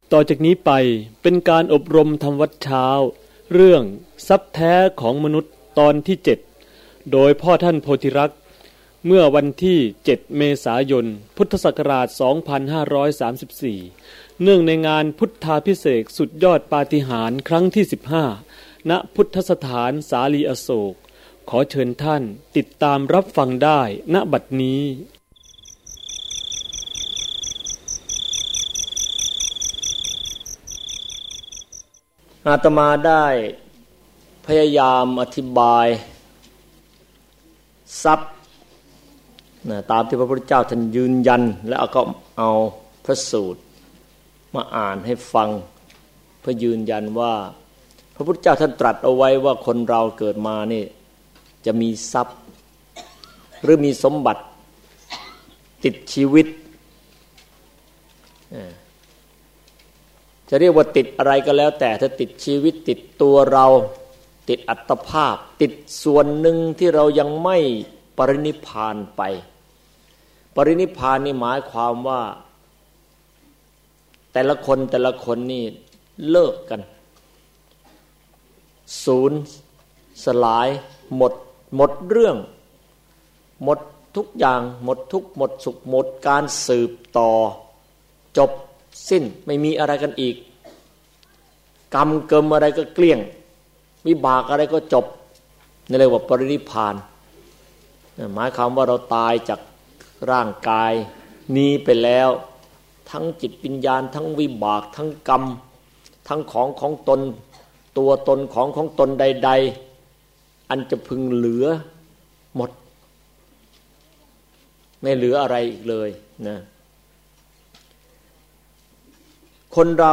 ต่อจากนี้ไปเป็นการอบรมทำวัดเช้าเรื่องทรัพย์แท้ของมนุษย์ตอนที่7โดยพ่อท่านโพธิรักษ์เมื่อวันที่7เมษายนพุทธศักราช2534เนื่องในงานพุทธาภิเษกสุดยอดปาฏิหาริย์ครั้งที่15ณพุทธสถานสาลีอโศกขอเชิญท่านติดตามรับฟังได้ณบัดนี้อาตมาได้พยายามอธิบายทรัพย์ตามที่พระพุทธเจ้าท่านยืนยันและก็เอาพระสูตรมาอ่านให้ฟังเพื่อยืนยันว่าพระพุทธเจ้าท่านตรัสเอาไว้ว่าคนเราเกิดมานี่จะมีทรัพย์หรือมีสมบัติติดชีวิตจะเรียกว่าติดอะไรก็แล้วแต่ถ้าติดชีวิตติดตัวเราติดอัตภาพติดส่วนหนึ่งที่เรายังไม่ปรินิพพานไปปรินิพพานนี่หมายความว่าแต่ละคนนี่เลิกกันสูญสลายหมดเรื่องหมดทุกอย่างหมดทุกข์หมดสุขหมดการสืบต่อจบสิ้นไม่มีอะไรกันอีกกรรมเกิมอะไรก็เกลี้ยงวิบากอะไรก็จบนี่เรียกว่าปรินิพพานหมายความว่าเราตายจากร่างกายนี้ไปแล้วทั้งจิตวิญญาณทั้งวิบากทั้งกรรมทั้งของตนตัวตนของตนใดๆอันจะพึงเหลือหมดไม่เหลืออะไรอีกเลยนะคนเรา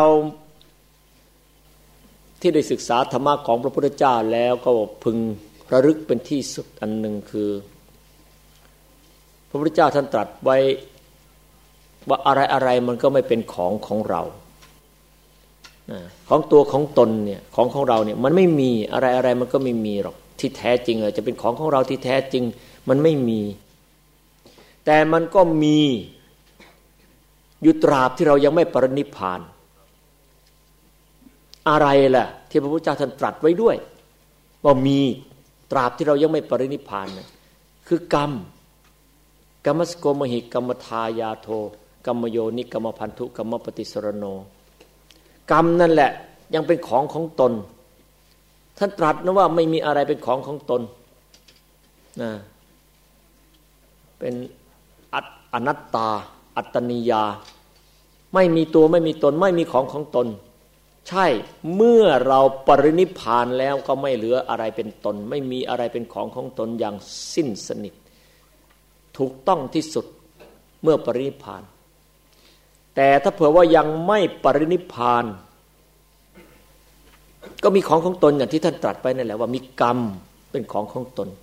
ที่ได้ศึกษาธรรมะของพระพุทธเจ้าแล้วก็พึงระลึกเป็นที่สุดอันหนึ่งคือพระพุทธเจ้าท่านตรัสไว้ว่าอะไรมันก็ไม่เป็นของเราของตัวของตนเนี่ยของเราเนี่ยมันไม่มีอะไรมันก็ไม่มีหรอกที่แท้จริงจะเป็นของเราที่แท้จริงมันไม่มีแต่มันก็มีอยู่ตราบที่เรายังไม่ปรินิพพานอะไรล่ะที่พระพุทธเจ้าท่านตรัสไว้ด้วยว่ามีตราบที่เรายังไม่ปรินิพพานนะคือกรรมสโกมหิกรรมทายาโทกรรมโยนิกรรมพันธุกรรมปฏิสรโนกรรมนั่นแหละยังเป็นของตนท่านตรัสนะว่าไม่มีอะไรเป็นของตนนะเป็นอนัตตาอัตตนิยาไม่มีตัวไม่มีตนไม่มีของตนใช่เมื่อเราปรินิพพานแล้วก็ไม่เหลืออะไรเป็นตนไม่มีอะไรเป็นของตนอย่างสิ้นสนิทถูกต้องที่สุดเมื่อปรินิพพานแต่ถ้าเผื่อว่ายังไม่ปรินิพพานก็มีของตนอย่างที่ท่านตรัสไปนั่นแหละว่ามีกรรมเป็นของตน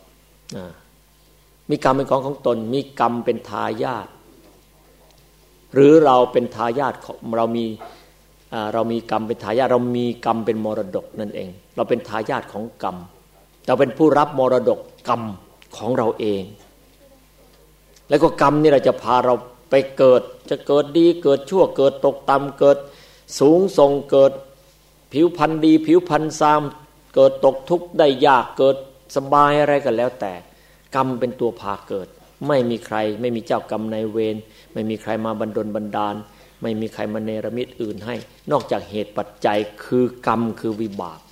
มีกรรมเป็นของตนมีกรรมเป็นทายาทหรือเราเป็นทายาทของเรามีกรรมเป็นทายาทเรามีกรรมเป็นมรดกนั่นเองเราเป็นทายาทของกรรมเราเป็นผู้รับมรดกกรรมของเราเองแล้วก็กรรมนี่เราจะพาเราไปเกิดจะเกิดดีเกิดชั่วเกิดตกต่ำเกิดสูงส่งเกิดผิวพรรณดีผิวพรรณซามเกิดตกทุกข์ได้ยากเกิดสบายอะไรก็แล้วแต่กรรมเป็นตัวพาเกิดไม่มีใครไม่มีเจ้ากรรมนายเวรไม่มีใครมาบันดลบันดาลไม่มีใครมาเนรมิตอื่นให้นอกจากเหตุปัจจัยคือกรรมคือวิบาก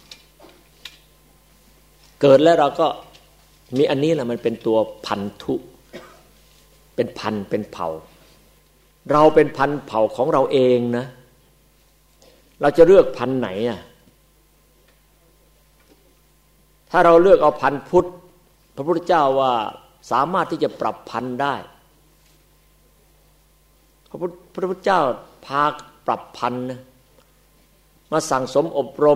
เกิดแล้วเราก็มีอันนี้แหละมันเป็นตัวพันธุเป็นพันเป็นเผ่าเราเป็นพันเผ่าของเราเองนะเราจะเลือกพันไหนอ่ะถ้าเราเลือกเอาพันพุทธพระพุทธเจ้าว่าสามารถที่จะปรับพันได้พระพุทธเจ้าพาปรับพันนะมาสั่งสมอบรม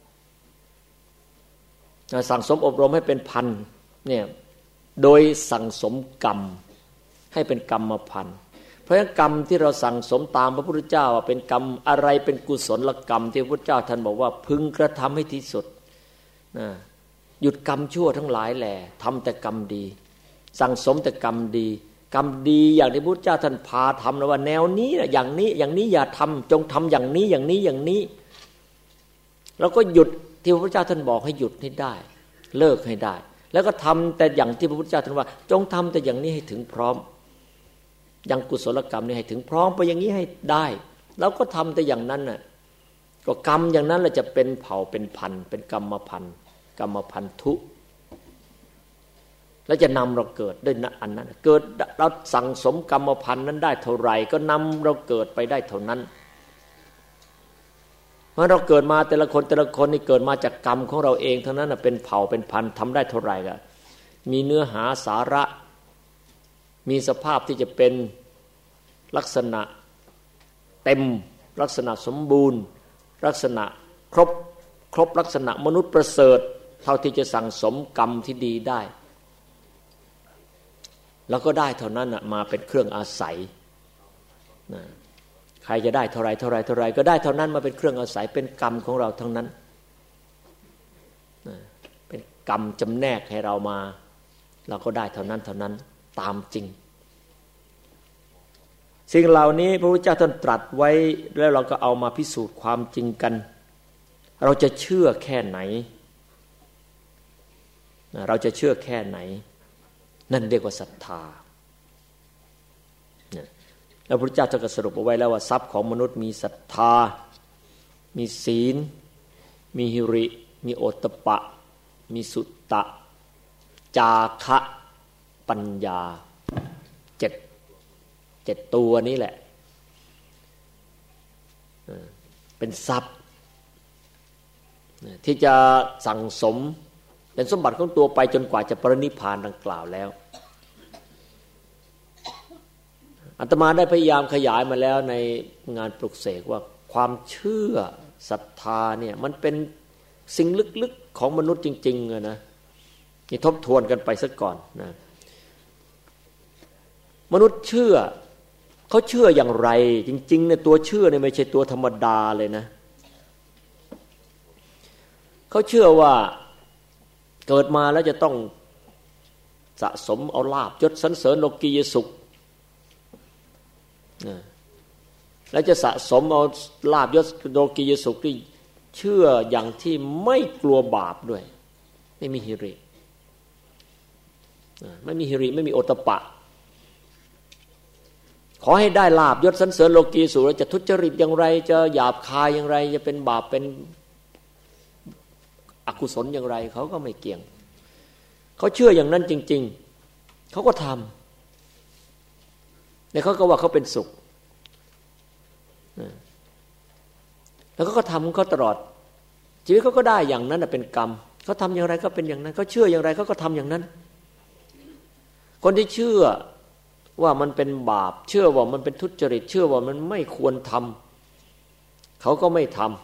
ให้เป็นพันเนี่ยโดยสั่งสมกรรมให้เป็นกรรมพันธุ์เพราะฉะนั้นกรรมที่เราสั่งสมตามพระพุทธเจ้าเป็นกรรมอะไรเป็นกุศลกรรมที่พระพุทธเจ้าท่านบอกว่าพึงกระทำให้ที่สุดนะหยุดกรรมชั่วทั้งหลายแหละทำแต่กรรมดีสั่งสมแต่กรรมดีกรรมดีอย่างที่พุทธเจ้าท่านพาทำนะว่าแนวนี้นะอย่างนี้อย่างนี้อย่าทำจงทำอย่างนี้อย่างนี้อย่างนี้เราก็หยุดที่พระพุทธเจ้าท่านบอกให้หยุดให้ได้เลิกให้ได้แล้วก็ทำแต่อย่างที่พระพุทธเจ้าท่านว่าจงทำแต่อย่างนี้ให้ถึงพร้อมอย่างกุศลกรรมนี่ให้ถึงพร้อมไปอย่างนี้ให้ได้เราก็ทำแต่อย่างนั้นน่ะก็กรรมอย่างนั้นแหละจะเป็นเผ่าเป็นพันธุ์เป็นกรรมพันธุ์กรรมพันธุแล้วจะนำเราเกิดด้วยอันนั้นเกิดเราสั่งสมกรรมพันธุ์นั้นได้เท่าไหร่ก็นำเราเกิดไปได้เท่านั้นเมื่อเราเกิดมาแต่ละคนนี่เกิดมาจากกรรมของเราเองเท่านั้นเป็นเผ่าเป็นพันธุ์ทำได้เท่าไหร่ก็มีเนื้อหาสาระมีสภาพที่จะเป็นลักษณะเต็มลักษณะสมบูรณ์ลักษณะครบลักษณะมนุษย์ประเสริฐเท่าที่จะสั่งสมกรรมที่ดีได้แล้วก็ได้เท่านั้นมาเป็นเครื่องอาศัยนะใครจะได้เท่าไรก็ได้เท่านั้นมาเป็นเครื่องอาศัยเป็นกรรมของเราทั้งนั้นนะเป็นกรรมจำแนกให้เรามาเราก็ได้เท่านั้นตามจริงสิ่งเหล่านี้พระพุทธเจ้าท่านตรัสไว้แล้วเราก็เอามาพิสูจน์ความจริงกันเราจะเชื่อแค่ไหนเราจะเชื่อแค่ไหนนั่นเรียกว่าศรัทธาแล้วพระพุทธเจ้าก็สรุปเอาไว้แล้วว่าทรัพย์ของมนุษย์มีศรัทธามีศีลมีหิริมีโอตตัปปะมีสุตตะจาคะปัญญาเจ็ดตัวนี้แหละเป็นทรัพย์ที่จะสั่งสมเป็นสมบัติของตัวไปจนกว่าจะปรินิพพานดังกล่าวแล้วอาตมาได้พยายามขยายมาแล้วในงานปลุกเสกว่าความเชื่อศรัทธาเนี่ยมันเป็นสิ่งลึกๆของมนุษย์จริงๆนะนี่ทบทวนกันไปสักก่อนนะมนุษย์เชื่อเขาเชื่ออย่างไรจริงๆเนี่ยตัวเชื่อเนี่ยไม่ใช่ตัวธรรมดาเลยนะเขาเชื่อว่าเกิดมาแล้วจะต้องสะสมเอาลาภยศสรรเสริญโลกียสุขแล้วจะสะสมเอาลาภยศโลกียสุขที่เชื่ออย่างที่ไม่กลัวบาปด้วยไม่มีหิริไม่มีหิริไม่มีโอตตัปปะขอให้ได้ลาภยศสรรเสริญโลกียสุขแล้วจะทุจริตอย่างไรจะหยาบคายอย่างไรจะเป็นบาปเป็นอกุศลอย่างไรเขาก็ไม่เกี่ยงเขาเชื่ออย่างนั้นจริงๆเขาก็ทำเนี่ยเขาก็ว่าเขาเป็นสุขแล้วก็ทำเขาตลอดชีวิตเขาก็ได้อย่างนั้นเป็นกรรมเขาทำอย่างไรก็เป็นอย่างนั้นเขาเชื่ออย่างไรเขาก็ทำอย่างนั้นคนที่เชื่อว่ามันเป็นบาปเชื่อว่ามันเป็นทุจริตเชื่อว่ามันไม่ควรทำเขาก็ไม่ทำ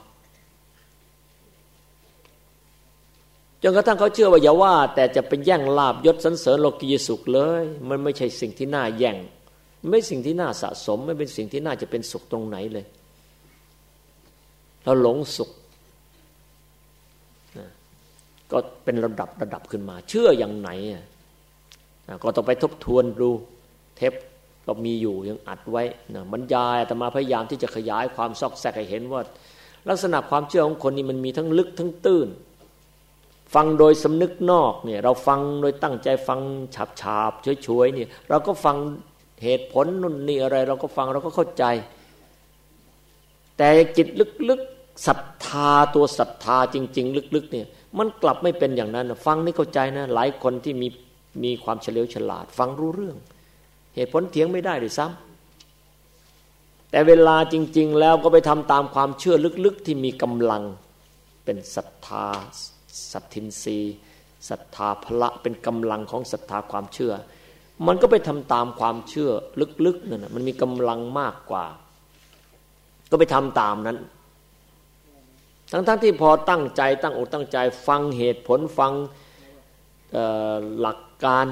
จนกระทั่งเขาเชื่อว่าอย่าว่าแต่จะไปแย่งลาภยศสรรเสริญโลกียสุขเลยมันไม่ใช่สิ่งที่น่าแย่งไม่สิ่งที่น่าสะสมไม่เป็นสิ่งที่น่าจะเป็นสุขตรงไหนเลยเราหลงสุขก็เป็นระดับขึ้นมาเชื่ออย่างไหนก็ต้องไปทบทวนดูเทปก็มีอยู่ยังอัดไว้นะบรรยายอาตมาพยายามที่จะขยายความซอกแซกให้เห็นว่าลักษณะความเชื่อของคนนี้มันมีทั้งลึกทั้งตื้นฟังโดยสำนึกนอกเนี่ยเราฟังโดยตั้งใจฟังฉาบๆช่วยๆนี่เราก็ฟังเหตุผลนู่นนี่อะไรเราก็ฟังเราก็เข้าใจแต่จิตลึกๆศรัทธาตัวศรัทธาจริงๆลึกๆเนี่ยมันกลับไม่เป็นอย่างนั้นฟังนี่เข้าใจนะหลายคนที่มีความเฉลียวฉลาดฟังรู้เรื่องเหตุผลเถียงไม่ได้ด้วยซ้ำแต่เวลาจริงๆแล้วก็ไปทำตามความเชื่อลึกๆที่มีกำลังเป็นศรัทธาสัทธินรีศรัทธาพละเป็นกำลังของศรัทธาความเชื่อมันก็ไปทำตามความเชื่อลึกๆนั่นนะมันมีกำลังมากกว่าก็ไปทำตามนั้นทั้งที่พอตั้งใจตั้งอกตั้งใจฟังเหตุผลฟังหลักการ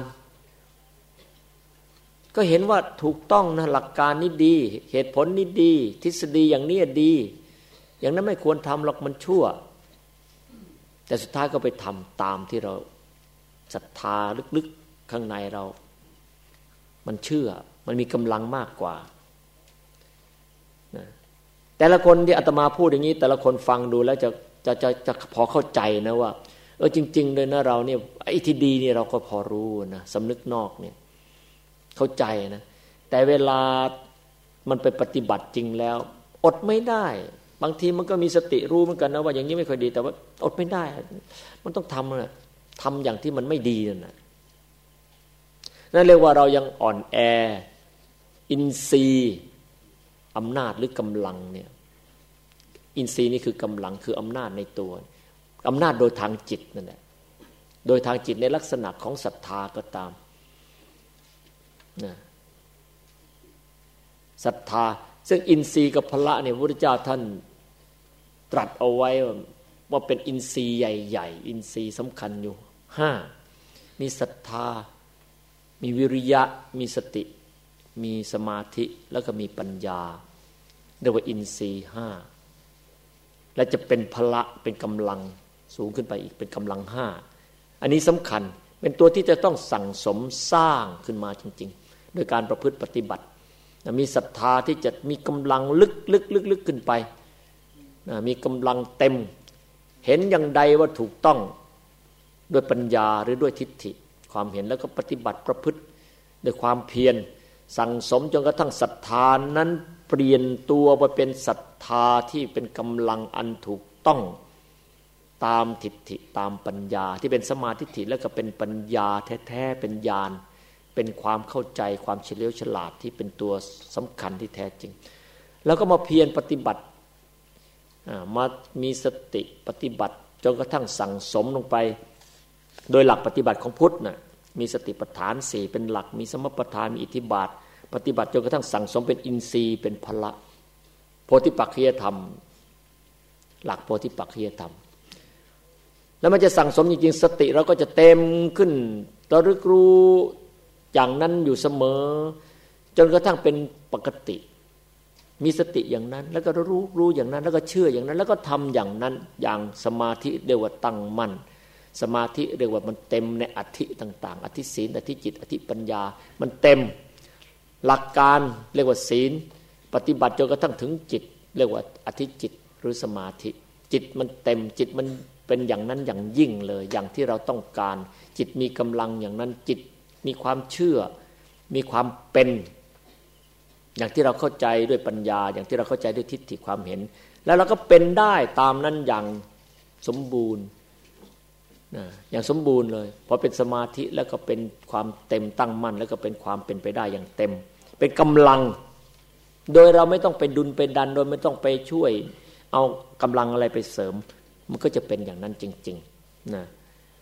ก็เห็นว่าถูกต้องนะหลักการนี้ดีเหตุผลนี้ดีทฤษฎีอย่างนี้ดีอย่างนั้นไม่ควรทำหรอกมันชั่วแต่สุดท้ายก็ไปทำตามที่เราศรัทธาลึกๆข้างในเรามันเชื่อมันมีกำลังมากกว่านะแต่ละคนที่อาตมาพูดอย่างนี้แต่ละคนฟังดูแล้วจะพอเข้าใจนะว่าจริงๆเลยนะเราเนี่ยไอ้ที่ดีนี่เราก็พอรู้นะสำนึกนอกเนี่ยเข้าใจนะแต่เวลามันไปปฏิบัติจริงแล้วอดไม่ได้บางทีมันก็มีสติรู้เหมือนกันนะว่าอย่างนี้ไม่ค่อยดีแต่ว่าอดไม่ได้มันต้องทำอย่างที่มันไม่ดีนั่นเรียกว่าเรายังอ่อนแออินทรีย์อำนาจหรือกำลังเนี่ยอินทรีย์นี่คือกำลังคืออำนาจในตัวอำนาจโดยทางจิตนั่นแหละโดยทางจิตในลักษณะของศรัทธาก็ตามนะศรัทธาซึ่งอินทรีย์กับพละเนี่ยพระพุทธเจ้าท่านตรัสเอาไว้ว่าเป็นอินทรีย์ใหญ่ๆอินทรีย์สำคัญอยู่5มีศรัทธามีวิริยะมีสติมีสมาธิแล้วก็มีปัญญาเรียกว่าอินทรีย์5และจะเป็นพละเป็นกำลังสูงขึ้นไปอีกเป็นกำลัง5อันนี้สำคัญเป็นตัวที่จะต้องสั่งสมสร้างขึ้นมาจริงๆโดยการประพฤติปฏิบัติมีศรัทธาที่จะมีกำลังลึกขึ้นไปมีกำลังเต็มเห็นอย่างใดว่าถูกต้องด้วยปัญญาหรือด้วยทิฏฐิความเห็นแล้วก็ปฏิบัติประพฤติด้วยความเพียรสั่งสมจนกระทั่งศรัทธานั้นเปลี่ยนตัวไปเป็นศรัทธาที่เป็นกำลังอันถูกต้องตามทิฏฐิตามปัญญาที่เป็นสมาธิทิฏฐิแล้วก็เป็นปัญญาแท้ๆเป็นญาณเป็นความเข้าใจความเฉลียวฉลาดที่เป็นตัวสำคัญที่แท้จริงแล้วก็มาเพียรปฏิบัติมามีสติปฏิบัติจนกระทั่งสั่งสมลงไปโดยหลักปฏิบัติของพุทธน่ะมีสติปัฏฐาน4เป็นหลักมีสมปัฏฐานมีอิทธิบาทปฏิบัติจนกระทั่งสั่งสมเป็นอินทรีย์เป็นพละโพธิปักขิยธรรมหลักโพธิปักขิยธรรมแล้วมันจะสั่งสมจริงๆสติเราก็จะเต็มขึ้นระลึกรู้อย่างนั้นอยู่เสมอจนกระทั่งเป็นปกติมีสติอย่างนั้นแล้วก็รู้อย่างนั้นแล้วก็เชื่ออย่างนั้นแล้วก็ทำอย่างนั้นอย่างสมาธิเรียกว่าตั้งมั่นสมาธิเรียกว่ามันเต็มในอธิต่างๆอธิศีลอธิจิตอธิปัญญามันเต็มหลักการเรียกว่าศีลปฏิบัติจนกระทั่งถึงจิตเรียกว่าอธิจิตหรือสมาธิจิตมันเต็มจิตมันเป็นอย่างนั้นอย่างยิ่งเลยอย่างที่เราต้องการจิตมีกำลังอย่างนั้นจิตมีความเชื่อมีความเป็นอย่างที่เราเข้าใจด้วยปัญญาอย่างที่เราเข้าใจด้วยทิฏฐิความเห็นแล้วเราก็เป็นได้ตามนั้นอย่างสมบูรณ์อย่างสมบูรณ์เลยพอเป็นสมาธิแล้วก็เป็นความเต็มตั้งมั่นแล้วก็เป็นความเป็นไปได้อย่างเต็มเป็นกำลังโดยเราไม่ต้องไปดุลไปดันโดยไม่ต้องไปช่วยเอากำลังอะไรไปเสริมมันก็จะเป็นอย่างนั้นจริงๆนะ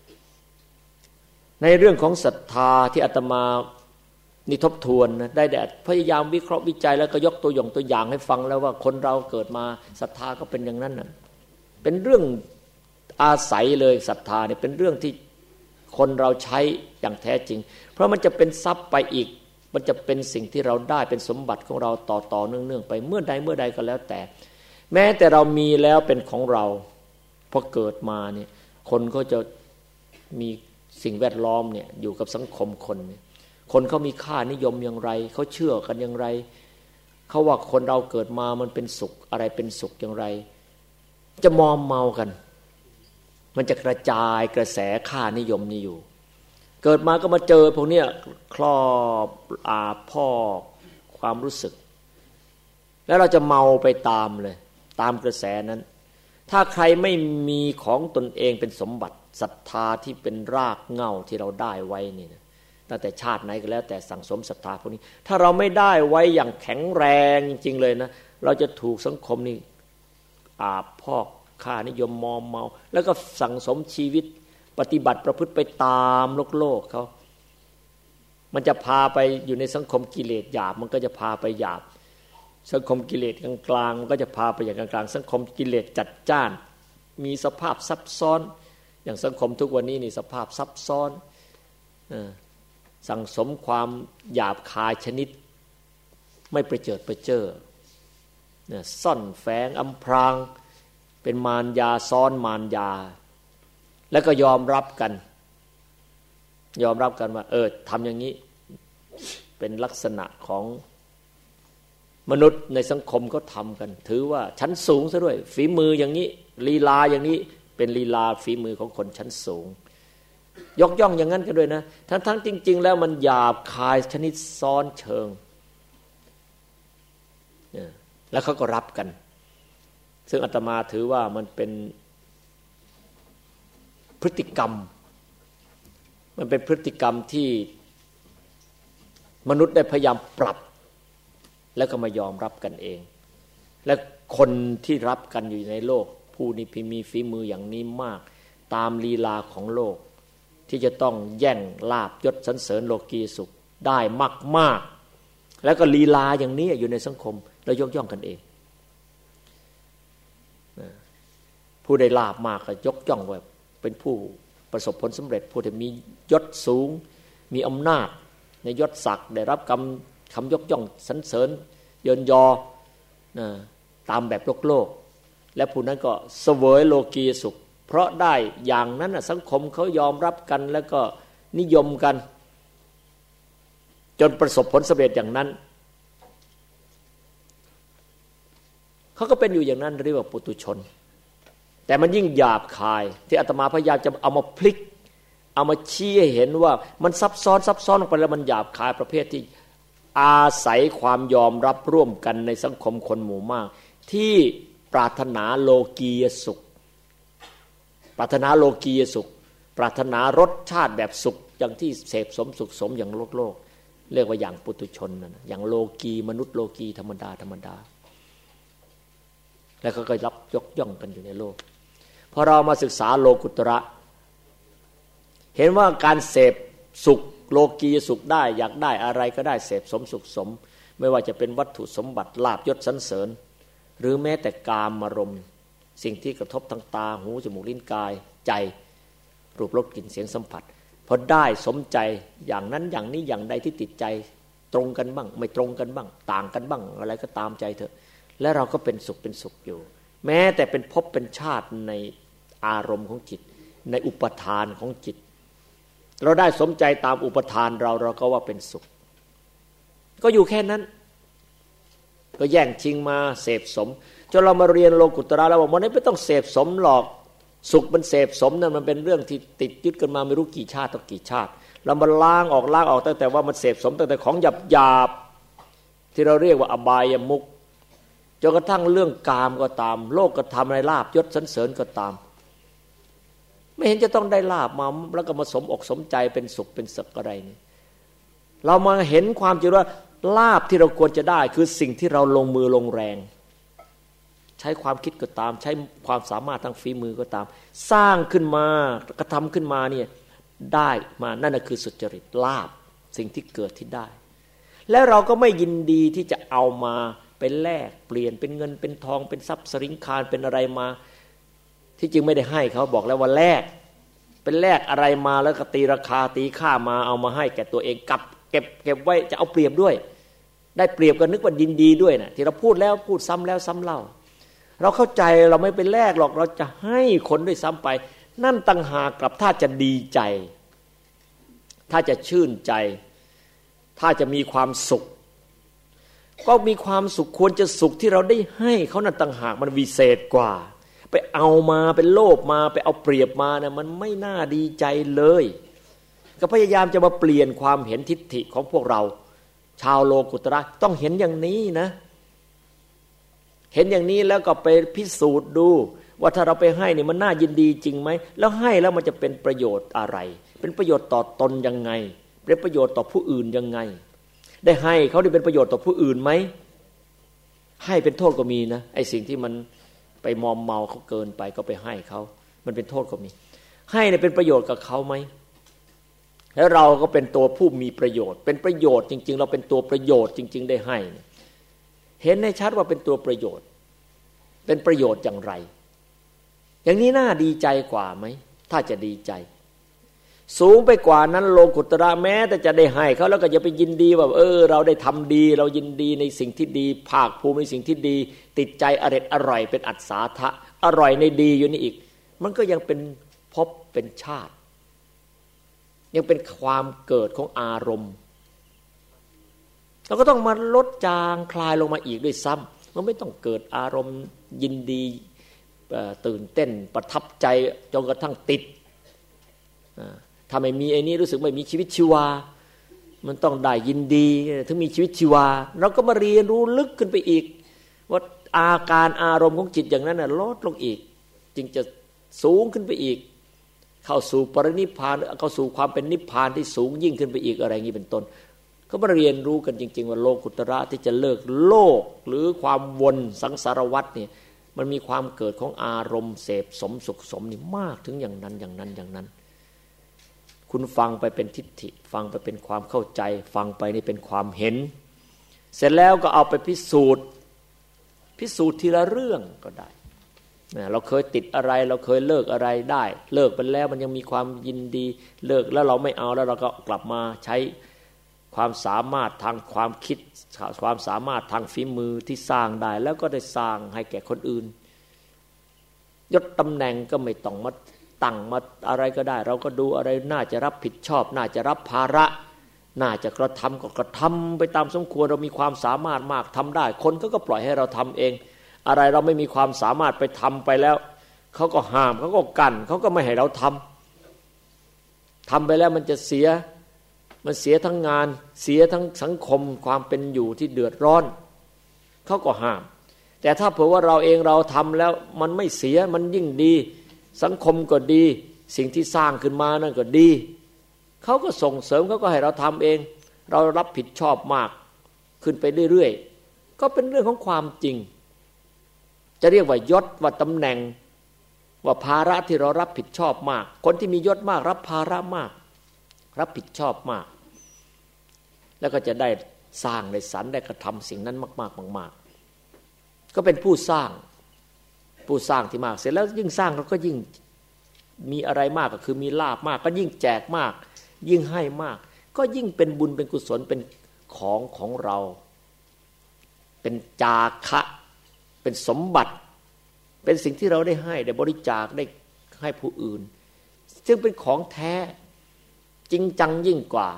ในเรื่องของศรัทธาที่อาตมานี่ทบทวนนะได้พยายามวิเคราะห์วิจัยแล้วก็ยกตัวอย่างให้ฟังแล้วว่าคนเราเกิดมาศรัทธาก็เป็นอย่างนั้นนะเป็นเรื่องอาศัยเลยศรัทธาเนี่ยเป็นเรื่องที่คนเราใช้อย่างแท้จริงเพราะมันจะเป็นทรัพย์ไปอีกมันจะเป็นสิ่งที่เราได้เป็นสมบัติของเราต่อเนื่องไปเมื่อใดก็แล้วแต่แม้แต่เรามีแล้วเป็นของเราพอเกิดมาเนี่ยคนก็จะมีสิ่งแวดล้อมเนี่ยอยู่กับสังคมคนเขามีค่านิยมอย่างไรเขาเชื่อกันอย่างไรเขาว่าคนเราเกิดมามันเป็นสุขอะไรเป็นสุขอย่างไรจะมอมเมากันมันจะกระจายกระแสค่านิยมนี้อยู่เกิดมาก็มาเจอพวกเนี้ยครอบพ่อความรู้สึกแล้วเราจะเมาไปตามเลยตามกระแสนั้นถ้าใครไม่มีของตนเองเป็นสมบัติศรัทธาที่เป็นรากเหง้าที่เราได้ไว้นี่นะตั้งแต่ชาติไหนก็แล้วแต่สั่งสมศรัทธาพวกนี้ถ้าเราไม่ได้ไว้อย่างแข็งแรงจริงๆเลยนะเราจะถูกสังคมนี่พอกค่านิยมมอมเมาแล้วก็สั่งสมชีวิตปฏิบัติประพฤติไปตามโลกเขามันจะพาไปอยู่ในสังคมกิเลสหยาบมันก็จะพาไปหยาบสังคมกิเลสกลางๆมันก็จะพาไปอย่างกลางๆสังคมกิเลสจัดจ้านมีสภาพซับซ้อนอย่างสังคมทุกวันนี้นี่สภาพซับซ้อนสั่งสมความหยาบคายชนิดไม่ประเจิดประเจ้อซ่อนแฝงอำพรางเป็นมารยาซ้อนมารยาแล้วก็ยอมรับกันว่าทำอย่างนี้เป็นลักษณะของมนุษย์ในสังคมเขาทำกันถือว่าชั้นสูงซะด้วยฝีมืออย่างนี้ลีลาอย่างนี้เป็นลีลาฝีมือของคนชั้นสูงยกย่องอย่างนั้นกันด้วยนะทั้งจริงๆแล้วมันหยาบคายชนิดซ้อนเชิงแล้วเขาก็รับกันซึ่งอาตมาถือว่ามันเป็นพฤติกรรมมันเป็นพฤติกรรมที่มนุษย์ได้พยายามปรับแล้วก็มายอมรับกันเองและคนที่รับกันอยู่ในโลกผู้นี้มีฝีมืออย่างนี้มากตามลีลาของโลกที่จะต้องแย่งลาภยศสรรเสริญโลกีสุขได้มากๆแล้วก็ลีลาอย่างนี้อยู่ในสังคมแล้วยกย่องกันเองผู้ได้ลาภมากก็ยกย่องว่าเป็นผู้ประสบผลสำเร็จผู้ที่มียศสูงมีอำนาจในยศศักดิ์ได้รับคำยกย่องสรรเสริญเยินยอตามแบบโลกและผู้นั้นก็เสวยโลกีสุขเพราะได้อย่างนั้นสังคมเขายอมรับกันแล้วก็นิยมกันจนประสบผลสำเร็จอย่างนั้นเขาก็เป็นอยู่อย่างนั้นเรียกว่าปุถุชนแต่มันยิ่งหยาบคายที่อาตมาพยายามจะเอามาพลิกเอามาชี้ให้เห็นว่ามันซับซ้อนลงไปแล้วมันหยาบคายประเภทที่อาศัยความยอมรับร่วมกันในสังคมคนหมู่มากที่ปรารถนาโลกียสุขปรารถนาโลกียสุขปรารถนารสชาติแบบสุขอย่างที่เสพสมสุขสมอย่างโลกเรียกว่าอย่างปุถุชนนะอย่างโลกีมนุษย์โลกีธรรมดาแล้วก็รับยกย่องกันอยู่ในโลกพอเรามาศึกษาโลกุตระเห็นว่าการเสพสุขโลกีสุขได้อยากได้อะไรก็ได้เสพสมสุขสมไม่ว่าจะเป็นวัตถุสมบัติลาภยศสรรเสริญหรือแม้แต่กามารมณ์สิ่งที่กระทบทางตาหูจมูกลิ้นกายใจรูปรสกลิ่นเสียงสัมผัสพอได้สมใจอย่างนั้นอย่างนี้อย่างใดที่ติดใจตรงกันบ้างไม่ตรงกันบ้างต่างกันบ้างอะไรก็ตามใจเถอะและเราก็เป็นสุขอยู่แม้แต่เป็นภพเป็นชาติในอารมณ์ของจิตในอุปทานของจิตเราได้สมใจตามอุปทานเราก็ว่าเป็นสุขก็อยู่แค่นั้นก็แย่งชิงมาเสพสมจนเรามาเรียนโลกุตระแล้วว่ามันไม่ต้องเสพสมหรอกสุขมันเสพสมนั่นมันเป็นเรื่องที่ติดยึดกันมาไม่รู้กี่ชาติต่อกี่ชาติเรามาล้างออกตั้งแต่ว่ามันเสพสมตั้งแต่ของหยาบที่เราเรียกว่าอบายมุขจนกระทั่งเรื่องกามก็ตามโลกก็ทำในลาภยศสรรเสริญก็ตามไม่เห็นจะต้องได้ลาภมาแล้วก็มาสมอกสมใจเป็นสุขเป็นสุขอะไรนี่เรามาเห็นความจริงว่าลาภที่เราควรจะได้คือสิ่งที่เราลงมือลงแรงใช้ความคิดก็ตามใช้ความสามารถทางฝีมือก็ตามสร้างขึ้นมากระทำขึ้นมาเนี่ยได้มานั่นคือสุจริตลาภสิ่งที่เกิดที่ได้แล้วเราก็ไม่ยินดีที่จะเอามาเป็นแลกเปลี่ยนเป็นเงินเป็นทองเป็นทรัพย์สริงคารเป็นอะไรมาที่จริงไม่ได้ให้เขาบอกแล้วว่าแลกเป็นแลกอะไรมาแล้วก็ตีราคาตีค่ามาเอามาให้แก่ตัวเองกับเก็บไว้จะเอาเปรียบด้วยได้เปรียบกันนึกว่ายินดีด้วยนะที่เราพูดแล้วพูดซ้ำแล้วซ้ำเล่าเราเข้าใจเราไม่ไปแลกหรอกเราจะให้คนด้วยซ้ำไปนั่นต่างหากกับถ้าจะดีใจถ้าจะชื่นใจถ้าจะมีความสุขก็มีความสุขควรจะสุขที่เราได้ให้เขานั่นต่างหากมันวิเศษกว่าไปเอามาเป็นโลภมาไปเอาเปรียบมานะมันไม่น่าดีใจเลยก็พยายามจะมาเปลี่ยนความเห็นทิฏฐิของพวกเราชาวโลกุตระต้องเห็นอย่างนี้นะเห็นอย่างนี้แล้วก็ไปพิสูจน์ดูว่าถ้าเราไปให้นี่มันน่ายินดีจริงไหมแล้วให้แล้วมันจะเป็นประโยชน์อะไรเป็นประโยชน์ต่อตนยังไงเป็นประโยชน์ต่อผู้อื่นยังไงได้ให้เขาได้เป็นประโยชน์ต่อผู้อื่นไหมให้เป็นโทษก็มีนะไอ้สิ่งที่มันไปมอมเมาเขาเกินไปก็ไปให้เขามันเป็นโทษก็มีให้เนี่ยเป็นประโยชน์กับเขาไหมแล้วเราก็เป็นตัวผู้มีประโยชน์เป็นประโยชน์จริงๆเราเป็นตัวประโยชน์จริงๆได้ให้เห็นให้ชัดว่าเป็นตัวประโยชน์เป็นประโยชน์อย่างไรอย่างนี้น่าดีใจกว่าไหมถ้าจะดีใจสูงไปกว่านั้นโลกุตระแม้แต่จะได้ให้เขาแล้วก็อย่าไปยินดีว่าเราได้ทำดีเรายินดีในสิ่งที่ดีภาคภูมิในสิ่งที่ดีติดใจอร่อยเป็นอัศทะอร่อยในดีอยู่นี่อีกมันก็ยังเป็นภพเป็นชาติยังเป็นความเกิดของอารมณ์เราก็ต้องมาลดจางคลายลงมาอีกด้วยซ้ำมันไม่ต้องเกิดอารมณ์ยินดีตื่นเต้นประทับใจจนกระทั่งติดถ้าไม่มีไอ้นี้รู้สึกไม่มีชีวิตชีวามันต้องได้ยินดีถึงมีชีวิตชีวาเราก็มาเรียนรู้ลึกขึ้นไปอีกว่าอาการอารมณ์ของจิตอย่างนั้นน่ะลดลงอีกจึงจะสูงขึ้นไปอีกเข้าสู่ปรินิพพานเข้าสู่ความเป็นนิพพานที่สูงยิ่งขึ้นไปอีกอะไรอย่างนี้เป็นต้นก็มาเรียนรู้กันจริงๆว่าโลกุตระที่จะเลิกโลกหรือความวนสังสารวัฏเนี่ยมันมีความเกิดของอารมณ์เสพสมสุขสมนี่มากถึงอย่างนั้นอย่างนั้นอย่างนั้นคุณฟังไปเป็นทิฏฐิฟังไปเป็นความเข้าใจฟังไปนี่เป็นความเห็นเสร็จแล้วก็เอาไปพิสูจน์ทีละเรื่องก็ได้เราเคยติดอะไรเราเคยเลิกอะไรได้เลิกไปแล้วมันยังมีความยินดีเลิกแล้วเราไม่เอาแล้วเราก็กลับมาใช้ความสามารถทางความคิดความสามารถทางฝีมือที่สร้างได้แล้วก็ได้สร้างให้แก่คนอื่นยศตำแหน่งก็ไม่ต้องมาตั้งมาอะไรก็ได้เราก็ดูอะไรน่าจะรับผิดชอบน่าจะรับภาระน่าจะกระทำก็กระทำไปตามสมควรเรามีความสามารถมากทำได้คนก็ปล่อยให้เราทำเองอะไรเราไม่มีความสามารถไปทำไปแล้วเขาก็ห้ามเขาก็กั้นเขาก็ไม่ให้เราทำไปแล้วมันจะเสียทั้งงานเสียทั้งสังคมความเป็นอยู่ที่เดือดร้อนเขาก็ห้ามแต่ถ้าเผื่อว่าเราเองเราทำแล้วมันไม่เสียมันยิ่งดีสังคมก็ดีสิ่งที่สร้างขึ้นมานั่นก็ดีเขาก็ส่งเสริมเขาก็ให้เราทำเองเรารับผิดชอบมากขึ้นไปเรื่อยๆก็เป็นเรื่องของความจริงจะเรียกว่ายศว่าตำแหน่งว่าภาระที่เรารับผิดชอบมากคนที่มียศมากรับภาระมากรับผิดชอบมากแล้วก็จะได้สร้างได้สรรได้กระทำสิ่งนั้นมากๆมากๆก็เป็นผู้สร้างที่มากเสร็จแล้วยิ่งสร้างเราก็ยิ่งมีอะไรมากก็คือมีลาภมากก็ยิ่งแจกมากยิ่งให้มากก็ยิ่งเป็นบุญเป็นกุศลเป็นของเราเป็นจาคะเป็นสมบัติเป็นสิ่งที่เราได้ให้ได้บริจาคได้ให้ผู้อื่นซึ่งเป็นของแท้จริงจังยิ่งกว่า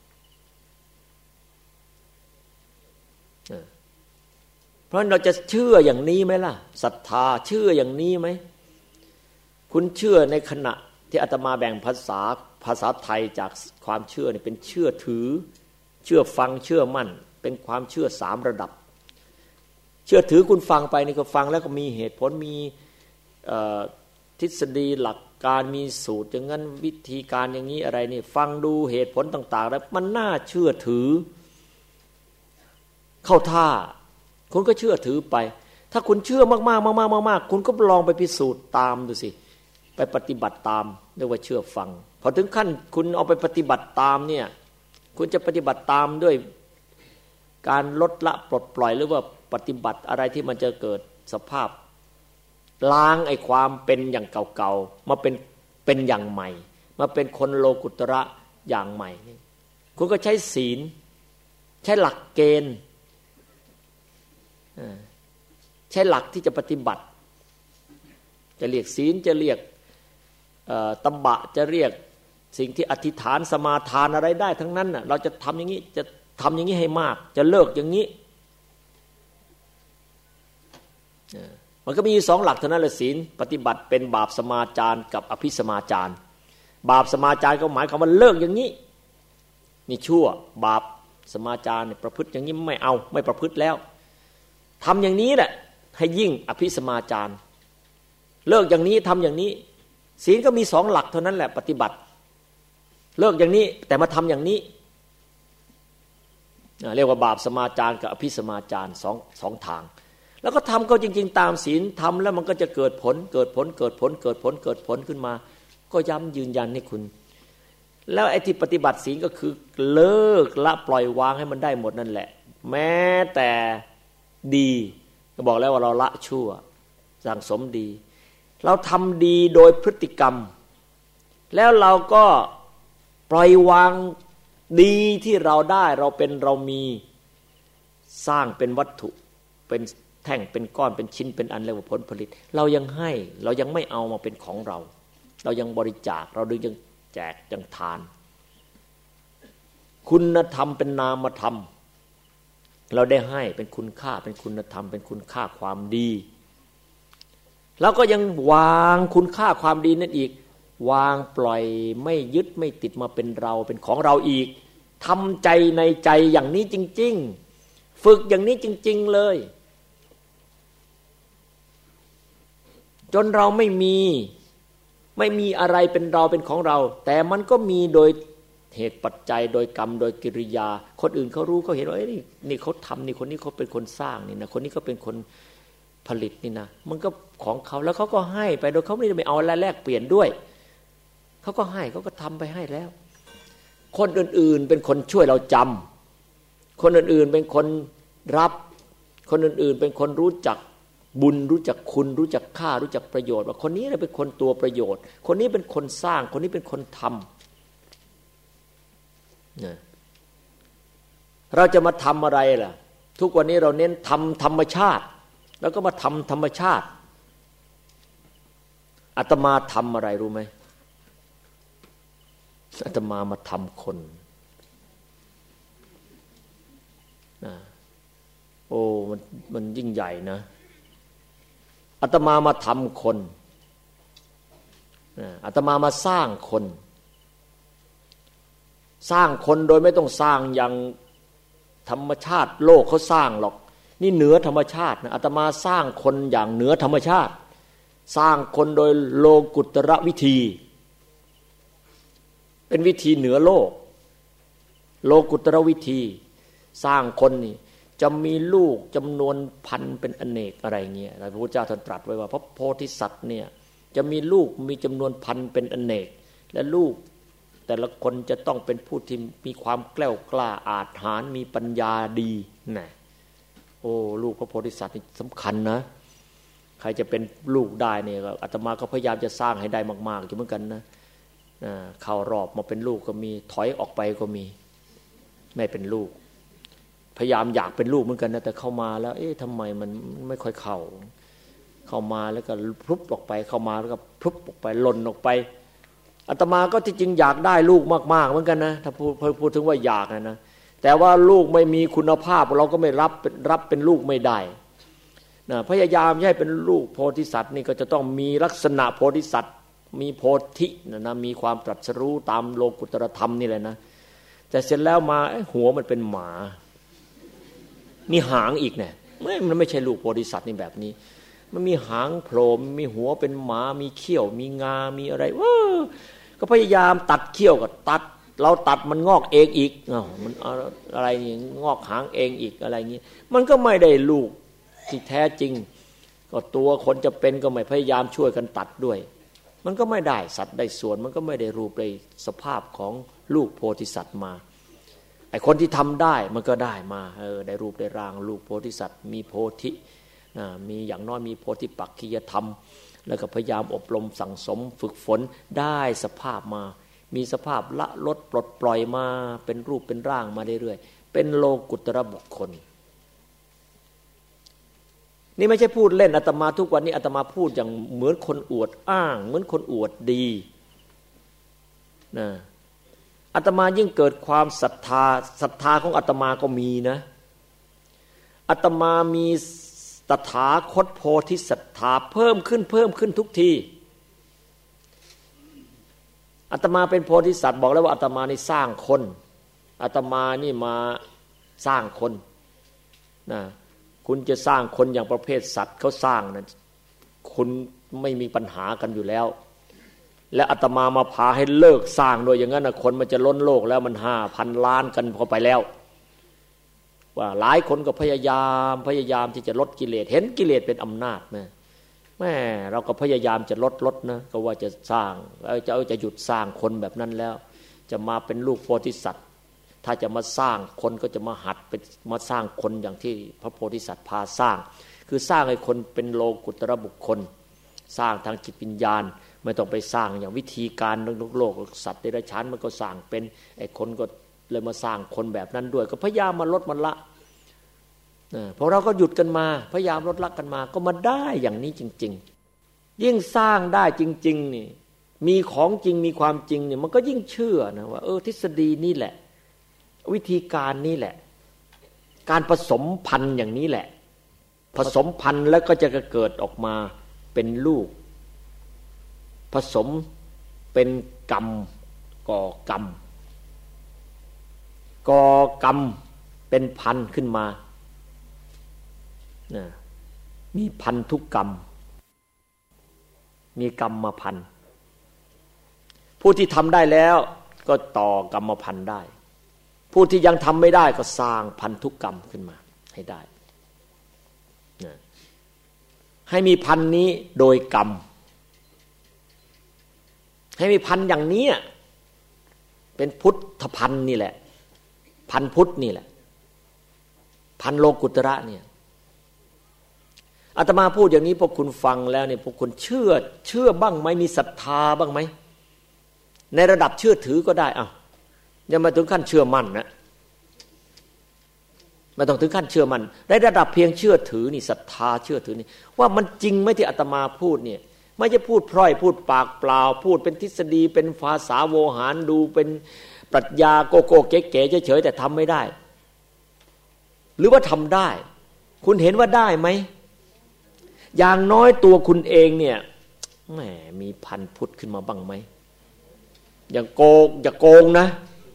เพราะเราจะเชื่ออย่างนี้ไหมล่ะศรัทธาเชื่ออย่างนี้ไหมคุณเชื่อในขณะที่อาตมาแบ่งภาษาไทยจากความเชื่อนี่เป็นเชื่อถือเชื่อฟังเชื่อมั่นเป็นความเชื่อ3ระดับเชื่อถือคุณฟังไปนี่ก็ฟังแล้วก็มีเหตุผลมีทฤษฎีหลักการมีสูตรอย่างนั้นวิธีการอย่างนี้อะไรนี่ฟังดูเหตุผลต่างๆแล้วมันน่าเชื่อถือเข้าท่าคุณก็เชื่อถือไปถ้าคุณเชื่อมากๆคุณก็ลองไปพิสูจน์ตามดูสิไปปฏิบัติตามเรียกว่าเชื่อฟังพอถึงขั้นคุณเอาไปปฏิบัติตามเนี่ยคุณจะปฏิบัติตามด้วยการลดละปลดปล่อยหรือว่าปฏิบัติอะไรที่มันจะเกิดสภาพล้างไอ้ความเป็นอย่างเก่าๆมาเป็นอย่างใหม่มาเป็นคนโลกุตระอย่างใหม่คุณก็ใช้ศีลใช้หลักเกณฑ์ใช้หลักที่จะปฏิบัติจะเรียกศีลจะเรียกตบะจะเรียกสิ่งที่อธิษฐานสมาทานอะไรได้ทั้งนั้นน่ะเราจะทำอย่างนี้จะทำอย่างนี้ให้มากจะเลิกอย่างนี้มันก็มี2หลักเท่านั้นแหละศีลปฏิบัติเป็นบาปสมาจารกับอภิสมาจารบาปสมาจารก็หมายความว่าเลิกอย่างนี้นี่ชั่วบาปสมาจารเนี่ยประพฤติอย่างนี้ไม่เอาไม่ประพฤติแล้วทำอย่างนี้แหละให้ยิ่งอภิสมาจารเลิกอย่างนี้ทำอย่างนี้ศีลก็มี2หลักเท่านั้นแหละปฏิบัติเลิกอย่างนี้แต่มาทำอย่างนี้เรียกว่าบาปสมาจารกับอภิสมาจารสองทางแล้วก็ทำก็จริงๆตามศีลทำแล้วมันก็จะเกิดผลขึ้นมาก็ย้ำยืนยันให้คุณแล้วไอ้ที่ปฏิบัติศีลก็คือเลิกละปล่อยวางให้มันได้หมดนั่นแหละแม้แต่ดีก็บอกแล้วว่าเราละชั่วสั่งสมดีเราทำดีโดยพฤติกรรมแล้วเราก็ปล่อยวางดีที่เราได้เราเป็นเรามีสร้างเป็นวัตถุเป็นแท่งเป็นก้อนเป็นชิ้นเป็นอันเรียกว่าผลผลิตเรายังให้เรายังไม่เอามาเป็นของเราเรายังบริจาคเราดึงยังแจกยังทานคุณธรรมเป็นนามธรรมเราได้ให้เป็นคุณค่าเป็นคุณธรรมเป็นคุณค่าความดีแล้วก็ยังวางคุณค่าความดีนั่นอีกวางปล่อยไม่ยึดไม่ติดมาเป็นเราเป็นของเราอีกทำใจในใจอย่างนี้จริงๆฝึกอย่างนี้จริงๆเลยจนเราไม่มีอะไรเป็นเราเป็นของเราแต่มันก็มีโดยเหตุปัจจัยโดยกรรมโดยกิริยาคนอื่นเขารู้เขาเห็นว่านี่เขาทำนี่คนนี้เขาเป็นคนสร้างนี่นะคนนี้ก็เป็นคนผลิตนี่นะมันก็ของเขาแล้วเขาก็ให้ไปโดยเขาไม่ได้ไปเอาอะไรแลกเปลี่ยนด้วยเขาก็ให้เขาก็ทำไปให้แล้วคนอื่นๆเป็นคนช่วยเราจำคนอื่นๆเป็นคนรับคนอื่นๆเป็นคนรู้จักบุญรู้จักคุณรู้จักค่ารู้จักประโยชน์ว่าคนนี้เป็นคนตัวประโยชน์คนนี้เป็นคนสร้างคนนี้เป็นคนทำเราจะมาทำอะไรล่ะทุกวันนี้เราเน้นทำธรรมชาติแล้วก็มาทำธรรมชาติอาตมาทำอะไรรู้ไหมอาตมามาทำคนโอ้มันยิ่งใหญ่นะอาตมามาทำคนอาตมามาสร้างคนโดยไม่ต้องสร้างอย่างธรรมชาติโลกเขาสร้างหรอกนี่เหนือธรรมชาตินะอาตมาสร้างคนอย่างเหนือธรรมชาติสร้างคนโดยโลกุตระวิธีเป็นวิธีเหนือโลกโลกุตระวิธีสร้างคนนี่จะมีลูกจำนวนพันเป็นอเนกอะไรเงี้ยพระพุทธเจ้าท่านตรัสไว้ว่าพระโพธิสัตว์เนี่ยจะมีลูกมีจำนวนพันเป็นอเนกและลูกแต่ละคนจะต้องเป็นผู้ที่มีความแกล้วกล้าอาจหาญมีปัญญาดีนะโอ้ลูกพระโพธิสัตว์นี่สำคัญนะใครจะเป็นลูกได้เนี่ยอาตมาก็พยายามจะสร้างให้ได้มากๆอยู่เหมือนกันนะเข้ารอบมาเป็นลูกก็มีถอยออกไปก็มีไม่เป็นลูกพยายามอยากเป็นลูกเหมือนกันนะแต่เข้ามาแล้วทำไมมันไม่ค่อยเข้ามาแล้วก็พลุบออกไปเข้ามาแล้วก็พลุบออกไปหล่นออกไปอาตมาก็ที่จริงอยากได้ลูกมากๆเหมือนกันนะถ้าพูดถึงว่าอยากนะแต่ว่าลูกไม่มีคุณภาพเราก็ไม่รับเป็นลูกไม่ได้นะพยายามให้เป็นลูกโพธิสัตว์นี่ก็จะต้องมีลักษณะโพธิสัตว์มีโพธินะมีความตรัสรู้ตามโลกุตตรธรรมนี่แหละนะแต่เสร็จแล้วมาหัวมันเป็นหมามีหางอีกเนี่ยมันไม่ใช่ลูกโพธิสัตว์นี่แบบนี้มันมีหางโผล่มีหัวเป็นหมามีเขี้ยวมีงามีอะไรก็พยายามตัดเขี้ยวก็ตัดเราตัดมันงอกเองอีกมันอะไรนี่งอกหางเองอีกอะไรอย่างนี้มันก็ไม่ได้ลูกที่แท้จริงก็ตัวคนจะเป็นก็ไม่พยายามช่วยกันตัดด้วยมันก็ไม่ได้สัตว์ได้ส่วนมันก็ไม่ได้รูปได้สภาพของลูกโพธิสัตว์มาไอ้คนที่ทำได้มันก็ได้มาได้รูปได้ร่างลูกโพธิสัตว์มีโพธิมีอย่างน้อยมีโพธิปักขิยธรรมแล้วก็พยายามอบรมสั่งสมฝึกฝนได้สภาพมามีสภาพละลดปลดปล่อยมาเป็นรูปเป็นร่างมาเรื่อยๆเป็นโลกุตระบุคคลนี่ไม่ใช่พูดเล่นอาตมาทุกวันนี้อาตมาพูดอย่างเหมือนคนอวดอ้างเหมือนคนอวดดีนะอาตมายิ่งเกิดความศรัทธาของอาตมาก็มีนะอาตมามีตถาคตโพธิศรัทธาเพิ่มขึ้นทุกทีอาตมาเป็นโพธิสัตว์บอกแล้วว่าอาตมานี่สร้างคนอาตมานี่มาสร้างคนนะคุณจะสร้างคนอย่างประเภทสัตว์เขาสร้างนะคุณไม่มีปัญหากันอยู่แล้วและอาตมามาพาให้เลิกสร้างด้วยอย่างนั้นนะคนมันจะล้นโลกแล้วมัน 5,000 ล้านกันพอไปแล้วว่าหลายคนก็พยายามที่จะลดกิเลสเห็นกิเลสเป็นอำนาจนะแม่เราก็พยายามจะลดนะก็ว่าจะสร้างจะหยุดสร้างคนแบบนั้นแล้วจะมาเป็นลูกโพธิสัตว์ถ้าจะมาสร้างคนก็จะมาหัดเป็นมาสร้างคนอย่างที่พระโพธิสัตว์พาสร้างคือสร้างให้คนเป็นโลกุตระบุคคลสร้างทางจิตวิญญาณไม่ต้องไปสร้างอย่างวิธีการโลกสัตว์เดรัจฉานมันก็สร้างเป็นไอ้คนก็เลยมาสร้างคนแบบนั้นด้วยก็พยายามมาลดมันละพอเราก็หยุดกันมาพยายามลดละกันมาก็มาได้อย่างนี้จริงๆยิ่งสร้างได้จริงๆนี่มีของจริงมีความจริงเนี่ยมันก็ยิ่งเชื่อนะว่าทฤษฎีนี่แหละวิธีการนี่แหละการผสมพันธุ์อย่างนี้แหละผสมพันธุ์แล้วก็จะเกิดออกมาเป็นลูกผสมเป็นกรรมก่อกรรมก่อกรรมเป็นพันธุ์ขึ้นมามีพันธุกรรมมีกรรมพันธุ์ผู้ที่ทำได้แล้วก็ต่อกรรมพันธุ์ได้ผู้ที่ยังทำไม่ได้ก็สร้างพันธุกรรมขึ้นมาให้ได้ให้มีพันธุ์นี้โดยกรรมให้มีพันธุ์อย่างนี้เป็นพุทธพันธุ์นี่แหละพันธุ์พุทธนี่แหละพันธุ์โลกุตระเนี่ยอาตมาพูดอย่างนี้พวกคุณฟังแล้วเนี่ยพวกคุณเชื่อบ้างไหมมีศรัทธาบ้างไหมในระดับเชื่อถือก็ได้อย่ามาถึงขั้นเชื่อมั่นนะไม่ต้องถึงขั้นเชื่อมั่นในระดับเพียงเชื่อถือนี่ศรัทธาเชื่อถือนี่ว่ามันจริงไหมที่อาตมาพูดเนี่ยไม่ใช่พูดพร่อยพูดปากเปล่าพูดเป็นทฤษฎีเป็นภาษาโวหารดูเป็นปรัชญาโกโก้เก๋ๆเฉยๆแต่ทำไม่ได้หรือว่าทำได้คุณเห็นว่าได้ไหมอย่างน้อยตัวคุณเองเนี่ยแหมมีพันธุ์พุทธขึ้นมาบ้างไหมอย่าโกงนะ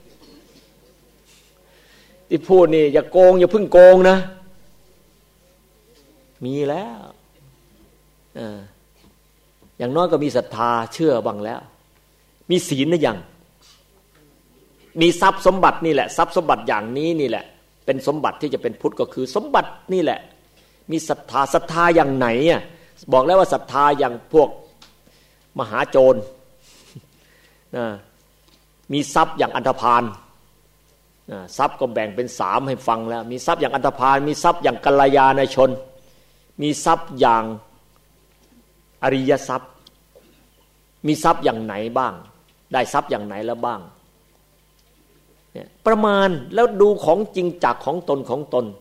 ที่พูดนี่อย่าโกงอย่าเพิ่งโกงนะมีแล้วอย่างน้อยก็มีศรัทธาเชื่อบ้างแล้วมีศีลนะยังมีทรัพย์สมบัตินี่แหละทรัพย์สมบัติอย่างนี้นี่แหละเป็นสมบัติที่จะเป็นพุทธก็คือสมบัตินี่แหละมีศรัทธาอย่างไหนบอกแล้วว่าศรัทธาอย่างพวกมหาโจรมีทรัพย์อย่างอันธพาลทรัพย์ก็แบ่งเป็น3ให้ฟังแล้วมีทรัพย์อย่างอันธพาลมีทรัพย์อย่างกัลยาณชนมีทรัพย์อย่างอริยทรัพย์มีทรัพย์อย่างไหนบ้างได้ทรัพย์อย่างไหนแล้วบ้างเนี่ยประมาณแล้วดูของจริงจากของตน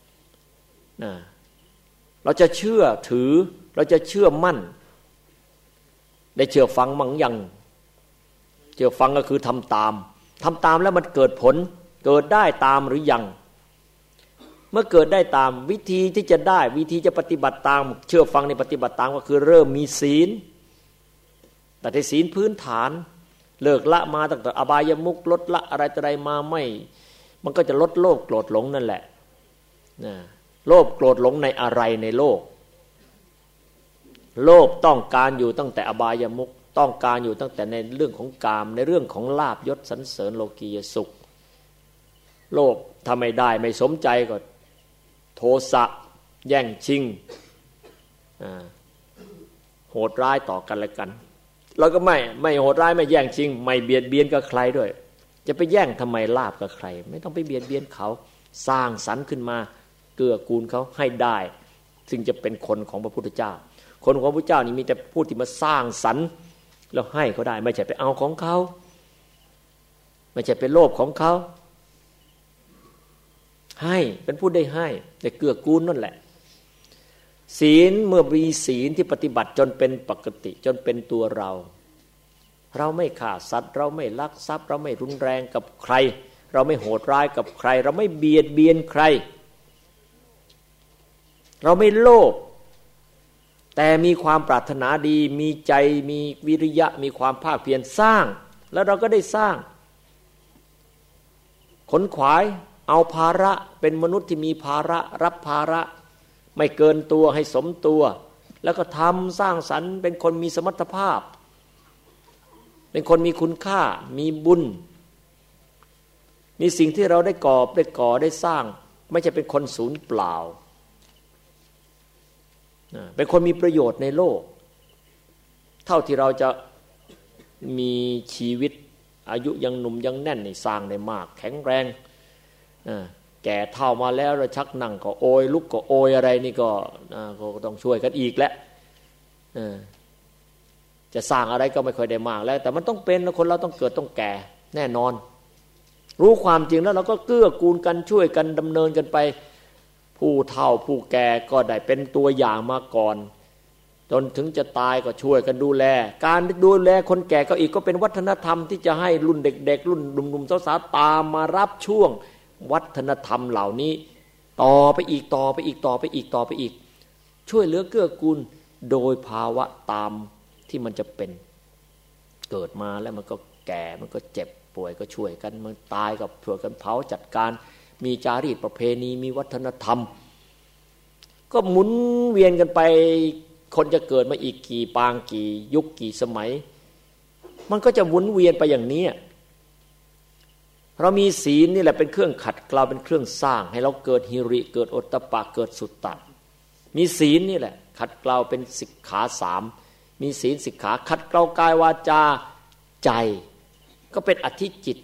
เราจะเชื่อถือเราจะเชื่อมั่นได้เชื่อฟังมั่งยังเชื่อฟังก็คือทำตามแล้วมันเกิดผลเกิดได้ตามหรือยังเมื่อเกิดได้ตามวิธีที่จะได้วิธีจะปฏิบัติตามเชื่อฟังในปฏิบัติตามก็คือเริ่มมีศีลแต่ในศีลพื้นฐานเลิกละมาตั้งแต่อบายมุขลดละอะไรต่ออะไรมาไม่มันก็จะลดโลภโกรธหลงนั่นแหละโลภโกรธหลงในอะไรในโลกโลภต้องการอยู่ตั้งแต่อบายมุขต้องการอยู่ตั้งแต่ในเรื่องของกามในเรื่องของลาภยศสรรเสริญโลกียสุขโลภถ้าไม่ได้ไม่สมใจก็โทสะแย่งชิงโหดร้ายต่อกันและกันเราก็ไม่โหดร้ายไม่แย่งชิงไม่เบียดเบียนกับใครด้วยจะไปแย่งทำไมลาภกับใครไม่ต้องไปเบียดเบียนเขาสร้างสรรค์ขึ้นมาเกื้อกูลเขาให้ได้ซึ่งจะเป็นคนของพระพุทธเจ้าคนของพระพุทธเจ้านี่มีแต่ผู้ที่มาสร้างสรรค์แล้วให้เขาได้ไม่ใช่ไปเอาของเขาไม่ใช่ไปโลภของเขาให้เป็นผู้ได้ให้แต่เกื้อกูลนั่นแหละศีลเมื่อมีศีลที่ปฏิบัติจนเป็นปกติจนเป็นตัวเราไม่ฆ่าสัตว์เราไม่ลักทรัพย์เราไม่รุนแรงกับใครเราไม่โหดร้ายกับใครเราไม่เบียดเบียนใครเราไม่โลภแต่มีความปรารถนาดีมีใจมีวิริยะมีความภาคเพียรสร้างแล้วเราก็ได้สร้างขนขวายเอาภาระเป็นมนุษย์ที่มีภาระรับภาระไม่เกินตัวให้สมตัวแล้วก็ทำสร้างสรรค์เป็นคนมีสมรรถภาพเป็นคนมีคุณค่ามีบุญมีสิ่งที่เราได้ก่อได้สร้างไม่ใช่เป็นคนศูนย์เปล่าเป็นคนมีประโยชน์ในโลกเท่าที่เราจะมีชีวิตอายุยังหนุ่มยังแน่นนี่สร้างได้มากแข็งแรงแก่เฒ่ามาแล้วเราชักนั่งก็โอยลุกก็โอยอะไรนี่ก็ต้องช่วยกันอีกแหละจะสร้างอะไรก็ไม่ค่อยได้มากแล้วแต่มันต้องเป็นคนเราต้องเกิดต้องแก่แน่นอนรู้ความจริงแล้วเราก็เกื้อกูลกันช่วยกันดำเนินกันไปผู้เฒ่าผู้แก่ก็ได้เป็นตัวอย่างมาก่อนจนถึงจะตายก็ช่วยกันดูแลการดูแลคนแก่ก็อีกก็เป็นวัฒนธรรมที่จะให้รุ่นเด็กๆรุ่นหนุ่มๆสาวๆตามมารับช่วงวัฒนธรรมเหล่านี้ต่อไปอีกต่อไปอีกต่อไปอีกต่อไปอีกช่วยเหลือเกื้อกูลโดยภาวะตามที่มันจะเป็นเกิดมาแล้วมันก็แก่มันก็เจ็บป่วยก็ช่วยกันมันตายก็ช่วยกันเผาจัดการมีจารีตประเพณีมีวัฒนธรรมก็หมุนเวียนกันไปคนจะเกิดมาอีกกี่ปางกี่ยุคกี่สมัยมันก็จะหมุนเวียนไปอย่างนี้เรามีศีลนี่แหละเป็นเครื่องขัดเกลาเป็นเครื่องสร้างให้เราเกิดหิริเกิดโอตตัปปะเกิดสุตตะมีศีลนี่แหละขัดเกลาเป็นสิกขาสามมีศีลสิกขาขัดเกลากายวาจาใจก็เป็นอธิจิต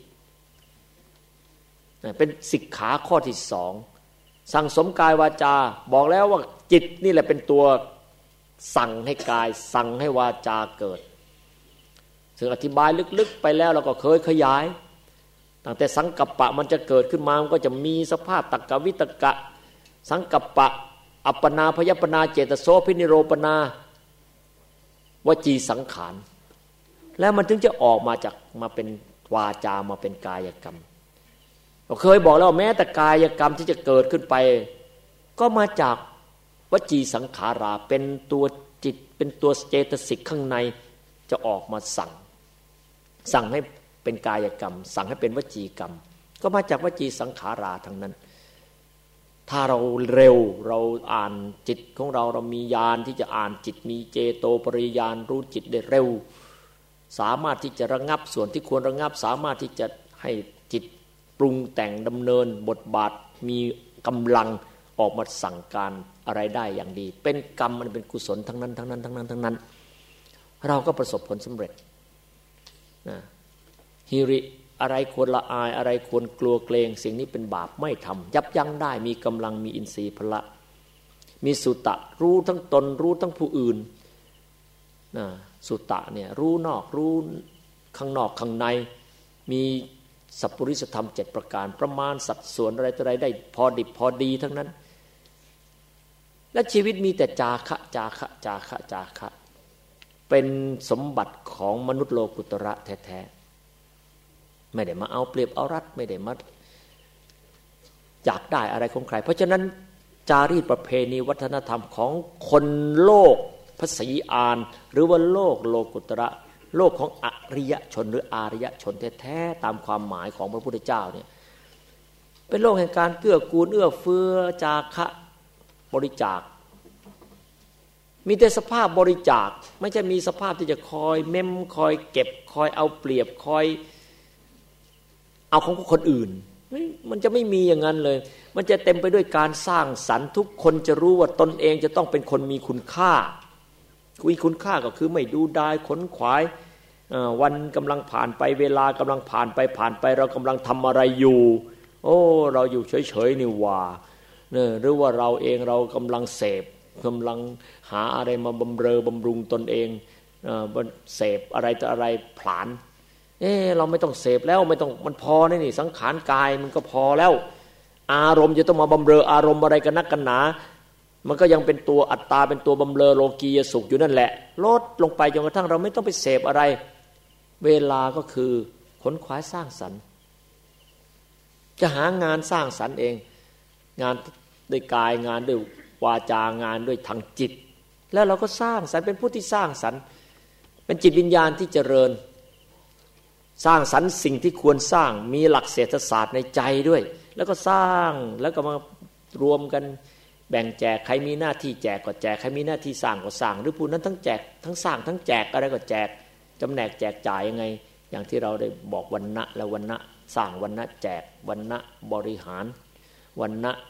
เป็นสิกขาข้อที่สองสั่งสมกายวาจาบอกแล้วว่าจิตนี่แหละเป็นตัวสั่งให้กายสั่งให้วาจาเกิดซึ่งอธิบายลึกๆไปแล้วเราก็เคยขยายตั้งแต่สังกัปปะมันจะเกิดขึ้นมามันก็จะมีสภาพตักกะวิตกะสังกัปปะอัปปนาพยัปปนาเจตโสพินิโรปนาวจีสังขารแล้วมันถึงจะออกมาจากมาเป็นวาจามาเป็นกายกรรมเราเคยบอกแล้วแม้แต่กายกรรมที่จะเกิดขึ้นไปก็มาจากวจีสังขาราเป็นตัวจิตเป็นตัวเจตสิกข้างในจะออกมาสั่งให้เป็นกายกรรมสั่งให้เป็นวจีกรรมก็มาจากวจีสังขาราทั้งนั้นถ้าเราเร็วเราอ่านจิตของเรามีญาณที่จะอ่านจิตมีเจโตปริญาณรู้จิตได้เร็วสามารถที่จะระงับส่วนที่ควรระงับสามารถที่จะให้จิตปรุงแต่งดำเนินบทบาทมีกำลังออกมาสั่งการอะไรได้อย่างดีเป็นกรรมมันเป็นกุศลทั้งนั้นเราก็ประสบผลสำเร็จนะฮิริอะไรควรละอายอะไรควรกลัวเกรงสิ่งนี้เป็นบาปไม่ทำยับยั้งได้มีกำลังมีอินทรีย์พละมีสุตะรู้ทั้งตนรู้ทั้งผู้อื่นนะสุตะเนี่ยรู้นอกรู้ข้างนอกข้างในมีสัพพุริสธรรม7ประการประมาณสัดส่วนอะไรต่ออะไรได้พอดิบพอดีทั้งนั้นและชีวิตมีแต่จาคะจาคะจาคะจาคะเป็นสมบัติของมนุษย์โลกุตระแท้ๆไม่ได้มาเอาเปรียบเอารัดไม่ได้มาอยากได้อะไรของใครเพราะฉะนั้นจารีตประเพณีวัฒนธรรมของคนโลกภาษีอานหรือว่าโลกโลกุตระโลกของอริยชนหรืออารยชนแท้ๆตามความหมายของพระพุทธเจ้าเนี่ยเป็นโลกแห่งการเกื้อกูลเอื้อเฟื้อจาคะบริจาคมีแต่สภาพบริจาคไม่ใช่มีสภาพที่จะคอยเม้มคอยเก็บคอยเอาเปรียบคอยเอาของคนอื่นมันจะไม่มีอย่างนั้นเลยมันจะเต็มไปด้วยการสร้างสรรค์ทุกคนจะรู้ว่าตนเองจะต้องเป็นคนมีคุณค่ามีคุณค่าก็คือไม่ดูดายขนขวายวันกำลังผ่านไปเวลากำลังผ่านไปเรากำลังทำอะไรอยู่โอ้เราอยู่เฉยๆนี่ว่าหรือว่าเราเองเรากำลังเสพกำลังหาอะไรมาบำเรอบำรุงตนเองเสพอะไรต่ออะไรผลาญเราไม่ต้องเสพแล้วไม่ต้องมันพอนี่สังขารกายมันก็พอแล้วอารมณ์จะต้องมาบำเรออารมณ์อะไรกันนักกันหนามันก็ยังเป็นตัวอัตตาเป็นตัวบำเรอโลกียสุขอยู่นั่นแหละลดลงไปจนกระทั่งเราไม่ต้องไปเสพอะไรเวลาก็คือขนขวายสร้างสรรค์จะหางานสร้างสรรค์เองงานด้วยกายงานด้วยวาจางานด้วยทางจิตแล้วเราก็สร้างสรรค์เป็นผู้ที่สร้างสรรค์เป็นจิตวิญญาณที่เจริญสร้างสรรค์สิ่งที่ควรสร้างมีหลักเศรษฐศาสตร์ในใจด้วยแล้วก็สร้างแล้วก็มารวมกันแบ่งแจกใครมีหน้าที่แจกก็แจกใครมีหน้าที่สร้างก็สร้างหรือผู้นั้นทั้งแจกทั้งสร้างทั้งแจกอะไรก็แจกจำแนกแจกจ่ายยังไงอย่างที่เราได้บอกวรรณะและวรรณะสร้างวรรณะแจกวรรณะบริหารวรรณะ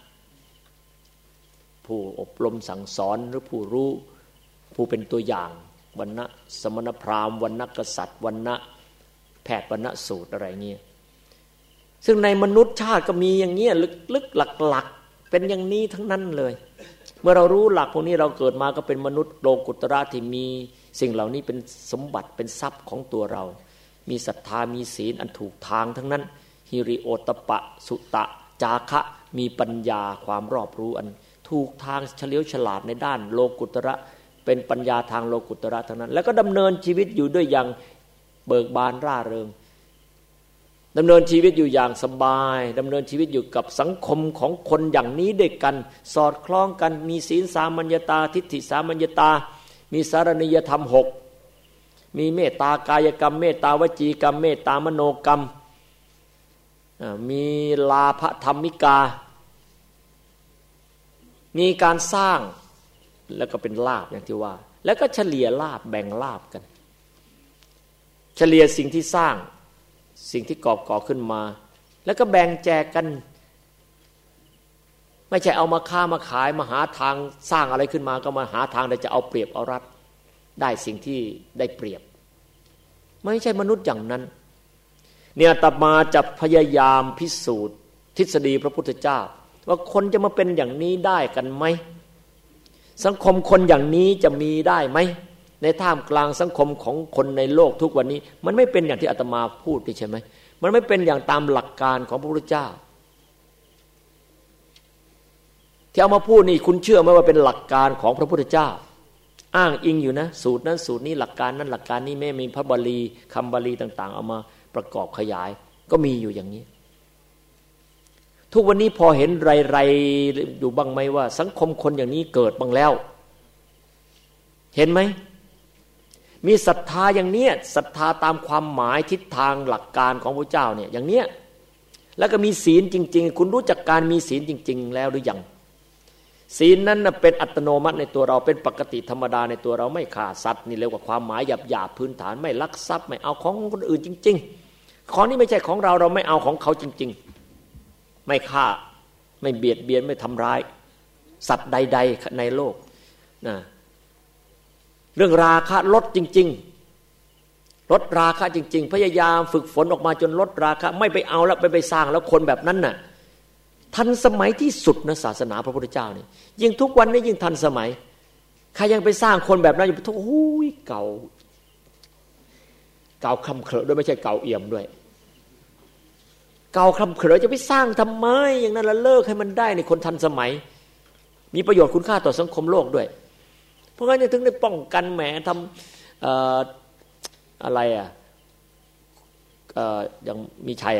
ผู้อบรมสั่งสอนหรือผู้รู้ผู้เป็นตัวอย่างวรรณะสมณพราหมณ์วรรณะกษัตริย์วรรณะแพทย์วรรณะสูตรอะไรเงี้ยซึ่งในมนุษย์ชาติก็มีอย่างเงี้ยลึกๆหลักๆเป็นอย่างนี้ทั้งนั้นเลยเมื่อเรารู้หลักพวกนี้เราเกิดมาก็เป็นมนุษย์โลกุตระที่มีสิ่งเหล่านี้เป็นสมบัติเป็นทรัพย์ของตัวเรามีศรัทธามีศีลอันถูกทางทั้งนั้นฮิริโอตปะสุตะจาคะมีปัญญาความรอบรู้อันถูกทางเฉลียวฉลาดในด้านโลกุตระเป็นปัญญาทางโลกุตระทั้งนั้นแล้วก็ดำเนินชีวิตอยู่ด้วยอย่างเบิกบานร่าเริงดำเนินชีวิตอยู่อย่างสบายดำเนินชีวิตอยู่กับสังคมของคนอย่างนี้ด้วยกันสอดคล้องกันมีศีลสามัญญาตาทิฏฐิสามัญญาตามีสารณียธรรม6มีเมตตากายกรรมเมตตาวจีกรรมเมตตามโนกรรมมีลาภธรรมิกามีการสร้างแล้วก็เป็นลาภอย่างที่ว่าแล้วก็เฉลี่ยลาภแบ่งลาภกันเฉลี่ยสิ่งที่สร้างสิ่งที่ก่อขึ้นมาแล้วก็แบ่งแจกกันไม่ใช่เอามาค้ามาขายมาหาทางสร้างอะไรขึ้นมาก็มาหาทางจะเอาเปรียบเอารัดได้สิ่งที่ได้เปรียบไม่ใช่มนุษย์อย่างนั้นเนี่ยอาตมาจะพยายามพิสูจน์ทฤษฎีพระพุทธเจ้าว่าคนจะมาเป็นอย่างนี้ได้กันไหมสังคมคนอย่างนี้จะมีได้ไหมในท่ามกลางสังคมของคนในโลกทุกวันนี้มันไม่เป็นอย่างที่อาตมาพูดใช่ไหมมันไม่เป็นอย่างตามหลักการของพระพุทธเจ้าที่เอามาพูดนี่คุณเชื่อไหมว่าเป็นหลักการของพระพุทธเจ้าอ้างอิงอยู่นะสูตรนั้นสูตรนี้หลักการนั้นหลักการนี้แม้มีพระบาลีคำบาลีต่างๆเอามาประกอบขยายก็มีอยู่อย่างนี้ทุกวันนี้พอเห็นไรๆอยู่บ้างไหมว่าสังคมคนอย่างนี้เกิดบ้างแล้วเห็นไหมมีศรัทธาอย่างเนี้ยศรัทธาตามความหมายทิศทางหลักการของพระเจ้าเนี่ยอย่างเนี้ยแล้วก็มีศีลจริงๆคุณรู้จักการมีศีลจริงๆแล้วหรือยังศีลนั้นเป็นอัตโนมัติในตัวเราเป็นปกติธรรมดาในตัวเราไม่ฆ่าสัตว์นี่เรียกว่าความหมายหยาบๆพื้นฐานไม่ลักทรัพย์ไม่เอาของคนอื่นจริงๆของนี้ไม่ใช่ของเราเราไม่เอาของเขาจริงๆไม่ฆ่าไม่เบียดเบียนไม่ทำร้ายสัตว์ใดๆในโลกนะเรื่องราคะลดจริงๆลดราคะจริงๆพยายามฝึกฝนออกมาจนลดราคะไม่ไปเอาแล้วไปสร้างแล้วคนแบบนั้นน่ะทันสมัยที่สุดนะศาสนาพระพุทธเจ้านี่ยิ่งทุกวันนี้ยิ่งทันสมัยใครยังไปสร้างคนแบบนั้นอยู่ทุกโอ้ยเก่าคำเคลอะด้วยไม่ใช่เก่าเอี่ยมด้วยเก่าคำเคลอะจะไปสร้างทำไมอย่างนั้นละเลิกให้มันได้ในคนทันสมัยมีประโยชน์คุณค่าต่อสังคมโลกด้วยเพราะงั้นถึงได้ป้องกันแหมทำอะไรอย่างมีชัย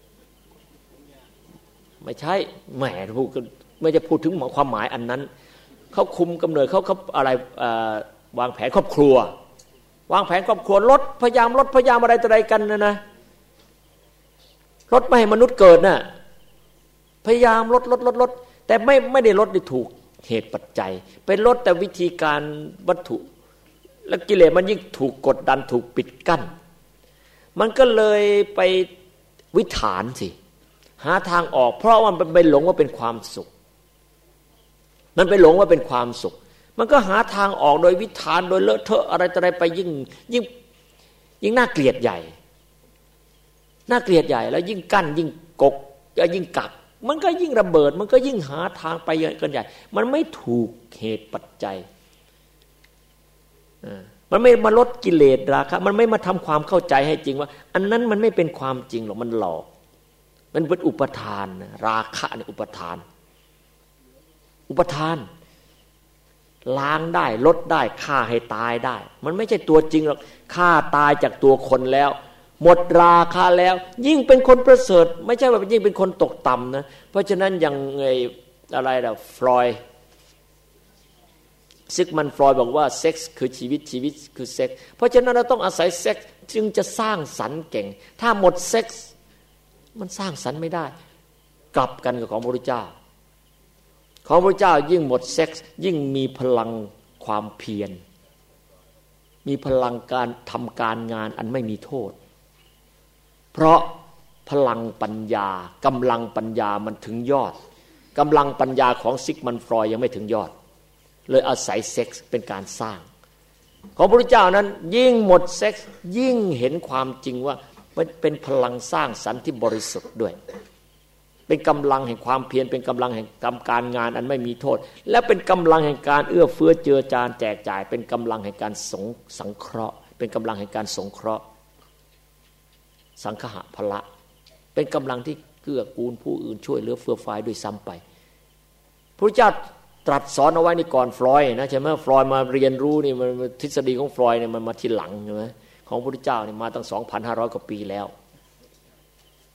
ไม่ใช่แหมพูดไม่จะพูดถึงความหมายอันนั้นเขาคุมกำเนิดเขาอะไรวางแผนครอบครัววางแผนครอบครัวพยายามอะไรต่ออะไรกันนะลดไม่ให้มนุษย์เกิดน่ะพยายามลดแต่ไม่ได้ลดได้ถูกเหตุปัจจัยไปลดแต่วิธีการวัตถุแล้วกิเลสมันยิ่งถูกกดดันถูกปิดกั้นมันก็เลยไปวิถานสิหาทางออกเพราะว่ามันไปหลงว่าเป็นความสุขมันไปหลงว่าเป็นความสุขมันก็หาทางออกโดยวิถานโดยเลอะเทอะอะไรต่ออะไรไปยิ่งน่าเกลียดใหญ่แล้วยิ่งกั้นยิ่งกกยิ่งกักมันก็ยิ่งระเบิดมันก็ยิ่งหาทางไปกันใหญ่มันไม่ถูกเหตุปัจจัยมันไม่มาลดกิเลสราคะมันไม่มาทำความเข้าใจให้จริงว่าอันนั้นมันไม่เป็นความจริงหรอกมันหลอกมันเป็นอุปทานราคะเนี่ยอุปทานล้างได้ลดได้ฆ่าให้ตายได้มันไม่ใช่ตัวจริงหรอกฆ่าตายจากตัวคนแล้วหมดราคะแล้วยิ่งเป็นคนประเสริฐไม่ใช่ว่ายิ่งเป็นคนตกต่ำนะเพราะฉะนั้นอย่างอะไรล่ะฟรอยด์ซิกมันฟรอยด์บอกว่าเซ็กส์คือชีวิตคือเซ็กส์เพราะฉะนั้นเราต้องอาศัยเซ็กส์จึงจะสร้างสรรค์เก่งถ้าหมดเซ็กส์มันสร้างสรรค์ไม่ได้กลับกันกับของพระพุทธเจ้าของพระพุทธเจ้ายิ่งหมดเซ็กส์ยิ่งมีพลังความเพียรมีพลังการทำการงานอันไม่มีโทษเพราะพลังปัญญากำลังปัญญามันถึงยอดกำลังปัญญาของซิกมันฟรอยด์ยังไม่ถึงยอดเลยอาศัยเซ็กส์เป็นการสร้างของพระพุทธเจ้านั้นยิ่งหมดเซ็กส์ยิ่งเห็นความจริงว่าเป็นพลังสร้างสรรค์ที่บริสุทธิ์ด้วยเป็นกำลังแห่งความเพียรเป็นกำลังแห่งการงานอันไม่มีโทษและเป็นกำลังแห่งการเอื้อเฟื้อเจือจานแจกจ่ายเป็นกำลังแห่งการสังเคราะห์เป็นกำลังแห่งการสงเคราะห์สังคหะพละเป็นกำลังที่เกื้อกูลผู้อื่นช่วยเหลือเฟื้อฟ้าด้วยซ้ำไปพระเจ้าตรัสสอนเอาไว้ในก่อนฟรอยด์นะใช่ไหมฟรอยด์มาเรียนรู้นี่มันทฤษฎีของฟรอยด์เนี่ยมันมาทีหลังใช่ไหมของพระพุทธเจ้านี่มาตั้ง 2,500 กว่าปีแล้ว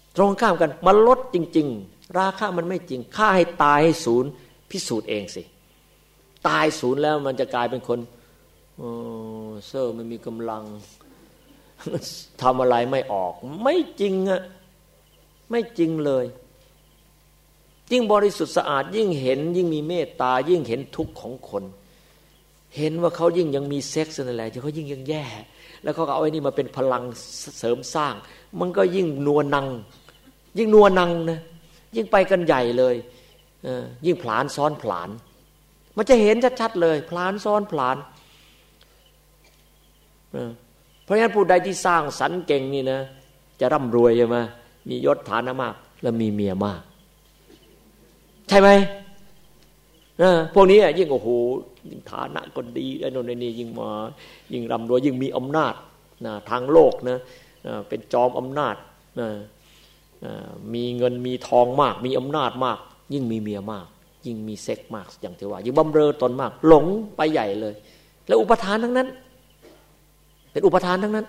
ตรงข้ามกันมันลดจริงๆราคะมันไม่จริงฆ่าให้ตายให้ศูนย์พิสูจน์เองสิตายศูนย์แล้วมันจะกลายเป็นคนเซอร์ไม่มีกำลังทำอะไรไม่ออกไม่จริงอะไม่จริงเลยยิ่งบริสุทธิ์สะอาดยิ่งเห็นยิ่งมีเมตตายิ่งเห็นทุกข์ของคนเห็นว่าเขายิ่งยังมีเซ็กซ์นั่นแหละที่เขายิ่งยังแย่แล้วเขาก็เอาไอ้นี่มาเป็นพลังเสริมสร้างมันก็ยิ่งนัวนังยิ่งนัวนังนะยิ่งไปกันใหญ่เลยยิ่งผลาญซ้อนผลาญมันจะเห็นชัดๆเลยผลาญซ้อนผลาญเพราะฉะนั้นผู้ใดที่สร้างสรรค์เก่งนี่นะจะร่ำรวยใช่ไหมมียศฐานะมากแล้วมีเมียมากใช่ไหมพวกนี้ยิ่งโอ้โหยิ่งฐานะก็ดีไอ้โน่นไอ้นี่ยิ่งมายิ่งร่ำรวยยิ่งมีอำนาจทางโลกนะเป็นจอมอำนาจมีเงินมีทองมากมีอำนาจมากยิ่งมีเมียมากยิ่งมีเซ็กมากอย่างที่ว่ายิ่งบำเรอตนมากหลงไปใหญ่เลยแล้วอุปทานทั้งนั้นเป็นอุปทานทั้งนั้น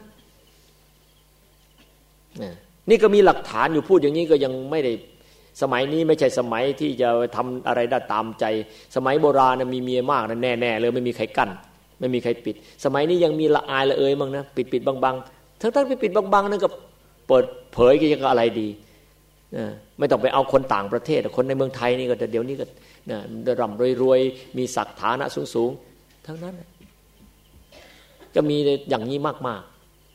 นี่ก็มีหลักฐานอยู่พูดอย่างนี้ก็ยังไม่ได้สมัยนี้ไม่ใช่สมัยที่จะทำอะไรได้ตามใจสมัยโบราณนะมีเมียมากนะแน่ๆเลยไม่มีใครกั้นไม่มีใครปิดสมัยนี้ยังมีละอายละเอยมั้งนะปิดบังๆทั้งปิดบังๆนั่นก็เปิดเผยก็ยังอะไรดีไม่ต้องไปเอาคนต่างประเทศคนในเมืองไทยนี่ก็เดี๋ยวนี้ก็ร่ำรวยมีศักดิ์ฐานะสูงๆทั้งนั้นก็มีอย่างนี้มาก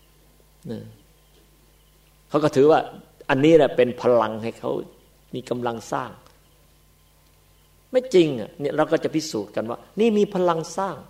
ๆเขาก็ถือว่าอันนี้แหละเป็นพลังให้เขามีกำลังสร้างไม่จริงอ่ะเนี่ยเราก็จะพิสูจน์กันว่านี่มีพลังสร้าง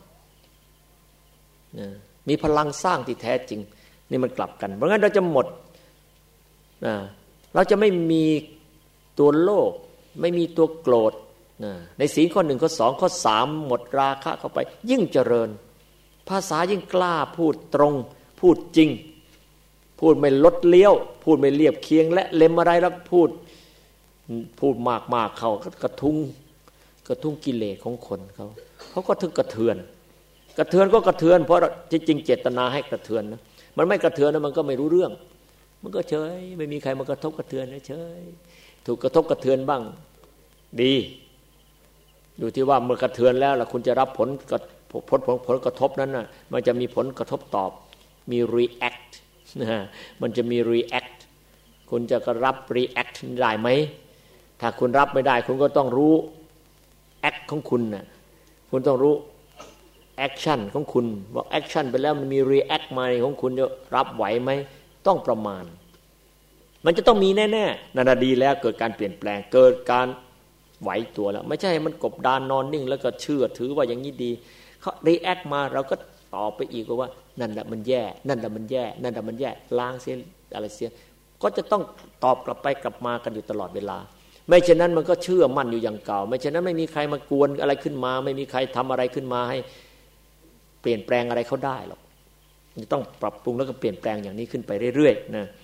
มีพลังสร้างที่แท้จริงนี่มันกลับกันเพราะงั้นเราจะหมดเราจะไม่มีตัวโลภไม่มีตัวโกรธในศีลข้อ1ข้อ2ข้อ3หมดราคะเข้าไปยิ่งเจริญภาษายิ่งกล้าพูดตรงพูดจริงพูดไม่ลดเลี้ยวพูดไม่เรียบเคียงและเล็มอะไรแล้วพูดมากเขาก็กระทุ้งกิเลสของคนเขาก็ถึงกระเทือนก็กระเทือนเพราะจริงเจตนาให้กระเทือนนะมันไม่กระเทือนนะมันก็ไม่รู้เรื่องมันก็เฉยไม่มีใครมากระทบกระเทือนเฉยถูกกระทบกระเทือนบ้างดีดูที่ว่าเมื่อกระเทือนแล้วล่ะคุณจะรับผลกระทบนั้นน่ะมันจะมีผลกระทบตอบมี react นะมันจะมี react คุณจะรับ react ได้ไหมถ้าคุณรับไม่ได้คุณก็ต้องรู้ act ของคุณน่ะคุณต้องรู้ action ของคุณว่า action ไปแล้วมันมี react มาของคุณจะรับไหวไหมต้องประมาณมันจะต้องมีแน่ๆนั่นดีแล้วเกิดการเปลี่ยนแปลงเกิดการไหวตัวแล้วไม่ใช่มันกบดานนอนนิ่งแล้วก็เชื่อถือว่าอย่างนี้ดีเขา react มาเราก็ตอบไปอีกว่านั่นแหละมันแย่นั่นแหละมันแย่นั่นแหละมันแย่ล้างเสียอะไรเสียก็จะต้องตอบกลับไปกลับมากันอยู่ตลอดเวลาไม่เช่นนั้นมันก็เชื่อมั่นอยู่อย่างเก่าไม่เช่นนั้นไม่มีใครมากวนอะไรขึ้นมาไม่มีใครทำอะไรขึ้นมาให้เปลี่ยนแปลงอะไรเขาได้หรอกจะต้องปรับปรุงแล้วก็เปลี่ยนแปลงอย่างนี้ขึ้นไปเรื่อยๆนะ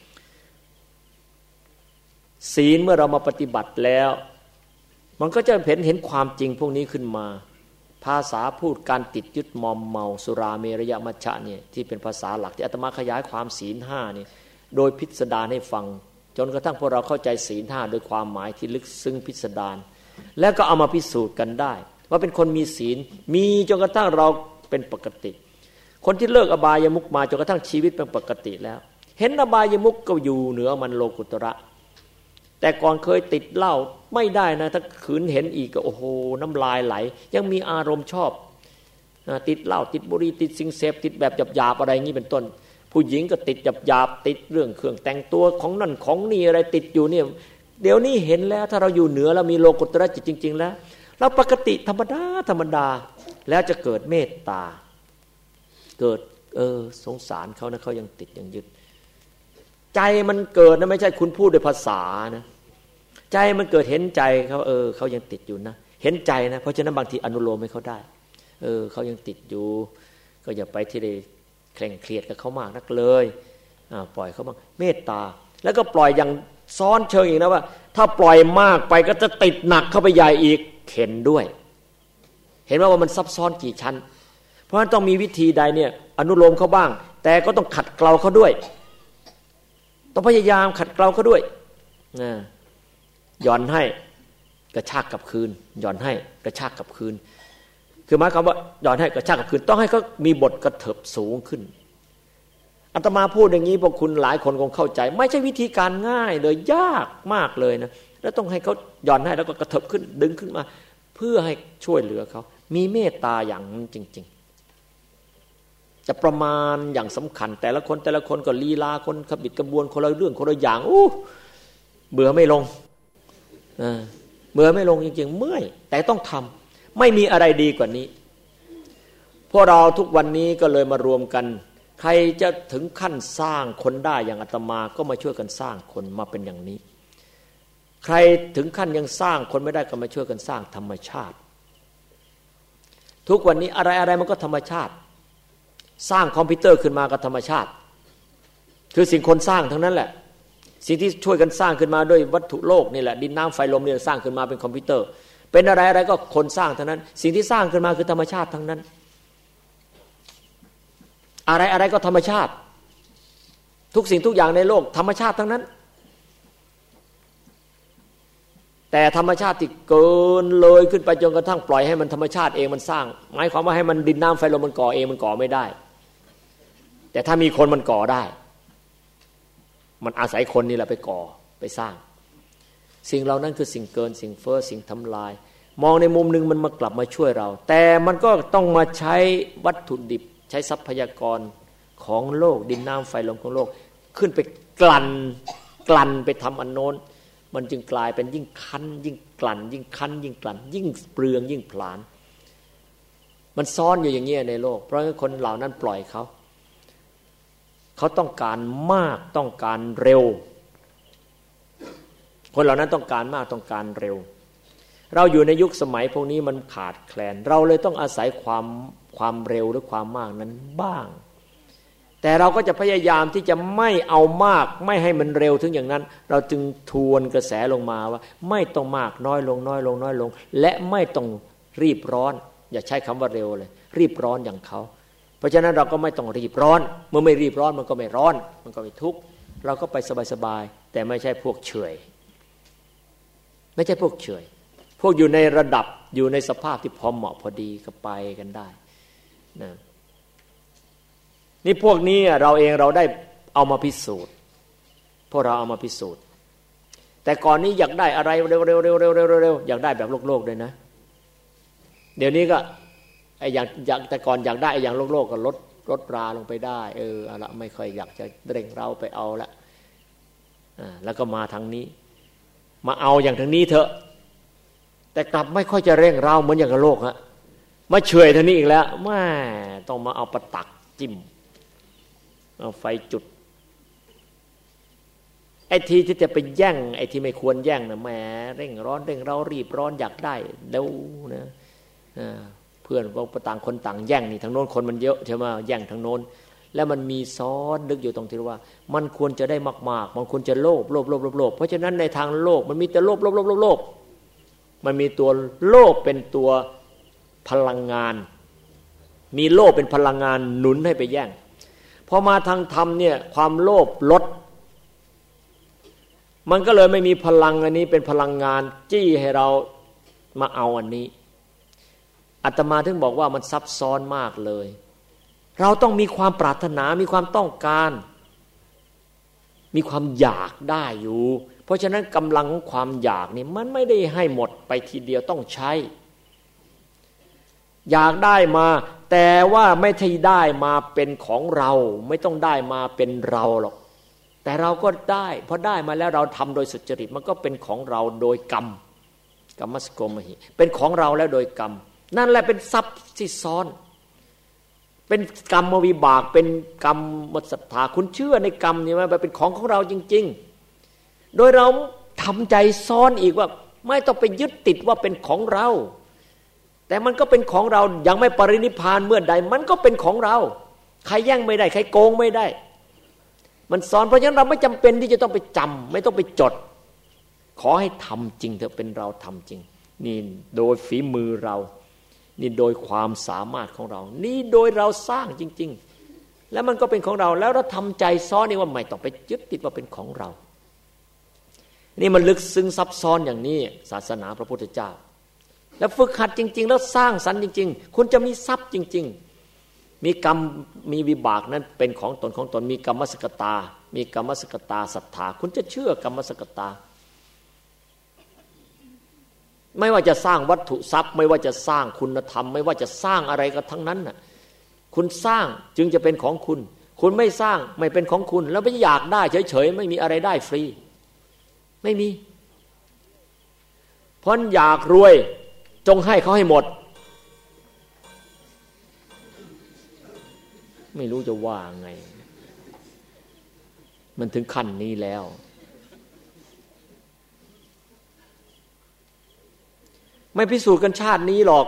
ศีลเมื่อเรามาปฏิบัติแล้วมันก็จะเห็นความจริงพวกนี้ขึ้นมาภาษาพูดการติดยึดมอมเมาสุราเมรยมัชฌะเนี่ยที่เป็นภาษาหลักที่อาตมาขยายความศีล5นี่โดยพิสดารให้ฟังจนกระทั่งพวกเราเข้าใจศีล5โดยความหมายที่ลึกซึ้งพิสดารแล้วก็เอามาพิสูจน์กันได้ว่าเป็นคนมีศีลมีจนกระทั่งเราเป็นปกติคนที่เลิกอบายมุขมาจนกระทั่งชีวิตเป็นปกติแล้วเห็นอบายมุขก็อยู่เหนือมันโลกุตระแต่ก่อนเคยติดเหล้าไม่ได้นะถ้าขืนเห็นอีกก็โอ้โหน้ำลายไหลยังมีอารมณ์ชอบติดเหล้าติดบุหรี่ติดสิ่งเสพติดแบบหยาบๆอะไรอย่างนี้เป็นต้นผู้หญิงก็ติดหยาบๆติดเรื่องเครื่องแต่งตัวของนั่นของนี่อะไรติดอยู่เนี่ยเดี๋ยวนี้เห็นแล้วถ้าเราอยู่เหนือแล้วมีโลกุตระจิตจริงๆแล้วเราปกติธรรมดาแล้วจะเกิดเมตตาเกิดสงสารเขานะเขายังติดยังยึดใจมันเกิดนะไม่ใช่คุณพูดด้วยภาษานะใจมันเกิดเห็นใจเขาเขายังติดอยู่นะเห็นใจนะเพราะฉะนั้นบางทีอนุโลมให้เขาได้เขายังติดอยู่ก็อย่าไปที่ได้เคร่งเครียดกับเขามากนักเลยปล่อยเขาบ้างเมตตาแล้วก็ปล่อยอย่างซ้อนเชิงอีกนะว่าถ้าปล่อยมากไปก็จะติดหนักเข้าไปใหญ่อีกเข็นด้วยเห็นว่ามันซับซ้อนกี่ชั้นเพราะฉะนั้นต้องมีวิธีใดเนี่ยอนุโลมเขาบ้างแต่ก็ต้องขัดเกลาเขาด้วยต้องพยายามขัดเกลาเขาด้วยหย่อนให้กระชากกลับคืนหย่อนให้กระชากกลับคืนคือหมายความว่าหย่อนให้กระชากกลับคืนต้องให้เขามีบทกระเถิบสูงขึ้นอาตมาพูดอย่างนี้พวกคุณหลายคนคงเข้าใจไม่ใช่วิธีการง่ายเลยยากมากเลยนะแล้วต้องให้เขาหย่อนให้แล้วก็กระเถิบขึ้นดึงขึ้นมาเพื่อให้ช่วยเหลือเขามีเมตตาอย่างนั้นจริงๆจะประมาณอย่างสำคัญแต่ละคนก็ลีลาคนขบิดกระบวนคนละเรื่องคนละอย่างเบื่อไม่ลงเบื่อไม่ลงจริงๆเมื่อยแต่ต้องทำไม่มีอะไรดีกว่านี้พวกเราทุกวันนี้ก็เลยมารวมกันใครจะถึงขั้นสร้างคนได้อย่างอาตมาก็มาช่วยกันสร้างคนมาเป็นอย่างนี้ใครถึงขั้นยังสร้างคนไม่ได้ก็มาช่วยกันสร้างธรรมชาติทุกวันนี้อะไรมันก็ธรรมชาติสร้างคอมพิวเตอร์ขึ้นมาก็ธรรมชาติคือสิ่งคนสร้างทั้งนั้นแหละสิ่งที่ช่วยกันสร้างขึ้นมาด้วยวัตถุโลกนี่แหละดินน้ำไฟลมนี่สร้างขึ้นมาเป็นคอมพิวเตอร์เป็นอะไรก็คนสร้างทั้งนั้นสิ่งที่สร้างขึ้นมาคือธรรมชาติทั้งนั้นอะไรก็ธรรมชาติทุกสิ่งทุกอย่างในโลกธรรมชาติทั้งนั้นแต่ธรรมชาติที่เกินเลยขึ้นไปจนกระทั่งปล่อยให้มันธรรมชาติเองมันสร้างหมายความว่าให้มันดินน้ำไฟลมมันก่อเองมันก่อไม่ได้แต่ถ้ามีคนมันก่อได้มันอาศัยคนนี่แหละไปก่อไปสร้างสิ่งเหล่านั้นคือสิ่งเกินสิ่งเฟ้อสิ่งทำลายมองในมุมนึงมันมากลับมาช่วยเราแต่มันก็ต้องมาใช้วัตถุดิบใช้ทรัพยากรของโลกดินน้ำไฟลมของโลกขึ้นไปกลั่นไปทำอันโน้นมันจึงกลายเป็นยิ่งคั้นยิ่งกลั่นยิ่งคั้นยิ่งกลั่นยิ่งเปลืองยิ่งผลาญมันซ่อนอยู่อย่างเงี้ยในโลกเพราะงั้นคนเหล่านั้นปล่อยเขาต้องการมากต้องการเร็วคนเหล่านั้นต้องการมากต้องการเร็วเราอยู่ในยุคสมัยพวกนี้มันขาดแคลนเราเลยต้องอาศัยความเร็วหรือความมากนั้นบ้างแต่เราก็จะพยายามที่จะไม่เอามากไม่ให้มันเร็วถึงอย่างนั้นเราจึงทวนกระแสลงมาว่าไม่ต้องมากน้อยลงและไม่ต้องรีบร้อนอย่าใช้คำว่าเร็วเลยรีบร้อนอย่างเขาเพราะฉะนั้นเราก็ไม่ต้องรีบร้อนเมื่อไม่รีบร้อนมันก็ไม่ร้อนมันก็ไม่ทุกข์เราก็ไปสบายๆแต่ไม่ใช่พวกเฉยไม่ใช่พวกเฉยพวกอยู่ในระดับอยู่ในสภาพที่พอเหมาะพอดีก็ไปกันได้นะนี่พวกนี้เราเองเราได้เอามาพิสูจน์พวกเราเอามาพิสูจน์แต่ก่อนนี้อยากได้อะไรเร็วๆอยากได้แบบโลกๆเลยนะเดี๋ยวนี้ก็ไอ้อย่างแต่ก่อนอยากได้ไอ้อย่างโลกก็ลดราลงไปได้เอาละไม่ค่อยอยากจะเร่งเราไปเอาละแล้วก็มาทางนี้มาเอาอย่างทางนี้เถอะแต่กลับไม่ค่อยจะเร่งเราเหมือนอย่างกับโลกฮะมาเฉยทางนี้อีกแล้วแม่ต้องมาเอาประตักจิ้มเอาไฟจุดไอ้ทีที่จะไปแย่งไอ้ที่ไม่ควรแย่งนะแหมเร่งเรารีบร้อนอยากได้เร็วนะเพื่อนก็ต่างคนต่างแย่งนี่ทางโน้นคนมันเยอะใช่ไหมแย่งทางโน้นแล้วมันมีซ้อนลึกอยู่ตรงที่ว่ามันควรจะได้มากๆมันควรจะโลภเพราะฉะนั้นในทางโลกมันมีแต่โลภมันมีตัวโลภเป็นตัวพลังงานมีโลภเป็นพลังงานหนุนให้ไปแย่งพอมาทางธรรมเนี่ยความโลภลดมันก็เลยไม่มีพลังอันนี้เป็นพลังงานจี้ให้เรามาเอาอันนี้อาตมาถึงบอกว่ามันซับซ้อนมากเลยเราต้องมีความปรารถนามีความต้องการมีความอยากได้อยู่เพราะฉะนั้นกำลังของความอยากนี่มันไม่ได้ให้หมดไปทีเดียวต้องใช้อยากได้มาแต่ว่าไม่ใช่ได้มาเป็นของเราไม่ต้องได้มาเป็นเราหรอกแต่เราก็ได้พอได้มาแล้วเราทำโดยสุจริตมันก็เป็นของเราโดยกรรมสโกมหิเป็นของเราแล้วโดยกรรมนั่นแหละเป็นทรัพย์ที่ซ้อนเป็นกรรมวิบากเป็นกรรมศรัทธาคุณเชื่อในกรรมนี่ไหมเป็นของเราจริงๆโดยเราทำใจซ้อนอีกว่าไม่ต้องไปยึดติดว่าเป็นของเราแต่มันก็เป็นของเรายังไม่ปรินิพพานเมื่อใดมันก็เป็นของเราใครแย่งไม่ได้ใครโกงไม่ได้มันซ้อนเพราะฉะนั้นเราไม่จำเป็นที่จะต้องไปจำไม่ต้องไปจดขอให้ทำจริงเถอะเป็นเราทำจริงนี่โดยฝีมือเรานี่โดยความสามารถของเรานี่โดยเราสร้างจริงๆแล้วมันก็เป็นของเราแล้วเราทำใจซ้อนนี่ว่าไม่ต้องไปยึดติดว่าเป็นของเรานี่มันลึกซึ้งซับซ้อนอย่างนี้ศาสนาพระพุทธเจ้าแล้วฝึกหัดจริงๆแล้วสร้างสรรค์จริงๆคุณจะมีทรัพย์จริงๆมีกรรมมีวิบากนั้นเป็นของตนของตนมีกรรมสกตามีกรรมสกตาศรัทธาคุณจะเชื่อกรรมสกตาไม่ว่าจะสร้างวัตถุทรัพย์ไม่ว่าจะสร้างคุณธรรมไม่ว่าจะสร้างอะไรก็ทั้งนั้นน่ะคุณสร้างจึงจะเป็นของคุณคุณไม่สร้างไม่เป็นของคุณแล้วไม่อยากได้เฉยๆไม่มีอะไรได้ฟรีไม่มีเพราะอยากรวยจงให้เขาให้หมดไม่รู้จะว่าไงมันถึงขั้นนี้แล้วไม่พิสูจน์กันชาตินี้หรอก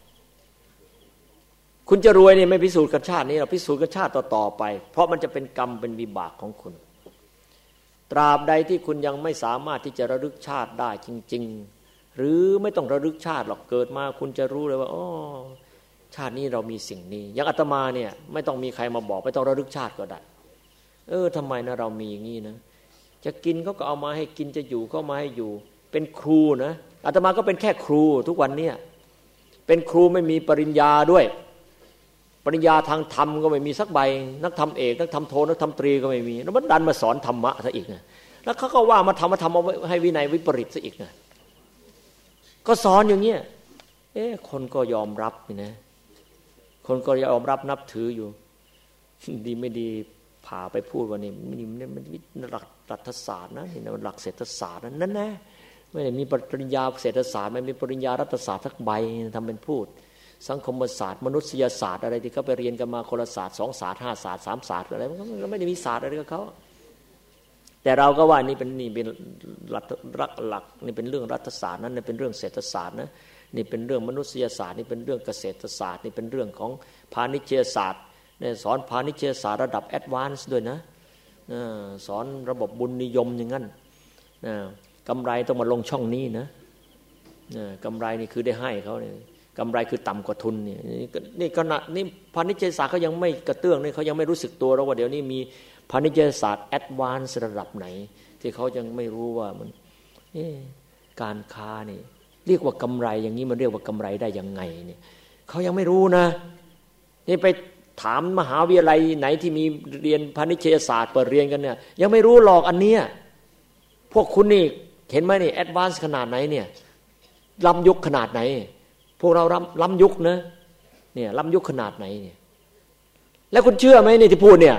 คุณจะรวยเนี่ยไม่พิสูจน์กันชาตินี้หรอกพิสูจน์กันชาติต่อๆไปเพราะมันจะเป็นกรรมเป็นวิบากของคุณตราบใดที่คุณยังไม่สามารถที่จะระลึกชาติได้จริงๆหรือไม่ต้องระลึกชาติหรอกเกิดมาคุณจะรู้เลยว่าอ๋อชาตินี้เรามีสิ่งนี้อย่างอาตมาเนี่ยไม่ต้องมีใครมาบอกไม่ต้องระลึกชาติก็ได้ทำไมนะเรามีอย่างนี้นะจะกินเขาก็เอามาให้กินจะอยู่ก็มาให้อยู่เป็นครูนะอาตมาก็เป็นแค่ครูทุกวันเนี่ยเป็นครูไม่มีปริญญาด้วยปริญญาทางธรรมก็ไม่มีสักใบนักธรรมเอกนักธรรมโทนักธรรมตรีก็ไม่มีแล้วมันดันมาสอนธรรมะซะอีกนะแล้วเขาก็ว่ามาทำเอาให้วินัยวิปริตซะอีกนะก็สอนอย่างเงี้ยคนก็ยอมรับนี่นะคนก็ยอมรับนับถืออยู่ดีไม่ดีผ่าไปพูดว่านี่มันหลักรัฐศาสตร์นะนี่มันหลักเศรษฐศาสตร์นั่นแน่ไม่ได้มีปริญญาเศรษฐศาสตร์ไม่มีปริญญารัฐศาสตร์สักใบทำเป็นพูดสังคมศาสตร์มนุษยศาสตร์อะไรที่เขาไปเรียนกันมาคนละศาสตร์2ศาสตร์5ศาสตร์3ศาสตร์อะไรมันก็ไม่ได้มีศาสตร์อะไรกับเขาแต่เราก็ว่านี่เป็นหลักนี่เป็นเรื่องรัฐศาสตร์นั้นนี่เป็นเรื่องเศรษฐศาสตร์นะนี่เป็นเรื่องมนุษยศาสตร์นี่เป็นเรื่องเกษตรศาสตร์นี่เป็นเรื่องของพาณิชยศาสตร์เนี่ยสอนพาณิชยศาสตร์ระดับแอดวานซ์ด้วยนะสอนระบบบุญนิยมอย่างนั้นกำไรต้องมาลงช่องนี้นะกำไรนี่คือได้ให้เขาเนี่ยกำไรคือต่ำกว่าทุนนี่ขณะนี่พาณิชยศาสตร์เขายังไม่กระเตื้องนี่เขายังไม่รู้สึกตัวแล้วว่าเดี๋ยวนี้มีพาณิชยศาสตร์แอดวานซ์ระดับไหนที่เขายังไม่รู้ว่ามันการค้านี่เรียกว่ากำไรอย่างนี้มันเรียกว่ากำไรได้ยังไงเนี่ยเขายังไม่รู้นะนี่ไปถามมหาวิทยาลัยไหนที่มีเรียนพาณิชยศาสตร์เปิดเรียนกันเนี่ยยังไม่รู้หรอกอันเนี้ยพวกคุณนี่เห็นไหมนี่แอดวานซ์ขนาดไหนเนี่ยล้ำยุคขนาดไหนพวกเราล้ำยุคนะเนี่ยล้ำยุคขนาดไหนเนี่ยแล้วคุณเชื่อไหมนี่ที่พูดเนี่ย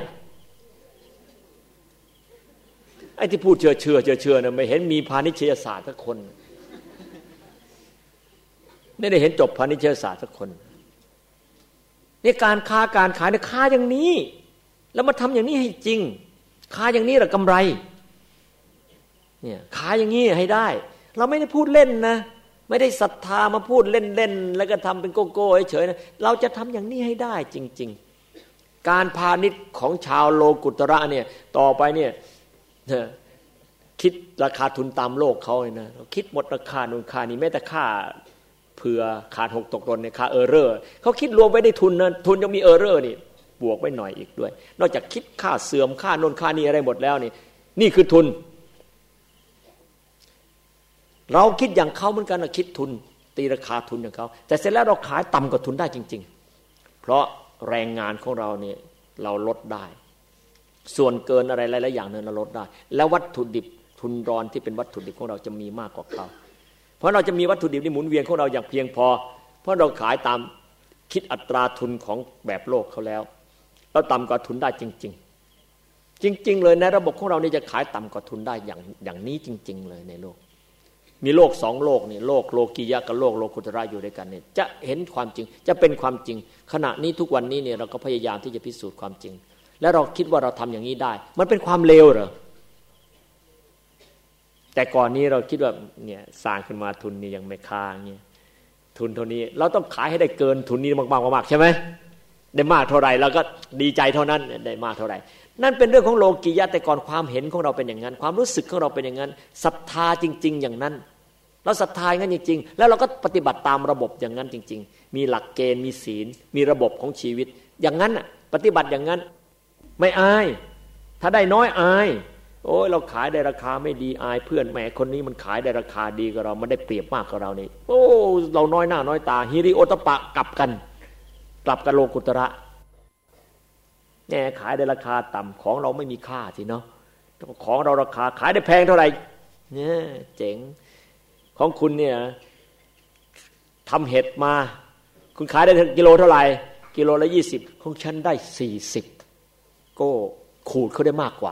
ไอ้ที่พูดเชื่อนะไม่เห็นมีพาณิชยศาสตร์สักคนไม่ได้เห็นจบพาณิชยศาสตร์สักคนนี่การค้าการขายเนี่ยค้าอย่างนี้แล้วมาทำอย่างนี้ให้จริงค้าอย่างนี้แหละกำไรเนี่ยค้าอย่างนี้ให้ได้เราไม่ได้พูดเล่นนะไม่ได้ศรัทธามาพูดเล่นๆแล้วก็ทำเป็นโกโก้เฉยๆนะเราจะทำอย่างนี้ให้ได้จริงๆการพาณิชย์ของชาวโลกุตระเนี่ยต่อไปเนี่ยคิดราคาทุนตามโลกเขาเลยนะคิดหมดราคานู่นค่านี้แม้แต่ค่าเผื่อขาดหกตกหล่นเนี่ยค่าเออร์เรอร์เขาคิดรวมไว้ในทุนนะทุนยังมีเออร์เรอร์นี่บวกไว้หน่อยอีกด้วยนอกจากคิดค่าเสื่อมค่าโน่นค่านี้อะไรหมดแล้วนี่คือทุนเราคิดอย่างเขาเหมือนกันนะคิดทุนตีราคาทุนอย่างเขาแต่เสร็จแล้วเราขายต่ำกว่าทุนได้จริงๆเพราะแรงงานของเราเนี่ยเราลดได้ส่วนเกินอะไรหลายๆอย่างเนี่ยเราลดได้แล้ววัตถุดิบทุนรอนที่เป็นวัตถุดิบของเราจะมีมากกว่าเขาเพราะเราจะมีวัตถุดิบที่หมุนเวียนของเราอย่างเพียงพอเพราะเราขายตามคิดอัตราทุนของแบบโลกเขาแล้วเราต่ำกว่าทุนได้จริงๆจริงๆเลยในระบบของเรานี่จะขายต่ำกว่าทุนได้อย่างนี้จริงๆเลยในโลกมีโลกสองโลกนี่โลกโลกียะกับโลกโลกุตระอยู่ด้วยกันเนี่ยจะเห็นความจริงจะเป็นความจริงขณะนี้ทุกวันนี้เนี่ยเราก็พยายามที่จะพิสูจน์ความจริงแล้วเราคิดว่าเราทำอย่างนี้ได้มันเป็นความเลวเหรอแต่ก่อนนี้เราคิดว่าเนี่ยสร้างขึ้นมาทุนนี่ยังไม่ค้าเงี้ยทุนเท่านี้เราต้องขายให้ได้เกินทุนนี้มากๆใช่ไหมได้มากเท่าไหร่เราก็ดีใจเท่านั้นได้มากเท่าไหร่นั่นเป็นเรื่องของโลกียะแต่ก่อนความเห็นของเราเป็นอย่างนั้นความรู้สึกของเราเป็นอย่างนั้นศรัทธาจริงๆอย่างนั้นเราศรัทธาอย่างนั้นจริงๆแล้วเราก็ปฏิบัติตามระบบอย่างนั้นจริงๆมีหลักเกณฑ์มีศีลมีระบบของชีวิตอย่างนั้นปฏิบัติอย่างนั้นไม่อายถ้าได้น้อยอายโอ้ยเราขายได้ราคาไม่ดีอายเพื่อนแหมคนนี้มันขายได้ราคาดีกว่าเรามันได้เปรียบมากกว่าเรานี่โอ้เราน้อยหน้าน้อยตาฮิริโอตปะกลับกันโลกุตระแหมขายได้ราคาต่ำของเราไม่มีค่าสิเนาะของเราราคาขายได้แพงเท่าไหร่เนี่ยเจ๋งของคุณเนี่ยทำเห็ดมาคุณขายได้กิโลเท่าไหร่กิโลละ20ของฉันได้40ก็ขูดเขาได้มากกว่า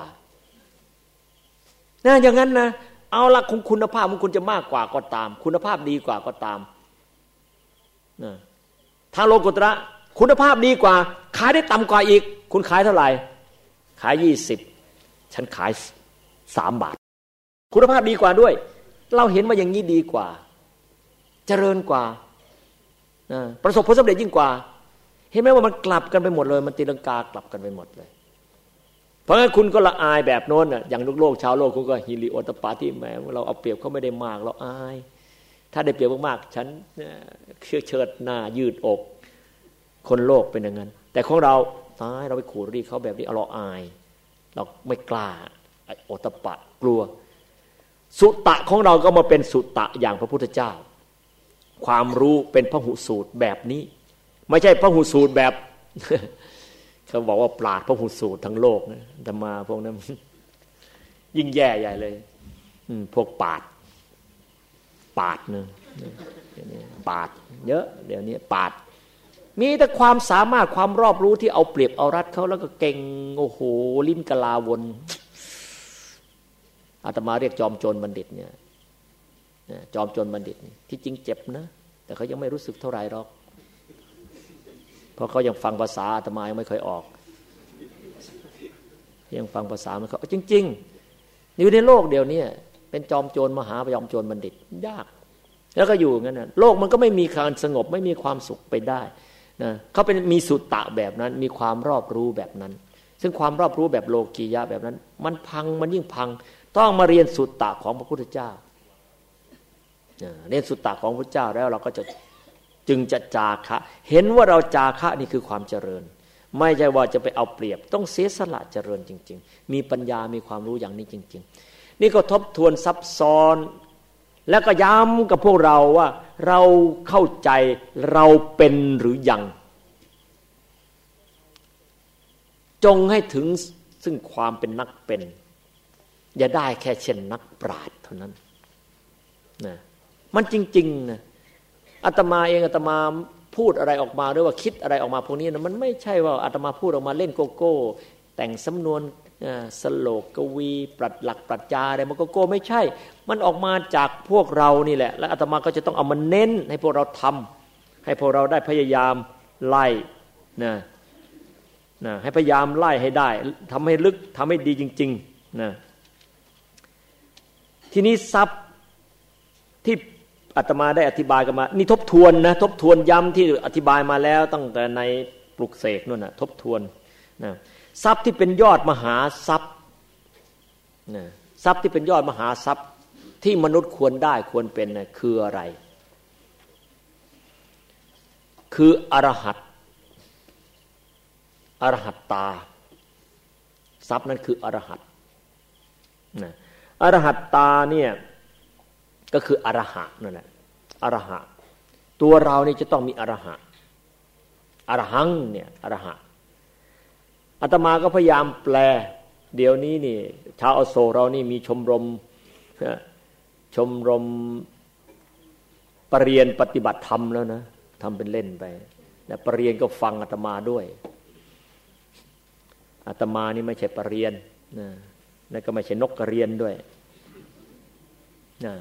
นะอย่างนั้นนะเอาละของคุณภาพของคุณจะมากกว่าก็ตามคุณภาพดีกว่าก็ตามนะทางโลกุตระคุณภาพดีกว่าขายได้ต่ำกว่าอีกคุณขายเท่าไหร่ขาย20ฉันขาย3 บาทคุณภาพดีกว่าด้วยเราเห็นว่าอย่างนี้ดีกว่าเจริญกว่าประสบผลสำเร็จยิ่งกว่าเห็นไหมว่ามันกลับกันไปหมดเลยมันตีลังกากลับกันไปหมดเลยเพราะงั้นคุณก็ละอายแบบโน้นน่ะอย่างโลกชาวโลกคุณก็ฮิริโอตปาที่แม้เราเอาเปรียบเขาไม่ได้มากเราอายถ้าได้เปรียบมากๆฉันเชิดหน้ายืดอกคนโลกเป็นอย่างนั้นแต่ของเราตายเราไปขู่รีเขาแบบนี้เราอายเราไม่กล้าโอตปะกลัวสุตะของเราก็มาเป็นสุตะอย่างพระพุทธเจ้าความรู้เป็นพหุสูตรแบบนี้ไม่ใช่พหุสูตรแบบเขาบอกว่าปราชญ์พหุสูตรทั้งโลกนะแต่มาพวกนั้นยิ่งแย่ใหญ่เลยพวกปาดนะปาดเยอะเดี๋ยวนี้ปาดมีแต่ความสามารถความรอบรู้ที่เอาเปรียบเอารัดเขาแล้วก็เก่งโอ้โหลิ้นกะลาวนอาตมาเรียกจอมโจรบัณฑิตเนี่ยจอมโจรบัณฑิตที่จริงเจ็บนะแต่เขายังไม่รู้สึกเท่าไหร่หรอกเพราะเขายังฟังภาษาอาตมายังไม่เคยออกยังฟังภาษาไม่เขาจริงๆอยู่ในโลกเดียวนี้เป็นจอมโจรมหาจอมโจรบัณฑิตยากแล้วก็อยู่งั้นนะโลกมันก็ไม่มีความสงบไม่มีความสุขไปได้นะเขาเป็นมีสุตตะแบบนั้นมีความรอบรู้แบบนั้นซึ่งความรอบรู้แบบโลกียะแบบนั้นมันพังมันยิ่งพังต้องมาเรียนสุตตะของพระพุทธเจ้าเรียนสุตตะของพระเจ้าแล้วเราก็จะจึงจะจาคะเห็นว่าเราจาคะนี่คือความเจริญไม่ใช่ว่าจะไปเอาเปรียบต้องเสียสละเจริญจริงๆมีปัญญามีความรู้อย่างนี้จริงๆนี่ก็ทบทวนซับซ้อนแล้วก็ย้ำกับพวกเราว่าเราเข้าใจเราเป็นหรือยังจงให้ถึงซึ่งความเป็นนักเป็นอย่าได้แค่เช่นนักปราชญ์เท่านั้นนะมันจริงๆนะอาตมาเองอาตมาพูดอะไรออกมาหรือว่าคิดอะไรออกมาพวกนี้นะมันไม่ใช่ว่าอาตมาพูดออกมาเล่นโกโก้แต่งสำนวนสโลกกวีปรัชญ์หลักปรัชญาอะไรมันโกโก้ไม่ใช่มันออกมาจากพวกเรานี่แหละและอาตมาก็จะต้องเอามาเน้นให้พวกเราทำให้พวกเราได้พยายามไล่นะให้พยายามไล่ให้ได้ทำให้ลึกทำให้ดีจริงๆนะทีนี้ทรัพย์ที่อาตมาได้อธิบายกันมานี่ทบทวนนะทบทวนย้ำที่อธิบายมาแล้วตั้งแต่ในปลุกเสกนู่นนะทบทวนนะทรัพย์ที่เป็นยอดมหาทรัพย์นะทรัพย์ที่เป็นยอดมหาทรัพย์ที่มนุษย์ควรได้ควรเป็นนะคืออะไรคืออรหัตตาทรัพย์นั้นคืออรหัตนะอรหัตตาเนี่ยก็คืออรหะนั่นแหละอรหะตัวเรานี่จะต้องมีอรหะอรหังเนี่ยอรหะอาตมาก็พยายามแปลเดี๋ยวนี้นี่ชาวอโศกเรานี่มีชมรมปรริญญาปฏิบัติธรรมแล้วนะทำเป็นเล่นไปและปรริญญาก็ฟังอาตมาด้วยอาตมานี่ไม่ใช่ปรริญญานะแล้วก็ไม่ใช่นกกระเรียนด้วยนะ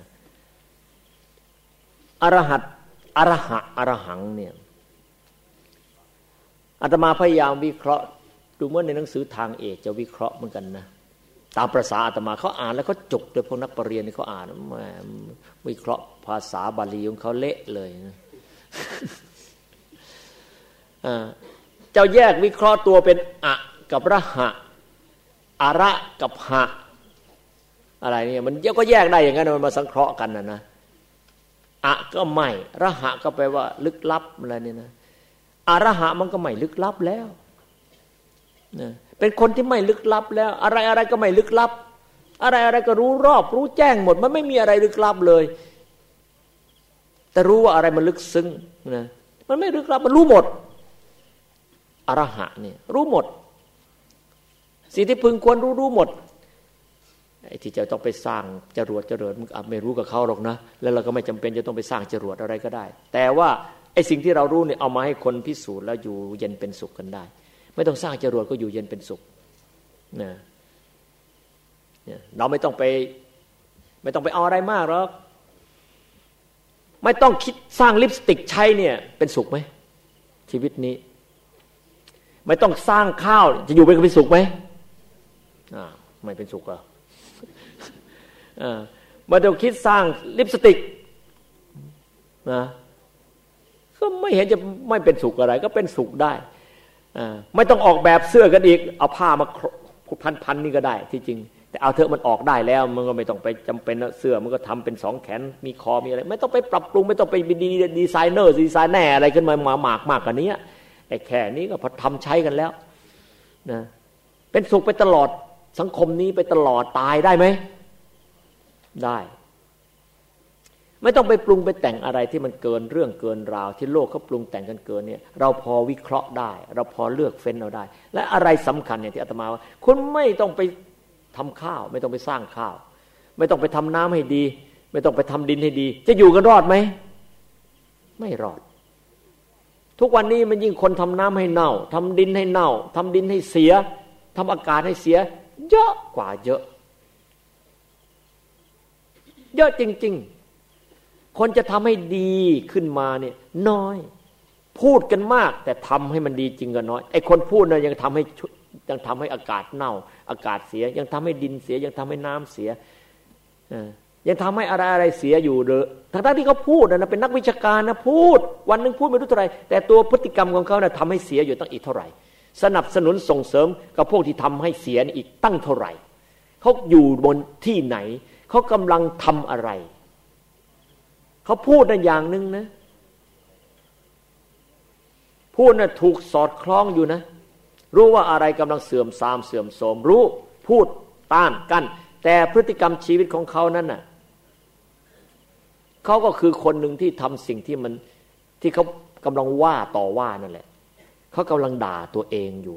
อรหัตอรหะอรหังเนี่ยอาตมาพยายามวิเคราะห์ดูเมื่อในหนังสือทางเอกจะวิเคราะห์เหมือนกันนะตามประสาอาตมาเขาอ่านแล้วเขาจุกโดยพวกนักปรริญญาเขาอ่านวิเคราะห์ภาษาบาลีของเขาเละเลยนะเจ้าแยกวิเคราะห์ตัวเป็นอะกับระหะอาระกับหะอะไรเนี่ยมันก็แยกได้อย่างนั้นมันมาสังเคราะห์กันนะอะก็ไม่ระหะก็แปลว่าลึกลับอะไรเนี่ยนะอรหะมันก็ไม่ลึกลับแล้วนะเป็นคนที่ไม่ลึกลับแล้วอะไรก็ไม่ลึกลับอะไรก็รู้รอบรู้แจ้งหมดมันไม่มีอะไรลึกลับเลยแต่รู้ว่าอะไรมันลึกซึ้งนะมันไม่ลึกลับมันรู้หมดอรหะเนี่ยรู้หมดสิ่งที่พึงควรรู้หมดไอ้ที่จะต้องไปสร้างจรวดเจริญมึงไม่รู้กับเขาหรอกนะแล้วเราก็ไม่จำเป็นจะต้องไปสร้างจรวดอะไรก็ได้แต่ว่าไอ้สิ่งที่เรารู้เนี่ยเอามาให้คนพิสูจน์แล้วอยู่เย็นเป็นสุขกันได้ไม่ต้องสร้างจรวดก็อยู่เย็นเป็นสุขนะเราไม่ต้องไปเอาอะไรมากหรอกไม่ต้องคิดสร้างลิปสติกใช้เนี่ยเป็นสุขไหมชีวิตนี้ไม่ต้องสร้างข้าวจะอยู่เป็นสุขไหมไม่เป็นสุขอ่ะไม่ต้องคิดสร้างลิปสติกนะก็ไม่เห็นจะไม่เป็นสุขอะไรก็เป็นสุขได้ไม่ต้องออกแบบเสื้อกันอีกเอาผ้ามาพันนี่ก็ได้ที่จริงแต่เอาเถอะมันออกได้แล้วมันก็ไม่ต้องไปจำเป็นเสื้อมันก็ทำเป็น2แขนมีคอมีอะไรไม่ต้องไปปรับปรุงไม่ต้องไปดีไซเนอร์ดีไซเนอร์อะไรขึ้นมามากกว่านี้ไอ้แค่นี้ก็พอทำใช้กันแล้วนะเป็นสุขไปตลอดสังคมนี้ไปตลอดตายได้ไหมได้ไม่ต้องไปปรุงไปแต่งอะไรที่มันเกินเรื่องเกินราวที่โลกเขาปรุงแต่งกันเกินเนี่ยเราพอวิเคราะห์ได้เราพอเลือกเฟ้นเอาได้และอะไรสำคัญเนี่ยที่อาตมาว่าคุณไม่ต้องไปทำข้าวไม่ต้องไปสร้างข้าวไม่ต้องไปทำน้ำให้ดีไม่ต้องไปทำดินให้ดีจะอยู่กันรอดไหมไม่รอดทุกวันนี้มันยิ่งคนทำน้ำให้เน่าทำดินให้เน่าทำดินให้เสียทำอากาศให้เสียเยอะกว่าเยอะจริงๆคนจะทำให้ดีขึ้นมาเนี่ยน้อยพูดกันมากแต่ทำให้มันดีจริงก็น้อยไอ้คนพูดน่ะยังทำให้อากาศเน่าอากาศเสียยังทำให้ดินเสียยังทำให้น้ำเสียยังทำให้อะไรเสียอยู่เลยทั้งที่เขาพูดนะเป็นนักวิชาการนะพูดวันนึงพูดไม่รู้เท่าไหร่แต่ตัวพฤติกรรมของเขานะทำให้เสียอยู่ตั้งอีกเท่าไหร่สนับสนุนส่งเสริมกับพวกที่ทำให้เสียอีกตั้งเท่าไหร่เขาอยู่บนที่ไหนเขากำลังทำอะไรเขาพูดนะอย่างนึงนะพูดนะถูกสอดคล้องอยู่นะรู้ว่าอะไรกำลังเสื่อมทรามเสื่อมโทรมรู้พูดต้านกั้นแต่พฤติกรรมชีวิตของเขานั้นน่ะเขาก็คือคนหนึ่งที่ทำสิ่งที่เขากำลังว่าต่อว่านั่นแหละเขากำลังด่าตัวเองอยู่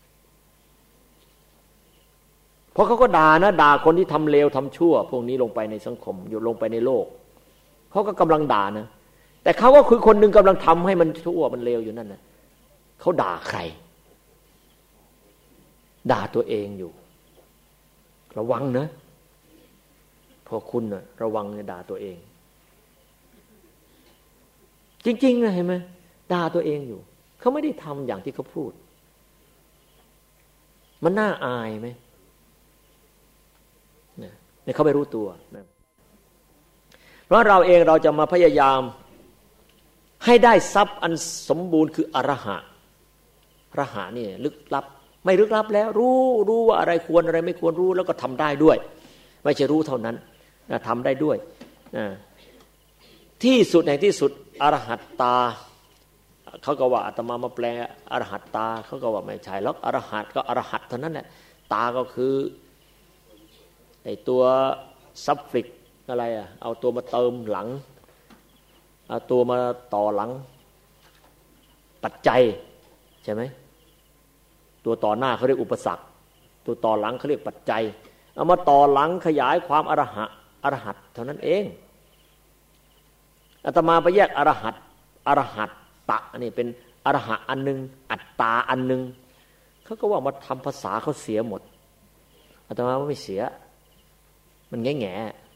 เพราะเขาก็ด่านะด่าคนที่ทำเลวทำชั่วพวกนี้ลงไปในสังคมอยู่ลงไปในโลกเขาก็กำลังด่านะแต่เขาก็คือคนหนึ่งกำลังทำให้มันชั่วมันเลวอยู่นั่นนะเขาด่าใครด่าตัวเองอยู่ระวังนะพอคุณนะระวังเนี่ยด่าตัวเองจริงๆนะเห็นไหมด่าตัวเองอยู่เขาไม่ได้ทำอย่างที่เขาพูดมันน่าอายไหมเนี่ยเขาไม่รู้ตัวนะเพราะเราเองเราจะมาพยายามให้ได้ทรัพย์อันสมบูรณ์คืออรหะอรหะนี่ลึกลับไม่ลึกลับแล้วรู้ว่าอะไรควรอะไรไม่ควรรู้แล้วก็ทำได้ด้วยไม่ใช่รู้เท่านั้นทำได้ด้วยที่สุดแห่งที่สุดอรหัตตาเขาก็ว่าอาตมาแปลอรหัตตาเขาก็ว่าไม่ใช่หรอกอรหัตก็อรหัตเท่านั้นแหละตาก็คือไอ้ตัวซับฟิกอะไรเอาตัวมาเติมหลังเอาตัวมาต่อหลังปัจจัยใช่ไหมตัวต่อหน้าเขาเรียกอุปสรรคตัวต่อหลังเขาเรียกปัจจัยเอามาต่อหลังขยายความอรหัตเท่านั้นเองอาตมาไปแยกอรหัตตะนี่เป็นอรหะอันนึงอัตตาอันนึงเขาก็ว่ามาทำภาษาเขาเสียหมดอาตมาไม่เสียมันแง่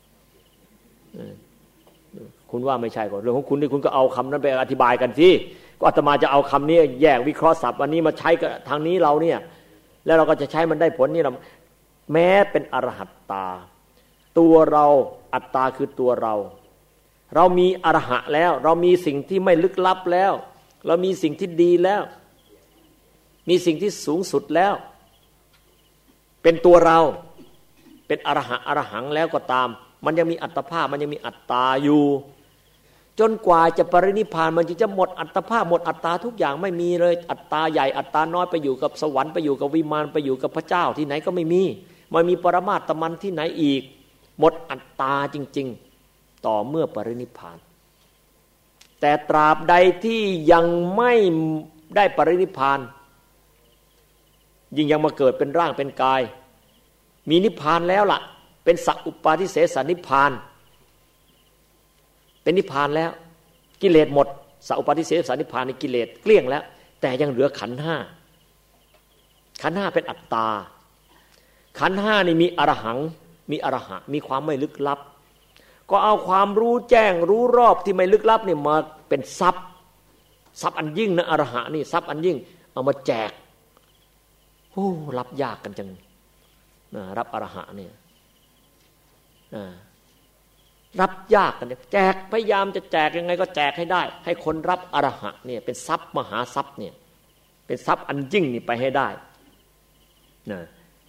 คุณว่าไม่ใช่ก็เรื่องของคุณที่คุณก็เอาคำนั้นไปอธิบายกันสิก็อาตมาจะเอาคำนี้แยกวิเคราะห์ศัพท์อันนี้มาใช้กับทางนี้เราเนี่ยแล้วเราก็จะใช้มันได้ผลนี่เราแม้เป็นอรหัตตาตัวเราอัตตาคือตัวเรามีอรหะแล้วเรามีสิ่งที่ไม่ลึกลับแล้วเรามีสิ่งที่ดีแล้วมีสิ่งที่สูงสุดแล้วเป็นตัวเราเป็นอรหังแล้วก็ตามมันยังมีอัตภาพมันยังมีอัตตาอยู่จนกว่าจะปรินิพพานมันจะหมดอัตภาพหมดอัตตาทุกอย่างไม่มีเลยอัตตาใหญ่อัตตาน้อยไปอยู่กับสวรรค์ไปอยู่กับวิมานไปอยู่กับพระเจ้าที่ไหนก็ไม่มีมันมีปรมาตมันที่ไหนอีกหมดอัตตาจริงๆต่อเมื่อปรินิพพานแต่ตราบใดที่ยังไม่ได้ปรินิพพานยิ่งยังมาเกิดเป็นร่างเป็นกายมีนิพพานแล้วล่ะเป็นสัพอุปาทิเสสนิพพานเป็นนิพพานแล้วกิเลสหมดสัพอุปาทิเสสนิพพานในกิเลสเกลี้ยงแล้วแต่ยังเหลือขันธ์ห้าขันธ์ห้าเป็นอัตตาขันธ์ห้านี่มีอรหังมีอรหะมีความไม่ลึกลับก็เอาความรู้แจ้งรู้รอบที่ไม่ลึกลับนี่มาเป็นทรัพย์อันยิ่งนะอรหะนี่ทรัพย์อันยิ่งเอามาแจกโอ้รับยากกันจังรับอรหะเนี่ยรับยากกันเนี่ยแจกพยายามจะแจกยังไงก็แจกให้ได้ให้คนรับอรหะเนี่ยเป็นทรัพย์มหาทรัพย์เนี่ยเป็นทรัพย์อันยิ่งนี่ไปให้ได้นะ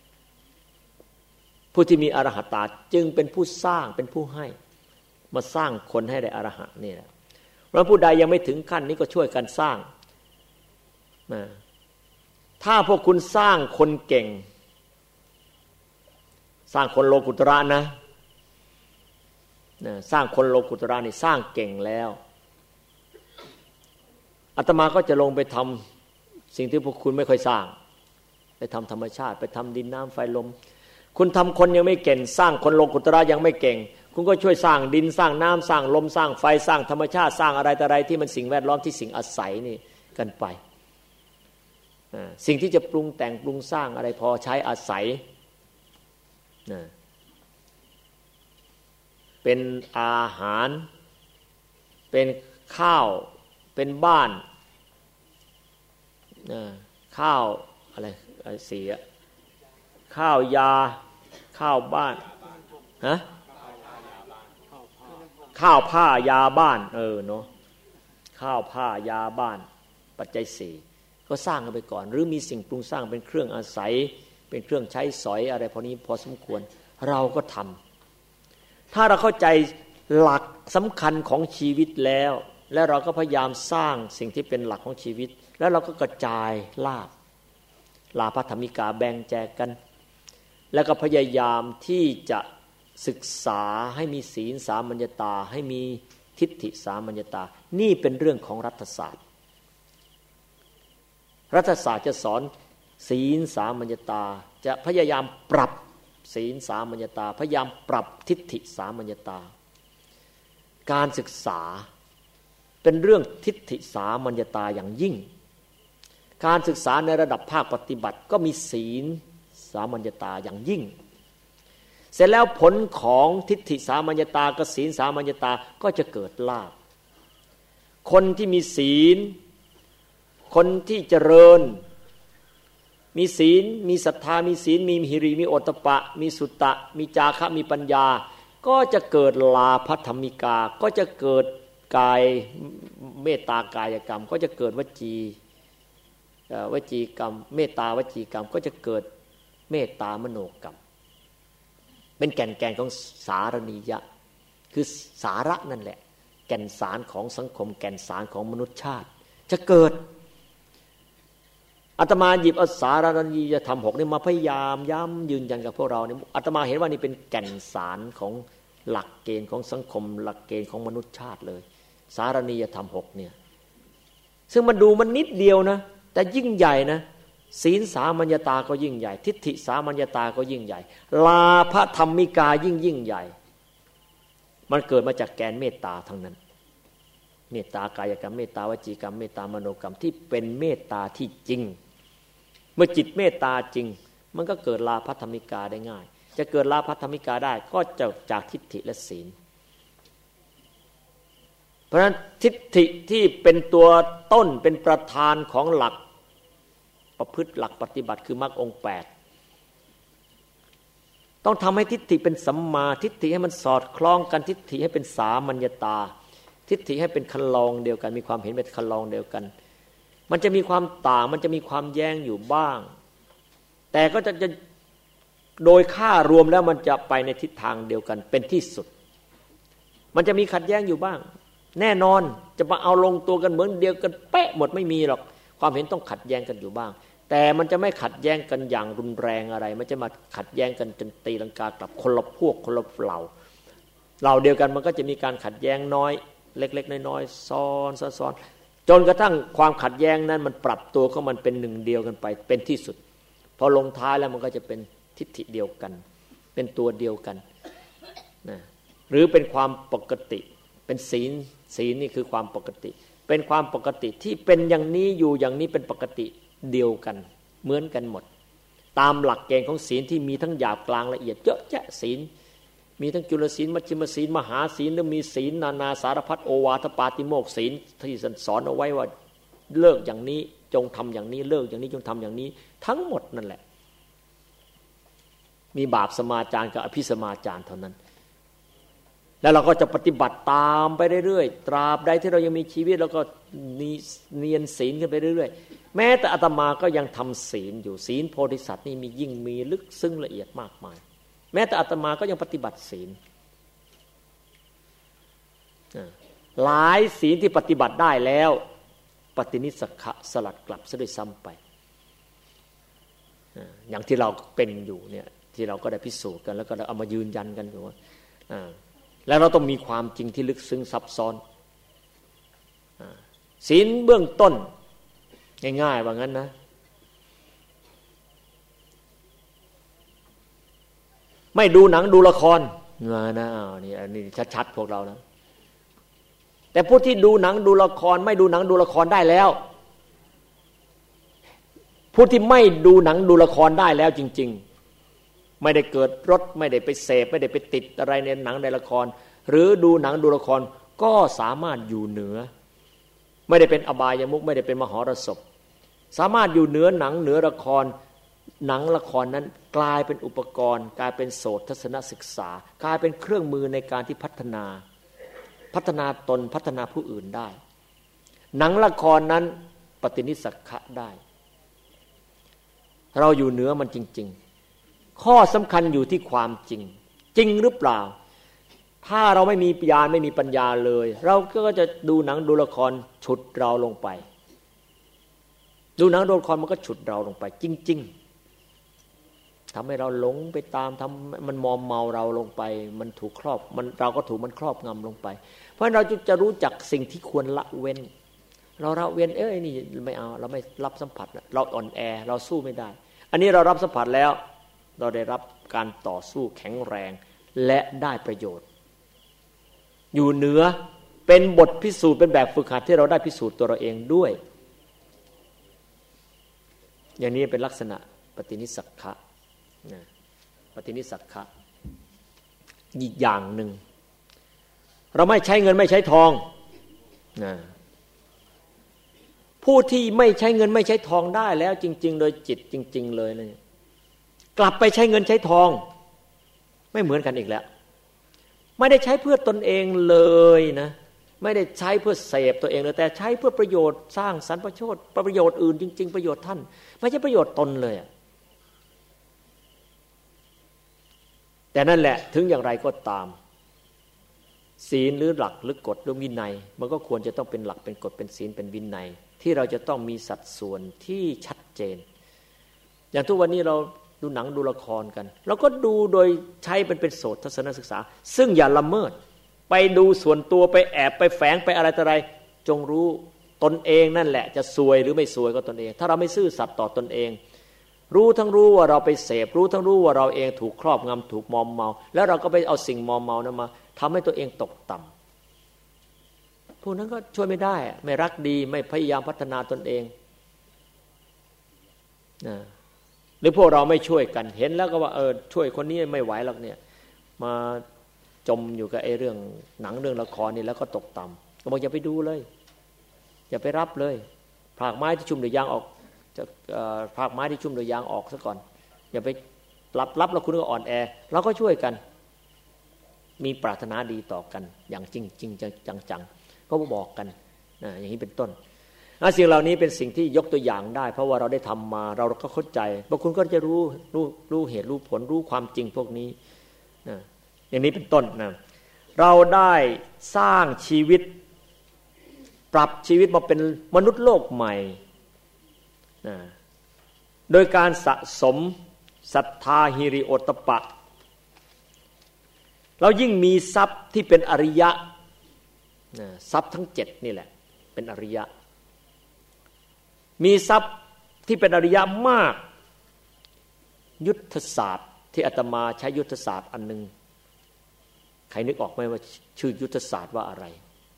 ผู้ที่มีอรหัตตาจึงเป็นผู้สร้างเป็นผู้ให้มาสร้างคนให้ได้อรหะนี่แหละเพราะผู้ใดยังไม่ถึงขั้นนี้ก็ช่วยกันสร้างนะถ้าพวกคุณสร้างคนเก่งสร้างคนโลกุตระนะสร้างคนโลกุตระนี่สร้างเก่งแล้วอาตมาก็จะลงไปทำสิ่งที่พวกคุณไม่ค่อยสร้างไปทำธรรมชาติไปทำดินน้ำไฟลมคุณทำคนยังไม่เก่งสร้างคนโลกุตระยังไม่เก่งคุณก็ช่วยสร้างดินสร้างน้ำสร้างลมสร้างไฟสร้างธรรมชาติสร้างอะไรแต่อะไรที่มันสิ่งแวดล้อมที่สิ่งอาศัยนี่กันไปสิ่งที่จะปรุงแต่งปรุงสร้างอะไรพอใช้อาศัยเป็นอาหารเป็นข้าวเป็นบ้านข้าวอะไรสีข้าวยาข้าวบ้านฮะข้าวผ้ายาบ้านเนาะข้าวผ้ายาบ้านปัจจัยสี่ก็สร้างกันไปก่อนหรือมีสิ่งปรุงสร้างเป็นเครื่องอาศัยเป็นเครื่องใช้สอยอะไรพอนี้พอสมควรเราก็ทำถ้าเราเข้าใจหลักสำคัญของชีวิตแล้วและเราก็พยายามสร้างสิ่งที่เป็นหลักของชีวิตแล้วเราก็กระจายลาภธรรมิกาแบ่งแจกกันแล้วก็พยายามที่จะศึกษาให้มีศีลสามัญญตาให้มีทิฏฐิสามัญญตานี่เป็นเรื่องของรัฐศาสตร์รัฐศาสตร์จะสอนศีลสามัญญตาจะพยายามปรับศีลสามัญญตาพยายามปรับทิฏฐิสามัญญตาการศึกษาเป็นเรื่องทิฏฐิสามัญญตาอย่างยิ่งการศึกษาในระดับภาคปฏิบัติก็มีศีลสามัญญตาอย่างยิ่งเสร็จแล้วผลของทิฏฐิสามัญญตากับศีลสามัญญตาก็จะเกิดลาภคนที่มีศีลคนที่เจริญมีศีลมีศรัทธามีศีลมีหิริมีโอตตัปปะมีสุตตะมีจาคะมีปัญญาก็จะเกิดลาภธรรมิกาก็จะเกิดกายเมตตากายกรรมก็จะเกิดวจีกรรมเมตตาวจีกรรมก็จะเกิดเมตตามโนกรรมเป็นแก่นของสารณียะคือสาระนั่นแหละแก่นสารของสังคมแก่นสารของมนุษยชาติจะเกิดอาตมาหยิบเอาสารณียธรรม6นี่มาพยายามย้ำยืนยันกับพวกเราเนี่ยอาตมาเห็นว่านี่เป็นแก่นสารของหลักเกณฑ์ของสังคมหลักเกณฑ์ของมนุษยชาติเลยสารณียธรรม6เนี่ยซึ่งมันดูมันนิดเดียวนะแต่ยิ่งใหญ่นะศีลสามัญญตาก็ยิ่งใหญ่ทิฏฐิสามัญญตาก็ยิ่งใหญ่ลาภธรรมิกายิ่งใหญ่มันเกิดมาจากแกนเมตตาทั้งนั้นเมตตากายกรรมเมตตาวจีกรรมเมตตามโนกรรมที่เป็นเมตตาที่จริงเมื่อจิตเมตตาจริงมันก็เกิดลาภธรรมิกาได้ง่ายจะเกิดลาภธรรมิกาได้ก็จากทิฏฐิและศีลเพราะฉะนั้นทิฏฐิที่เป็นตัวต้นเป็นประธานของหลักประพฤติหลักปฏิบัติคือมรรคองค์8ต้องทำให้ทิฏฐิเป็นสัมมาทิฏฐิให้มันสอดคล้องกันทิฏฐิให้เป็นสามัญญตาทิฏฐิให้เป็นคันลองเดียวกันมีความเห็นเป็นคันลองเดียวกันมันจะมีความต่างมันจะมีความแย้งอยู่บ้างแต่ก็จะโดยค่ารวมแล้วมันจะไปในทิศทางเดียวกันเป็นที่สุดมันจะมีขัดแย้งอยู่บ้างแน่นอนจะมาเอาลงตัวกันเหมือนเดียวกันเป๊ะหมดไม่มีหรอกความเห็นต้องขัดแย้งกันอยู่บ้างแต่มันจะไม่ขัดแย้งกันอย่างรุนแรงอะไรมันจะมาขัดแย้งกันจนตีลังกากลับคนละพวกคนละเหล่าเดียวกันมันก็จะมีการขัดแย้งน้อยเล็กๆน้อยๆซ้อนจนกระทั่งความขัดแย้งนั้นมันปรับตัวของมันเป็นหนึ่งเดียวกันไปเป็นที่สุดพอลงท้ายแล้วมันก็จะเป็นทิฏฐิเดียวกันเป็นตัวเดียวกันนะหรือเป็นความปกติเป็นศีลนี่คือความปกติเป็นความปกติที่เป็นอย่างนี้อยู่อย่างนี้เป็นปกติเดียวกันเหมือนกันหมดตามหลักเกณฑ์ของศีลที่มีทั้งหยาบกลางละเอียดเยอะแยะศีลมีทั้งจุลศีลมัชฌิมศีลมหาศีลและมีศีลนานาสารพัดโอวาทปาติโมกข์ศีลที่สอนเอาไว้ว่าเลิกอย่างนี้จงทำอย่างนี้เลิกอย่างนี้จงทำอย่างนี้ทั้งหมดนั่นแหละมีบาปสมาจารกับอภิสมาจารเท่านั้นแล้วเราก็จะปฏิบัติตามไปเรื่อยๆตราบใดที่เรายังมีชีวิตเราก็เนียนศีลขึ้นไปเรื่อยๆแม้แต่อาตมาก็ยังทำศีลอยู่ศีลโพธิสัตว์นี่มียิ่งมีลึกซึ้งละเอียดมากมายแม้แต่อาตมาก็ยังปฏิบัติศีลหลายศีลที่ปฏิบัติได้แล้วปฏินิสขะสลัดกลับซะด้วยซ้ำไปอย่างที่เราเป็นอยู่เนี่ยที่เราก็ได้พิสูจน์กันแล้วก็เอามายืนยันกันอยู่ว่าแล้วเราต้องมีความจริงที่ลึกซึ้งซับซ้อนศีลเบื้องต้นง่ายๆว่างั้นนะไม่ดูหนังดูละครนะนี่อันนี้ชัดๆพวกเรานะแต่ผู้ที่ดูหนังดูละครไม่ดูหนังดูละครได้แล้วผู้ที่ไม่ดูหนังดูละครได้แล้วจริงๆไม่ได้เกิดรสไม่ได้ไปเสพไม่ได้ไปติดอะไรในหนังในละครหรือดูหนังดูละครก็สามารถอยู่เหนือไม่ได้เป็นอบายมุขไม่ได้เป็นมหรสพสามารถอยู่เหนือหนังเหนือละครหนังละครนั้นกลายเป็นอุปกรณ์กลายเป็นโสตทัศนศึกษากลายเป็นเครื่องมือในการที่พัฒนาตนพัฒนาผู้อื่นได้หนังละครนั้นปฏินิสขะได้เราอยู่เหนือมันจริงๆข้อสำคัญอยู่ที่ความจริงจริงหรือเปล่าถ้าเราไม่มีญาณไม่มีปัญญาเลยเราก็จะดูหนังดูละครฉุดเราลงไปดูหนังดูละครมันก็ฉุดเราลงไปจริงๆทำให้เราหลงไปตามทำมันมอมเมาเราลงไปมันถูกครอบมันเราก็ถูกมันครอบงำลงไปเพราะเราจะรู้จักสิ่งที่ควรละเว้นเราละเว้นนี่ไม่เอาเราไม่รับสัมผัสเราอ่อนแอเราสู้ไม่ได้อันนี้เรารับสัมผัสแล้วเราได้รับการต่อสู้แข็งแรงและได้ประโยชน์อยู่เหนือเป็นบทพิสูจน์เป็นแบบฝึกหัดที่เราได้พิสูจน์ตัวเราเองด้วยอย่างนี้เป็นลักษณะปฏินิสขะปฏินิสขะอีกอย่างหนึ่งเราไม่ใช้เงินไม่ใช้ทองผู้ที่ไม่ใช้เงินไม่ใช้ทองได้แล้วจริงๆโดยจิตจริงๆเลยเนี่ยกลับไปใช้เงินใช้ทองไม่เหมือนกันอีกแล้วไม่ได้ใช้เพื่อตนเองเลยนะไม่ได้ใช้เพื่อเสพตัวเองเลยแต่ใช้เพื่อประโยชน์สร้างสรรค์ประโยชน์อื่นจริงๆประโยชน์ท่านไม่ใช่ประโยชน์ตนเลยแต่นั่นแหละถึงอย่างไรก็ตามศีลหรือหลักหรือกฎหรือวินัยมันก็ควรจะต้องเป็นหลักเป็นกฎเป็นศีลเป็นวินัยที่เราจะต้องมีสัดส่วนที่ชัดเจนอย่างทุกวันนี้เราดูหนังดูละครกันเราก็ดูโดยใช้เป็นโสตทัศนศึกษาซึ่งอย่าละเมิดไปดูส่วนตัวไปแอบไปแฝงไปอะไรต่ออะไรจงรู้ตนเองนั่นแหละจะซวยหรือไม่ซวยก็ตนเองถ้าเราไม่ซื่อสัตย์ต่อตนเองรู้ทั้งรู้ว่าเราไปเสพรู้ทั้งรู้ว่าเราเองถูกครอบงำถูกมอมเมาแล้วเราก็ไปเอาสิ่งมอมเมานั้นมาทำให้ตัวเองตกต่ำพวกนั้นก็ช่วยไม่ได้ไม่รักดีไม่พยายามพัฒนาตนเองหรือพวกเราไม่ช่วยกันเห็นแล้วก็ว่าช่วยคนนี้ไม่ไหวหรอกเนี่ยมาจมอยู่กับไอ้เรื่องหนังเรื่องละครนี่แล้วก็ตกต่ำก็บอกอย่าไปดูเลยอย่าไปรับเลยผากไม้ที่ชุ่มด้วยยางออกจะผากไม้ที่ชุ่มด้วยยางออกซะก่อนอย่าไปรับแล้วคุณก็อ่อนแอเราก็ช่วยกันมีปรารถนาดีต่อกันอย่างจริงจังก็บอกกันอย่างนี้เป็นต้นสิ่งเหล่านี้เป็นสิ่งที่ยกตัวอย่างได้เพราะว่าเราได้ทำมาเราก็เข้าใจบางคนก็จะรู้เหตุรู้ผลรู้ความจริงพวกนี้อย่างนี้เป็นต้นนะเราได้สร้างชีวิตปรับชีวิตมาเป็นมนุษย์โลกใหม่โดยการสะสมศรัทธาหิริโอตตัปปะเรายิ่งมีทรัพย์ที่เป็นอริยะทรัพย์ทั้ง7นี่แหละเป็นอริยะมีทรัพย์ที่เป็นอริยะมากยุทธศาสตร์ที่อาตมาใช้ยุทธศาสตร์อันนึงใครนึกออกไหมว่าชื่อยุทธศาสตร์ว่าอะไร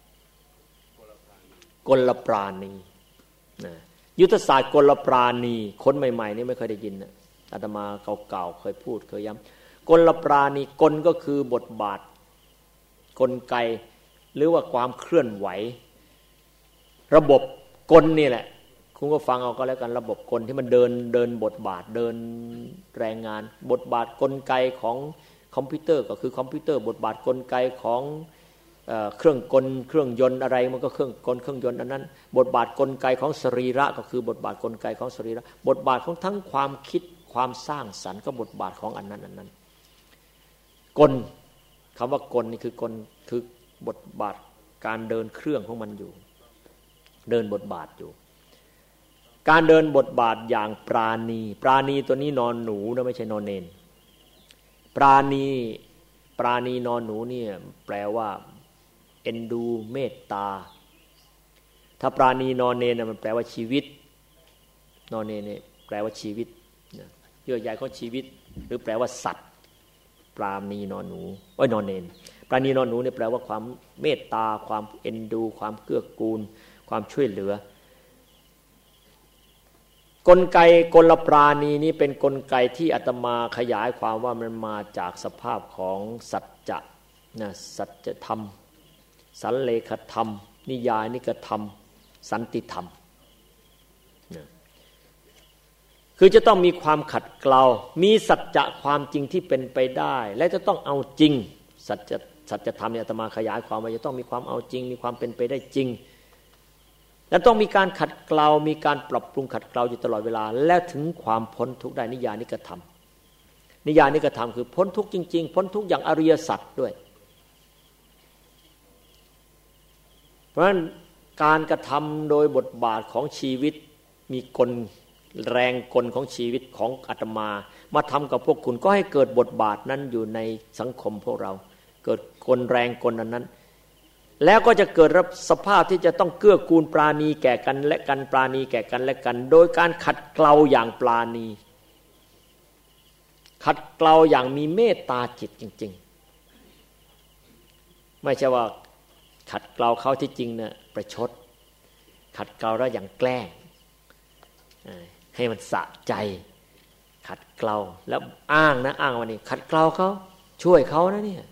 กลปราณียุทธศาสตร์กลปราณีคนใหม่ๆนี่ไม่เคยได้ยินนะอาตมาเก่าๆเคยพูดเคยย้ำกลปราณีกลก็คือบทบาทกลไกหรือว่าความเคลื่อนไหวระบบกลนี่แหละคุณก็ฟังเอาก็แล้วกันระบบกลที่มันเดินบทบาทเดินแรงงานบทบาทกลไกของคอมพิวเตอร์ก็คือคอมพิวเตอร์บทบาทกลไกของเครื่องกลเครื่องยนต์อะไรมันก็เครื่องกลเครื่องยนต์อันนั้นบทบาทกลไกของสรีระก็คือบทบาทกลไกของสรีระบทบาทของทั้งความคิดความสร้างสรรค์ก็บทบาทของอันนั้นกลคำว่ากลนี่คือกลคือบทบาทการเดินเครื่องของมันอยู่เดินบทบาทอยู่การเดินบทบาทอย่างปราณีปราณีตัวนี้นอนหนูนะไม่ใช่นอนเนนปราณีนอนหนูเนี่ยแปลว่าเอ็นดูเมตตาถ้าปราณีนอนเนนมันแปลว่าชีวิตนอนเนนเนี่ยแปลว่าชีวิตเยื่อใยของชีวิตหรือแปลว่าสัตว์ปราณีนอนหนูนอนเนนปราณีนอนหนูเนี่ยแปลว่าความเมตตาความเอ็นดูความเกื้อกูลความช่วยเหลือกลไกกลปราณีนี้เป็นกลไกที่อาตมาขยายความว่ามันมาจากสภาพของสัจจะสัจธรรมสันเลขธรรมนิยานิกธรรมสันติธรรมคือจะต้องมีความขัดเกลามีสัจจะความจริงที่เป็นไปได้และจะต้องเอาจริงสัจธรรมเนี่ยอาตมาขยายความว่าจะต้องมีความเอาจริงมีความเป็นไปได้จริงและต้องมีการขัดเกลามีการปรับปรุงขัดเกลาอยู่ตลอดเวลาและถึงความพ้นทุกข์ได้นิยานิกธรรมนิยานิกธรรมคือพ้นทุกข์จริงๆพ้นทุกข์อย่างอริยสัจด้วยเพราะฉะนั้นการกระทำโดยบทบาทของชีวิตมีกลแรงกลของชีวิตของอาตมาทำกับพวกคุณก็ให้เกิดบทบาทนั้นอยู่ในสังคมพวกเราเกิดกลแรงกลนั้นแล้วก็จะเกิดสภาพที่จะต้องเกื้อกูลปราณีแก่กันและกันปราณีแก่กันและกันโดยการขัดเกลาอย่างปราณีขัดเกลาอย่างมีเมตตาจิตจริงๆไม่ใช่ว่าขัดเกลาเขาที่จริงเนี่ยประชดขัดเกลาแล้วอย่างแกล้งให้มันสะใจขัดเกลาแล้วอ้างวันนี้ขัดเกลาเขาช่วยเขานะเนี่ย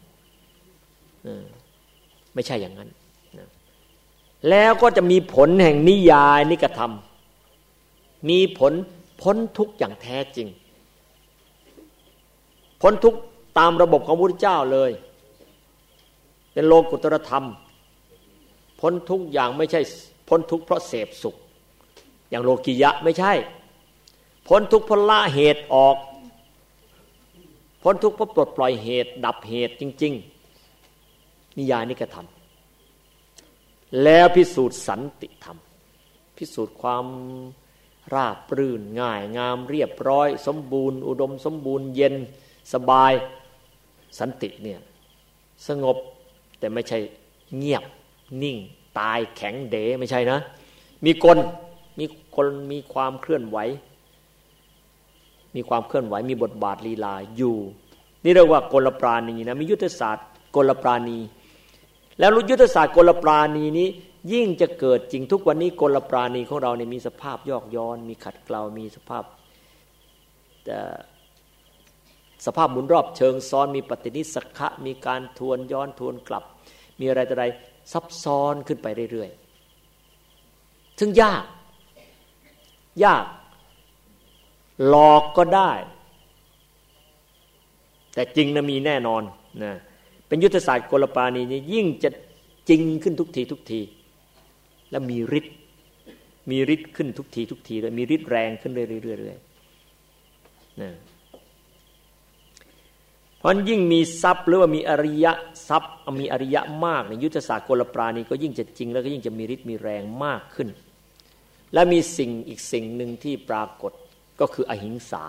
ไม่ใช่อย่างนั้นแล้วก็จะมีผลแห่งนิยานิกธรรมมีผลพ้นทุกข์อย่างแท้จริงพ้นทุกข์ตามระบบของพระพุทธเจ้าเลยเป็นโลกุตตรธรรมพ้นทุกข์อย่างไม่ใช่พ้นทุกข์เพราะเสพสุขอย่างโลกิยะไม่ใช่พ้นทุกข์เพราะละเหตุออกพ้นทุกข์เพราะปลดปล่อยเหตุดับเหตุจริงๆนิยานิกธรรมแล้วพิสูจน์สันติธรรมพิสูจน์ความราบรื่นง่ายงามเรียบร้อยสมบูรณ์อุดมสมบูรณ์เย็นสบายสันติเนี่ยสงบแต่ไม่ใช่เงียบนิ่งตายแข็งเด๋ไม่ใช่นะมีกลมีความเคลื่อนไหวมีความเคลื่อนไหวมีบทบาทลีลาอยู่นี่เรียกว่ากลปราณีนะมียุทธศาสตร์กลปราณีแล้วยุทธศาสตร์กลปราณีนี้ยิ่งจะเกิดจริงทุกวันนี้กลปราณีของเราเนี่ยมีสภาพยอกย้อนมีขัดเกลามีสภาพหมุนรอบเชิงซ้อนมีปฏินิสขะมีการทวนย้อนทวนกลับมีอะไรต่ออะไรซับซ้อนขึ้นไปเรื่อยๆซึ่งยากหลอกก็ได้แต่จริงนะมีแน่นอนนะเป็นยุทธศาสตร์กลปราณีนี้ยิ่งจะจริงขึ้นทุกทีและมีฤทธิ์ขึ้นทุกทีเลยมีฤทธิ์แรงขึ้นเรื่อยๆนะเพราะยิ่งมีทรัพย์หรือว่ามีอริยทรัพย์มีอริยะมากในยุทธศาสตร์กลปราณีก็ยิ่งจะจริงแล้วก็ยิ่งจะมีฤทธิ์มีแรงมากขึ้นและมีสิ่งอีกสิ่งหนึ่งที่ปรากฏก็คืออหิงสา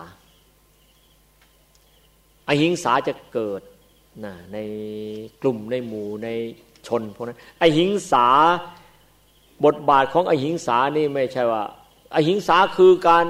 อหิงสาจะเกิดในกลุ่มในหมู่ในชนพวกนั้นอหิงสาบทบาทของอหิงสานี่ไม่ใช่ว่าอหิงสาคือการ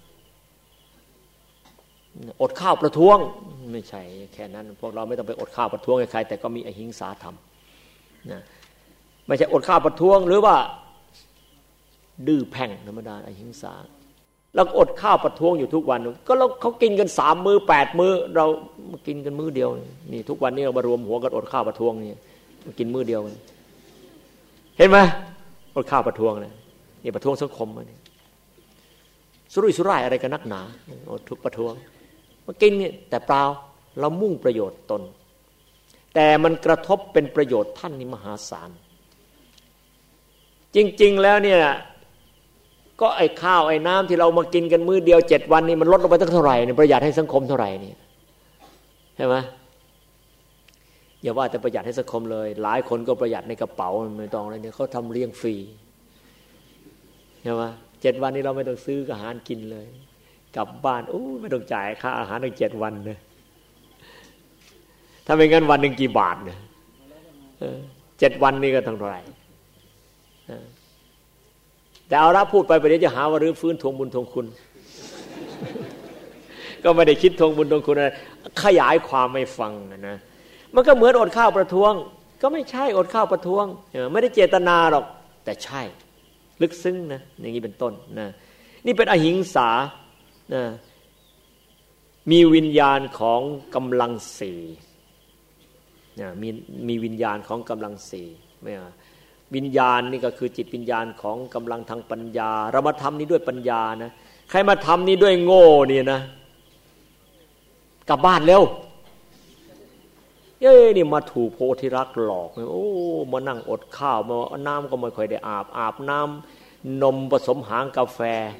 อดข้าวประท้วงไม่ใช่แค่นั้นพวกเราไม่ต้องไปอดข้าวประท้วงใครแต่ก็มีอหิงสาธรรมนะไม่ใช่อดข้าวประท้วงหรือว่าดื้อแพ่งธรรมดาอหิงสาแล้วอดข้าวประท้วงอยู่ทุกวันก็เขากินกัน3 มื้อ8 มื้อเรากินกันมื้อเดียวนี่ทุกวันนี้เรามารวมหัวกันอดข้าวประท้วงนี่กินมื้อเดียวกันเห็นไหมอดข้าวประท้วงนี่ประท้วงสังคมนี่สุรุ่ยสุร่ายอะไรกันนักหนาอดทุกประท้วงมากินเนี่ยแต่เปล่าเรามุ่งประโยชน์ตนแต่มันกระทบเป็นประโยชน์ท่านนี่มหาศาลจริงๆแล้วเนี่ยก็ไอ้ข้าวไอ้น้ำที่เรามากินกันมื้อเดียว7 วันนี่มันลดลงไปตั้งเท่าไหร่เนี่ยประหยัดให้สังคมเท่าไหร่เนี่ยใช่ไหมอย่าว่าแต่ประหยัดให้สังคมเลยหลายคนก็ประหยัดในกระเป๋าไม่ต้องอะไรเนี่ยเขาทำเลี้ยงฟรีใช่ไหม7 วันนี้เราไม่ต้องซื้ออาหารกินเลยกลับบ้านไม่ต้องจ่ายค่าอาหารตั้ง7 วันเนี่ยถ้าไม่งั้นวันหนึ่งกี่บาทเนี่ย7 วันนี่ก็เท่าไหร่แต่เอาละพูดไปเดี๋ยวจะหาว่ารื้อฟื้นทวงบุญทวงคุณก็ไม่ได้คิดทวงบุญทวงคุณอะไรขยายความไม่ฟังนะมันก็เหมือนอดข้าวประท้วงก็ไม่ใช่อดข้าวประท้วงไม่ได้เจตนาหรอกแต่ใช่ลึกซึ้งนะอย่างนี้เป็นต้นนะนี่เป็นอหิงสานะมีวิญญาณของกำลังสี่นะมีวิญญาณของกำลังสี่ไม่วิญญาณนี่ก็คือจิตวิญญาณของกำลังทางปัญญาเรามาทำนี้ด้วยปัญญานะใครมาทำนี้ด้วยโง่นี่นะกลับบ้านเร็วนี่มาถูกโพธิรักษ์หลอกมานั่งอดข้าวมาน้ำก็ไม่ค่อยได้อาบน้ำนมผสมหางกาแฟ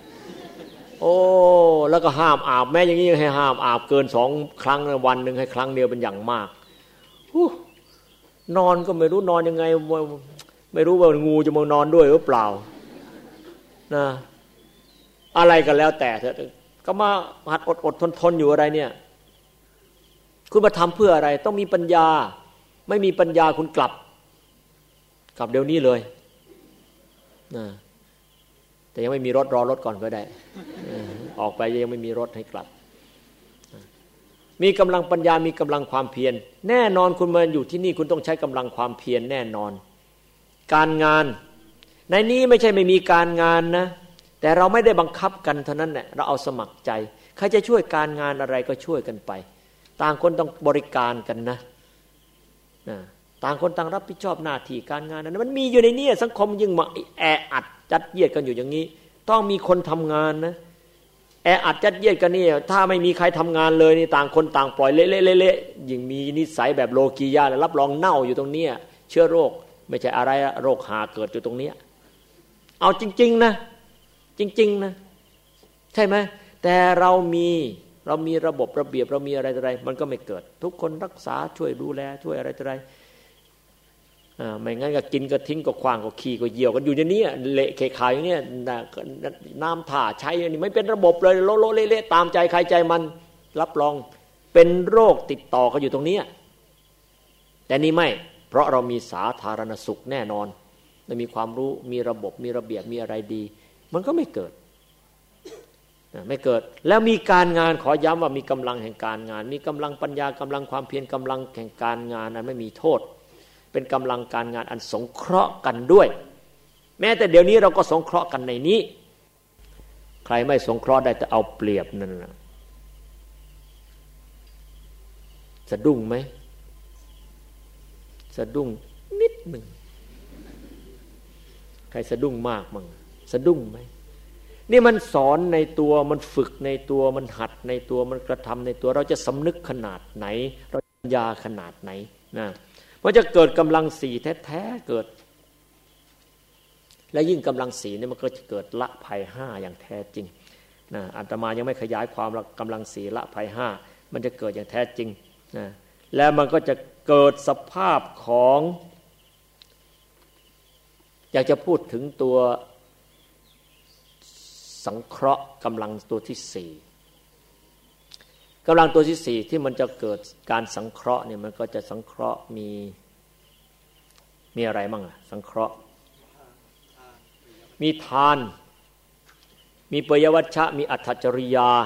แล้วก็ห้ามอาบแม้อย่างนี้ให้ห้ามอาบเกิน2 ครั้งวันหนึ่งให้ครั้งเดียวเป็นอย่างมากนอนก็ไม่รู้นอนยังไงไม่รู้ว่างูจะมานอนด้วยหรือเปล่านะอะไรกันแล้วแต่เถอะก็มาหัดอดทนอยู่อะไรเนี่ยคุณมาทำเพื่ออะไรต้องมีปัญญาไม่มีปัญญาคุณกลับเดี๋ยวนี้เลยนะแต่ยังไม่มีรถรอรถก่อนก็ได้ออกไปยังไม่มีรถให้กลับมีกำลังปัญญามีกำลังความเพียรแน่นอนคุณมาอยู่ที่นี่คุณต้องใช้กำลังความเพียรแน่นอนการงานในนี้ไม่ใช่ไม่มีการงานนะแต่เราไม่ได้บังคับกันเท่านั้นแหละเราเอาสมัครใจใครจะช่วยการงานอะไรก็ช่วยกันไปต่างคนต้องบริการกันนะต่างคนต่างรับผิดชอบหน้าที่การงานนั้นมันมีอยู่ในนี้สังคมยิ่งมาแออัดจัดเยียดกันอยู่อย่างนี้ต้องมีคนทำงานนะแออัดจัดเยียดกันนี่ถ้าไม่มีใครทำงานเลยนี่ต่างคนต่างปล่อยเละๆๆยิ่งมีนิสัยแบบโลกียะรับรองเน่าอยู่ตรงนี้เชื้อโรคไม่ใช่อะไรโรคหาเกิดอยู่ตรงนี้เอาจริงๆนะจริงๆนะใช่ไหมแต่เรามีระบบระเบียบเรามีอะไรมันก็ไม่เกิดทุกคนรักษาช่วยดูแลช่วยอะไรไม่งั้นก็กินก็ทิ้งก็ขว้างก็ขี้ก็เยี่ยวกันอยู่อย่างนี้เละเขะขายอย่างนี้น้ำถ่าใช้นี่ไม่เป็นระบบเลยโลเละๆตามใจใครใจมันรับรองเป็นโรคติดต่อกันอยู่ตรงนี้แต่นี่ไม่เพราะเรามีสาธารณสุขแน่นอนเรามีความรู้มีระบบมีระเบียบมีอะไรดีมันก็ไม่เกิดแล้วมีการงานขอย้ำว่ามีกำลังแห่งการงานมีกำลังปัญญากำลังความเพียรกำลังแห่งการงานนั้นไม่มีโทษเป็นกำลังการงานอันสงเคราะห์กันด้วยแม้แต่เดี๋ยวนี้เราก็สงเคราะห์กันในนี้ใครไม่สงเคราะห์ได้แต่เอาเปรียบนั่นนะสะดุ้งไหมสะดุ้งนิดหนึ่งใครสะดุ้งมากมั้งสะดุ้งไหมนี่มันสอนในตัวมันฝึกในตัวมันหัดในตัวมันกระทำในตัวเราจะสำนึกขนาดไหนเราปัญญาขนาดไหนนะมันจะเกิดกำลังสีแท้ๆเกิดและยิ่งกำลังสีนี่มันก็จะเกิดละภัย5อย่างแท้จริงนะอาตมายังไม่ขยายความกำลังสีละภัย5มันจะเกิดอย่างแท้จริงนะแล้วมันก็จะเกิดสภาพของอยากจะพูดถึงตัวสังเคราะห์กำลังตัวที่สี่กำลังตัวที่สี่ที่มันจะเกิดการสังเคราะห์เนี่ยมันก็จะสังเคราะห์มีอะไรบ้างอะสังเคราะห์มีทานมีปยวัชชะมีอัตถจริยา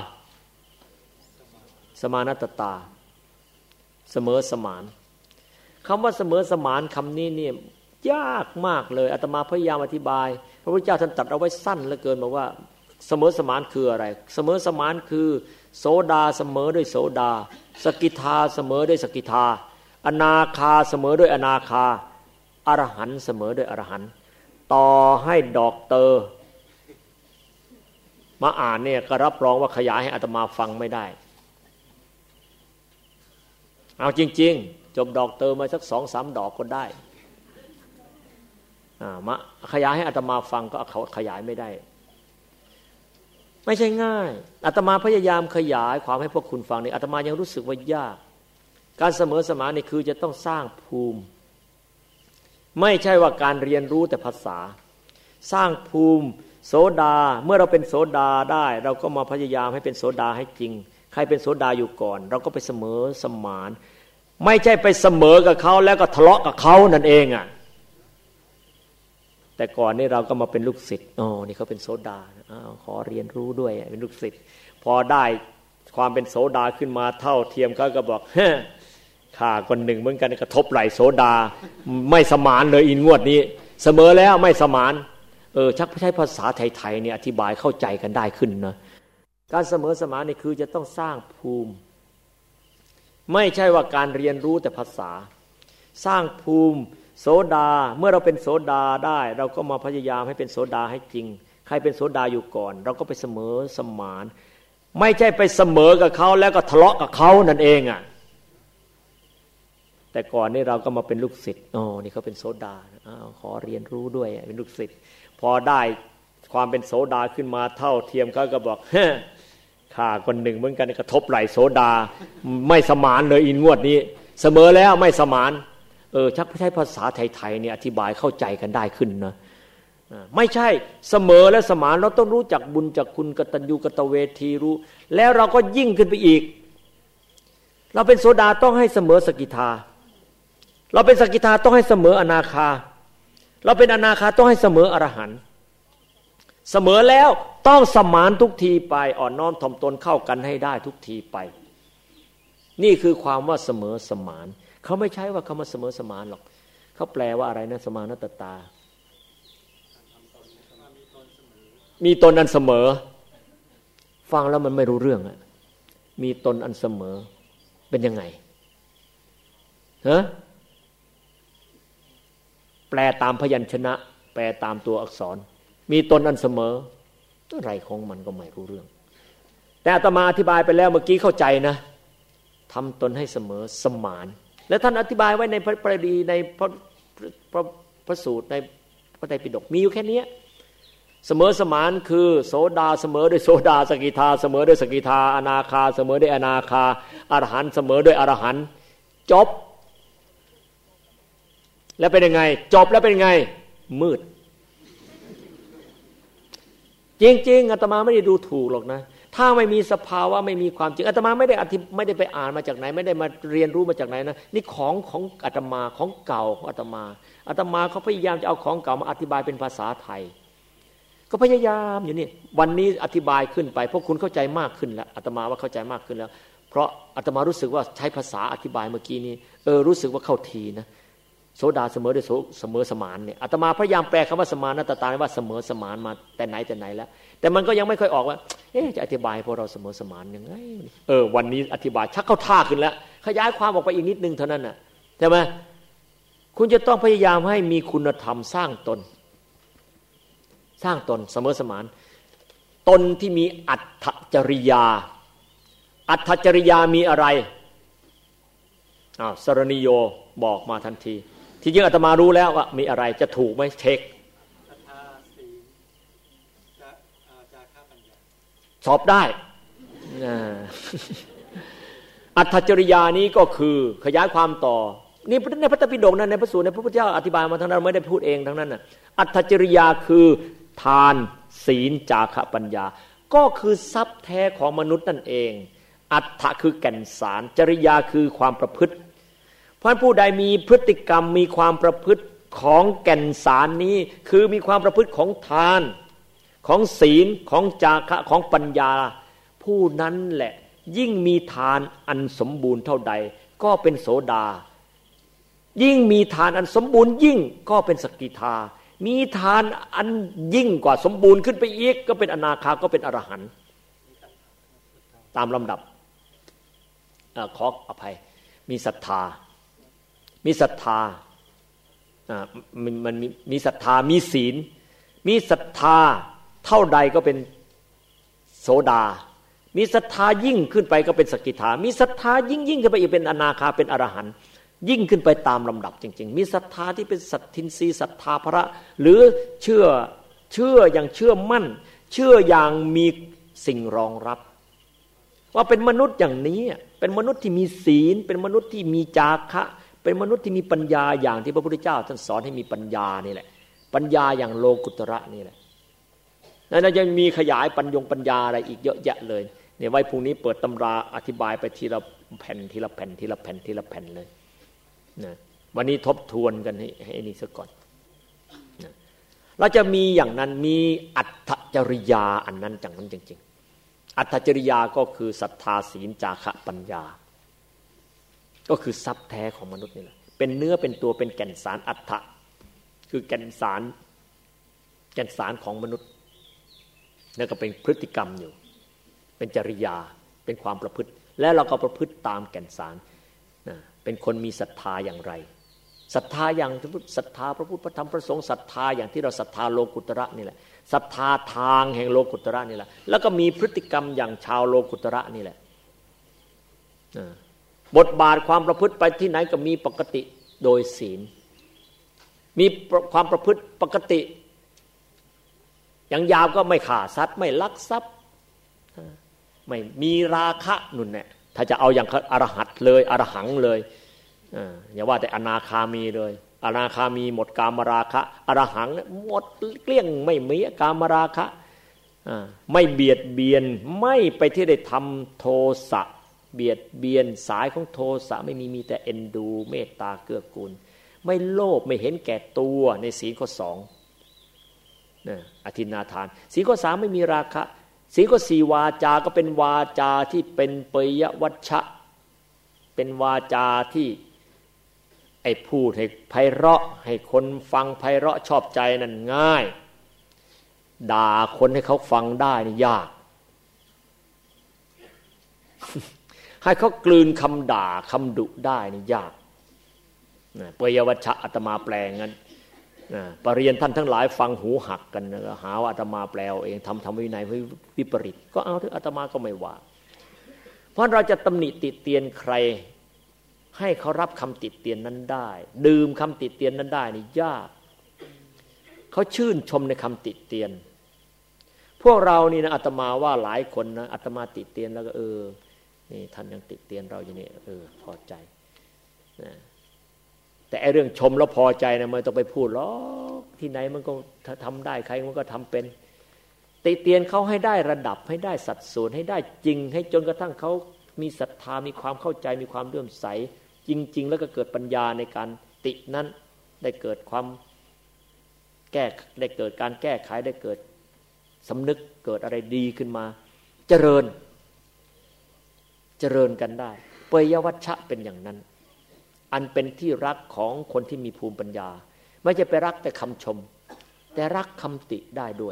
สมานัตตาเสมอสมานคำว่าเสมอสมานคำนี้เนี่ยยากมากเลยอาตมาพยายามอธิบายพระพุทธเจ้าท่านตรัสเอาไว้สั้นเหลือเกินบอกว่าเสมอสมานคืออะไรเสมอสมานคือโสดาเสมอด้วยโสดาสกิทาเสมอด้วยสกิทาอนาคาเสมอด้วยอนาคาอรหันต์เสมอด้วยอรหันต์ต่อให้ดอกเตอร์มาอ่านเนี่ยก็รับรองว่าขยายให้อาตมาฟังไม่ได้เอาจริงๆจบดอกเตอร์มาสัก 2-3 ดอกก็ได้มาขยายให้อาตมาฟังก็ขยายไม่ได้ไม่ใช่ง่ายอาตมาพยายามขยายความให้พวกคุณฟังนี่อาตมายังรู้สึกว่ายากการเสมอสมานนี่คือจะต้องสร้างภูมิไม่ใช่ว่าการเรียนรู้แต่ภาษาสร้างภูมิโสดาเมื่อเราเป็นโสดาได้เราก็มาพยายามให้เป็นโสดาให้จริงใครเป็นโสดาอยู่ก่อนเราก็ไปเสมอสมานไม่ใช่ไปเสมอกับเขาแล้วก็ทะเลาะกับเขานั่นเองอ่ะแต่ก่อนนี่เราก็มาเป็นลูกศิษย์นี่เขาเป็นโสดาขอเรียนรู้ด้วยเป็นลูกศิษย์พอได้ความเป็นโสดาขึ้นมาเท่าเทียมเขาก็บอกข้าคนหนึ่งเหมือนกันกระทบไหลโสดาไม่สมานเลยอินงวดนี้เสมอแล้วไม่สมานชักใช้ภาษาไทยๆเนี่ยอธิบายเข้าใจกันได้ขึ้นนะการเสมอสมานนี่คือจะต้องสร้างภูมิไม่ใช่ว่าการเรียนรู้แต่ภาษาสร้างภูมิโสดาเมื่อเราเป็นโสดาได้เราก็มาพยายามให้เป็นโสดาให้จริงใครเป็นโสดาอยู่ก่อนเราก็ไปเสมอสมานไม่ใช่ไปเสมอกับเขาแล้วก็ทะเลาะกับเขานั่นเองอ่ะแต่ก่อนนี่เราก็มาเป็นลูกศิษย์นี่เขาเป็นโสดาขอเรียนรู้ด้วยเป็นลูกศิษย์พอได้ความเป็นโสดาขึ้นมาเท่าเทียมเขาก็บอกข้าคนหนึ่งเหมือนกันกระทบไหลโสดาไม่สมานเลยอินงวดนี้เสมอแล้วไม่สมานชักใช้ภาษาไทยๆเนี่ยอธิบายเข้าใจกันได้ขึ้นนะไม่ใช่เสมอและสมานเราต้องรู้จักบุญจักคุณกตัญญูกตเวทีรู้แล้วเราก็ยิ่งขึ้นไปอีกเราเป็นโสดาต้องให้เสมอสกิทาเราเป็นสกิทาต้องให้เสมออนาคาเราเป็นอนาคาต้องให้เสมออรหันต์เสมอแล้วต้องสมานทุกทีไปอ่อนน้อมถ่อมตนเข้ากันให้ได้ทุกทีไปนี่คือความว่าเสมอสมานเขาไม่ใช่ว่าคำว่าเสมอสมานหรอกเขาแปลว่าอะไรนะสมานัตตามีตนอันเสมอฟังแล้วมันไม่รู้เรื่องอ่ะมีตนอันเสมอเป็นยังไงแปลตามพยัญชนะแปลตามตัวอักษรมีตนอันเสมออะไรของมันก็ไม่รู้เรื่องแต่อาตมาอธิบายไปแล้วเมื่อกี้เข้าใจนะทำตนให้เสมอสมานและท่านอธิบายไว้ในพระปรีในพระสูตรในพระไตรปิฎกมีอยู่แค่นี้เสมอสมานคือโสดาเสมอด้วยโสดาสกิทาเสมอด้วยสกิทาอนาคาเสมอด้วยอนาคาอรหันต์เสมอด้วยอรหันต์จบแล้วเป็นยังไงจบแล้วเป็นยังไงมืดจริงๆอาตมาไม่ได้ดูถูกหรอกนะถ้าไม่มีสภาวะไม่มีความจริงอาตมาไม่ได้ไปอ่านมาจากไหนไม่ได้มาเรียนรู้มาจากไหนนะนี่ของอาตมาของเก่าของอาตมาเขาพยายามจะเอาของเก่ามาอธิบายเป็นภาษาไทยก็พยายามอยู่นี่วันนี้อธิบายขึ้นไปพวกคุณเข้าใจมากขึ้นแล้วอาตมาว่าเข้าใจมากขึ้นแล้วเพราะอาตมารู้สึกว่าใช้ภาษาอธิบายเมื่อกี้นี้รู้สึกว่าเข้าทีนะโสดาเสมอด้วยเสมอสมานเนี่ยอาตมาพยายามแปลคำว่าสมานัตตาว่าเสมอสมานมาแต่ไหนแล้วแต่มันก็ยังไม่ค่อยออกว่าจะอธิบายพวกเราเสมอสมานยังไงวันนี้อธิบายชักเข้าท่าขึ้นแล้วขยายความออกไปอีกนิดนึงเท่านั้นน่ะใช่ไหมคุณจะต้องพยายามให้มีคุณธรรมสร้างตนเสมอสมานตนที่มีอัตถจริยาอัตถจริยามีอะไรสรณิโยบอกมาทันทีที่จริงอาตมารู้แล้วว่ามีอะไรจะถูกไหมเช็คสอบได้อัตถจริยานี้ก็คือขยายความต่อนี่ในพระไตรปิฎกนั้นในพระสูตรในพระพุทธเจ้าอธิบายมาทั้งนั้นไม่ได้พูดเองทั้งนั้นน่ะอัตถจริยาคือทานศีลจาคะปัญญาก็คือทรัพย์แท้ของมนุษย์นั่นเองอัตถะคือแก่นสารจริยาคือความประพฤติเพราะผู้ใดมีพฤติกรรมมีความประพฤติของแก่นสารนี้คือมีความประพฤติของทานของศีลของจาคะของปัญญาผู้นั้นแหละยิ่งมีทานอันสมบูรณ์เท่าใดก็เป็นโสดายิ่งมีทานอันสมบูรณ์ยิ่งก็เป็นสกิทามีทานอันยิ่งกว่าสมบูรณ์ขึ้นไปอีกก็เป็นอนาคาก็เป็นอรหันต์ตามลำดับขออภัยมีศรัทธามีศรัทธามันมีศรัทธามีศีลมีศรัทธาเท่าใดก็เป็นโสดามีศรัทธายิ่งขึ้นไปก็เป็นสกิทามีศรัทธายิ่งขึ้นไปอีกเป็นอนาคาเป็นอรหันต์ยิ่งขึ้นไปตามลำดับจริงๆมีศรัทธาที่เป็นสัตทินรีศรัทธาพระหรือเชื่ออย่างเชื่อมั่นเชื่ออย่างมีสิ่งรองรับว่าเป็นมนุษย์อย่างนี้เป็นมนุษย์ที่มีศีลเป็นมนุษย์ที่มีจาคะเป็นมนุษย์ที่มีปัญญาอย่างที่พระพุทธเจ้าท่านสอนให้มีปัญญานี่แหละปัญญาอย่างโลกุตระนี่แหละแล้วยังมีขยายปัญญาอะไรอีกเยอะแยะเลยเนี่ยไว้พรุ่งนี้เปิดตำราอธิบายไปทีละแผ่นทีละแผ่นทีละแผ่นทีละแผ่นเลยนะวันนี้ทบทวนกันให้นี่ซะก่อนนะเราจะมีอย่างนั้นมีอัตถจริยาอันนั้นจังนั้นจริงๆอัตถจริยาก็คือศรัทธาศีลจาคะปัญญาก็คือทรัพย์แท้ของมนุษย์นี่แหละเป็นเนื้อเป็นตัวเป็นแก่นสารอัตถะคือแก่นสารของมนุษย์แล้วก็เป็นพฤติกรรมอยู่เป็นจริยาเป็นความประพฤติและเราก็ประพฤติตามแก่นสารนะเป็นคนมีศรัทธาอย่างไรศรัทธาอย่างศรัทธาพระพุทธพระธรรมพระสงฆ์ศรัทธาอย่างที่เราศรัทธาโลกุตระนี่แหละศรัทธาทางแห่งโลกุตระนี่แหละแล้วก็มีพฤติกรรมอย่างชาวโลกุตระนี่แหละบทบาทความประพฤติไปที่ไหนก็มีปกติโดยศีลมีความประพฤติปกติอย่างยาวก็ไม่ฆ่าสัตว์ไม่ลักทรัพย์ไม่มีราคะนุ่นเนี่ยถ้าจะเอาอย่างอรหัตเลยอรหังเลยอย่าว่าแต่อนาคามีเลยอนาคามีหมดกามราคะอรหังหมดเกลี้ยงไม่มีกามราคะไม่เบียดเบียนไม่ไปที่ได้ทำโทสะเบียดเบียนสายของโทสะไม่มีแต่เอ็นดูเมตตาเกื้อกูลไม่โลภไม่เห็นแก่ตัวในศีลข้อ2อทินนาทานศีลข้อ3ไม่มีราคะศีลข้อ4วาจาก็เป็นวาจาที่เป็นเปยวัชชะเป็นวาจาที่ไอ้พูดให้ไพเราะให้คนฟังไพเราะชอบใจนั่นง่ายด่าคนให้เขาฟังได้นี่ยากให้เขากลืนคำด่าคำดุได้นี่ยากเปยวัชชะอาตมาแปลงั้นปริญญาท่านทั้งหลายฟังหูหักกันหาว่าอาตมาแปลเองทำวินัยวิปริตก็เอาเถอะอาตมาก็ไม่ว่าเพราะเราจะตำหนิติเตียนใครให้เขารับคำติเตียนนั้นได้ดื่มคำติเตียนนั้นได้นี่ยากเขาชื่นชมในคำติเตียนพวกเรานี่นะอาตมาว่าหลายคนนะอาตมาติเตียนแล้วก็นี่ท่านยังติเตียนเราอยู่นี่พอใจนะแต่ไอ้เรื่องชมแล้วพอใจนะไม่ต้องไปพูดหรอกที่ไหนมันก็ทำได้ใครมันก็ทำเป็นติเตียนเขาให้ได้ระดับให้ได้สัดส่วนให้ได้จริงให้จนกระทั่งเขามีศรัทธามีความเข้าใจมีความเลื่อมใสจริงๆแล้วก็เกิดปัญญาในการตินั้นได้เกิดความได้เกิดการแก้ไขได้เกิดสำนึกเกิดอะไรดีขึ้นมาเจริญกันได้เปยวัชชะเป็นอย่างนั้นอันเป็นที่รักของคนที่มีภูมิปัญญาไม่ใช่ไปรักแต่คำชมแต่รักคำติได้ด้วย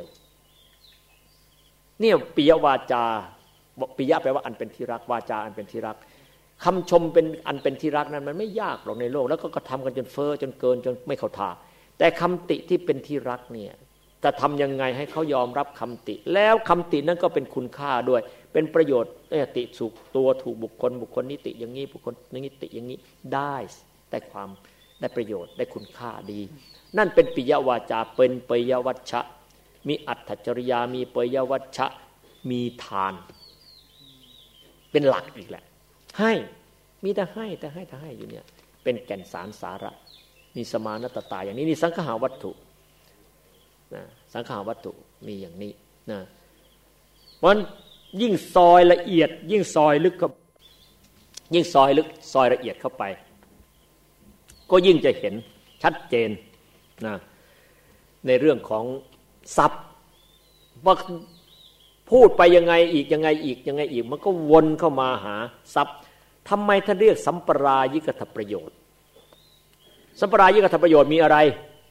เนี่ยปิยวาจาปิยะแปลว่าอันเป็นที่รักวาจาอันเป็นที่รักคำชมเป็นอันเป็นที่รักนั้นมันไม่ยากหรอกในโลกแล้วก็ทำกันจนเฟ้อจนเกินจนไม่เข้าท่าแต่คำติที่เป็นที่รักเนี่ยจะทำยังไงให้เขายอมรับคำติแล้วคำตินั้นก็เป็นคุณค่าด้วยเป็นประโยชน์ติสุขตัวถูกบุคคลนิติอย่างนี้บุคคลนิติอย่างนี้ได้ความได้ประโยชน์ได้คุณค่าดีนั่นเป็นปิยวาจาเป็นเปยวัชชะมีอัตถจริยามีเปยวัชชะมีทานเป็นหลักอีกแหละให้มีแต่ให้อยู่เนี่ยเป็นแก่นสารสาระมีสมานตตาอย่างนี้นี่สังขหาวัตถุนะสังขหาวัตถุมีอย่างนี้นะเพราะฉะนั้นยิ่งซอยละเอียดยิ่งซอยลึกเข้ายิ่งซอยลึกซอยละเอียดเข้าไปก็ยิ่งจะเห็นชัดเจนนะในเรื่องของทรัพย์ว่าพูดไปยังไงอีกยังไงอีกยังไงอีกมันก็วนเข้ามาหาทรัพย์ทำไมท่านเรียกสัมปรายิกตประโยชน์สัมปรายิกตประโยชน์มีอะไร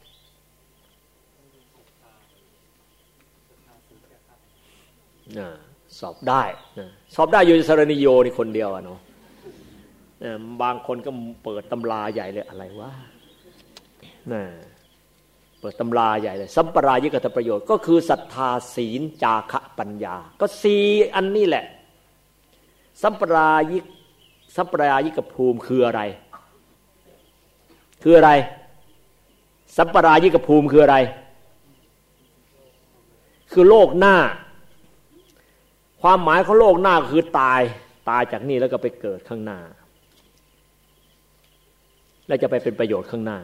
สอบได้สอบได้อยู่สรณิโยนี่คนเดียวเนาะบางคนก็เปิดตำราใหญ่เลยอะไรวะเปิดตำราใหญ่เลยสัมปรายิกตประโยชน์ก็คือศรัทธาศีลจาคะปัญญาก็4อันนี้แหละสัมปรายิกภูมิคืออะไรสัมปรายิกภูมิคืออะไรคือโลกหน้าความหมายของโลกหน้าคือตายจากนี่แล้วก็ไปเกิดข้างหน้าแล้วจะไปเป็นประโยชน์ข้างหน้า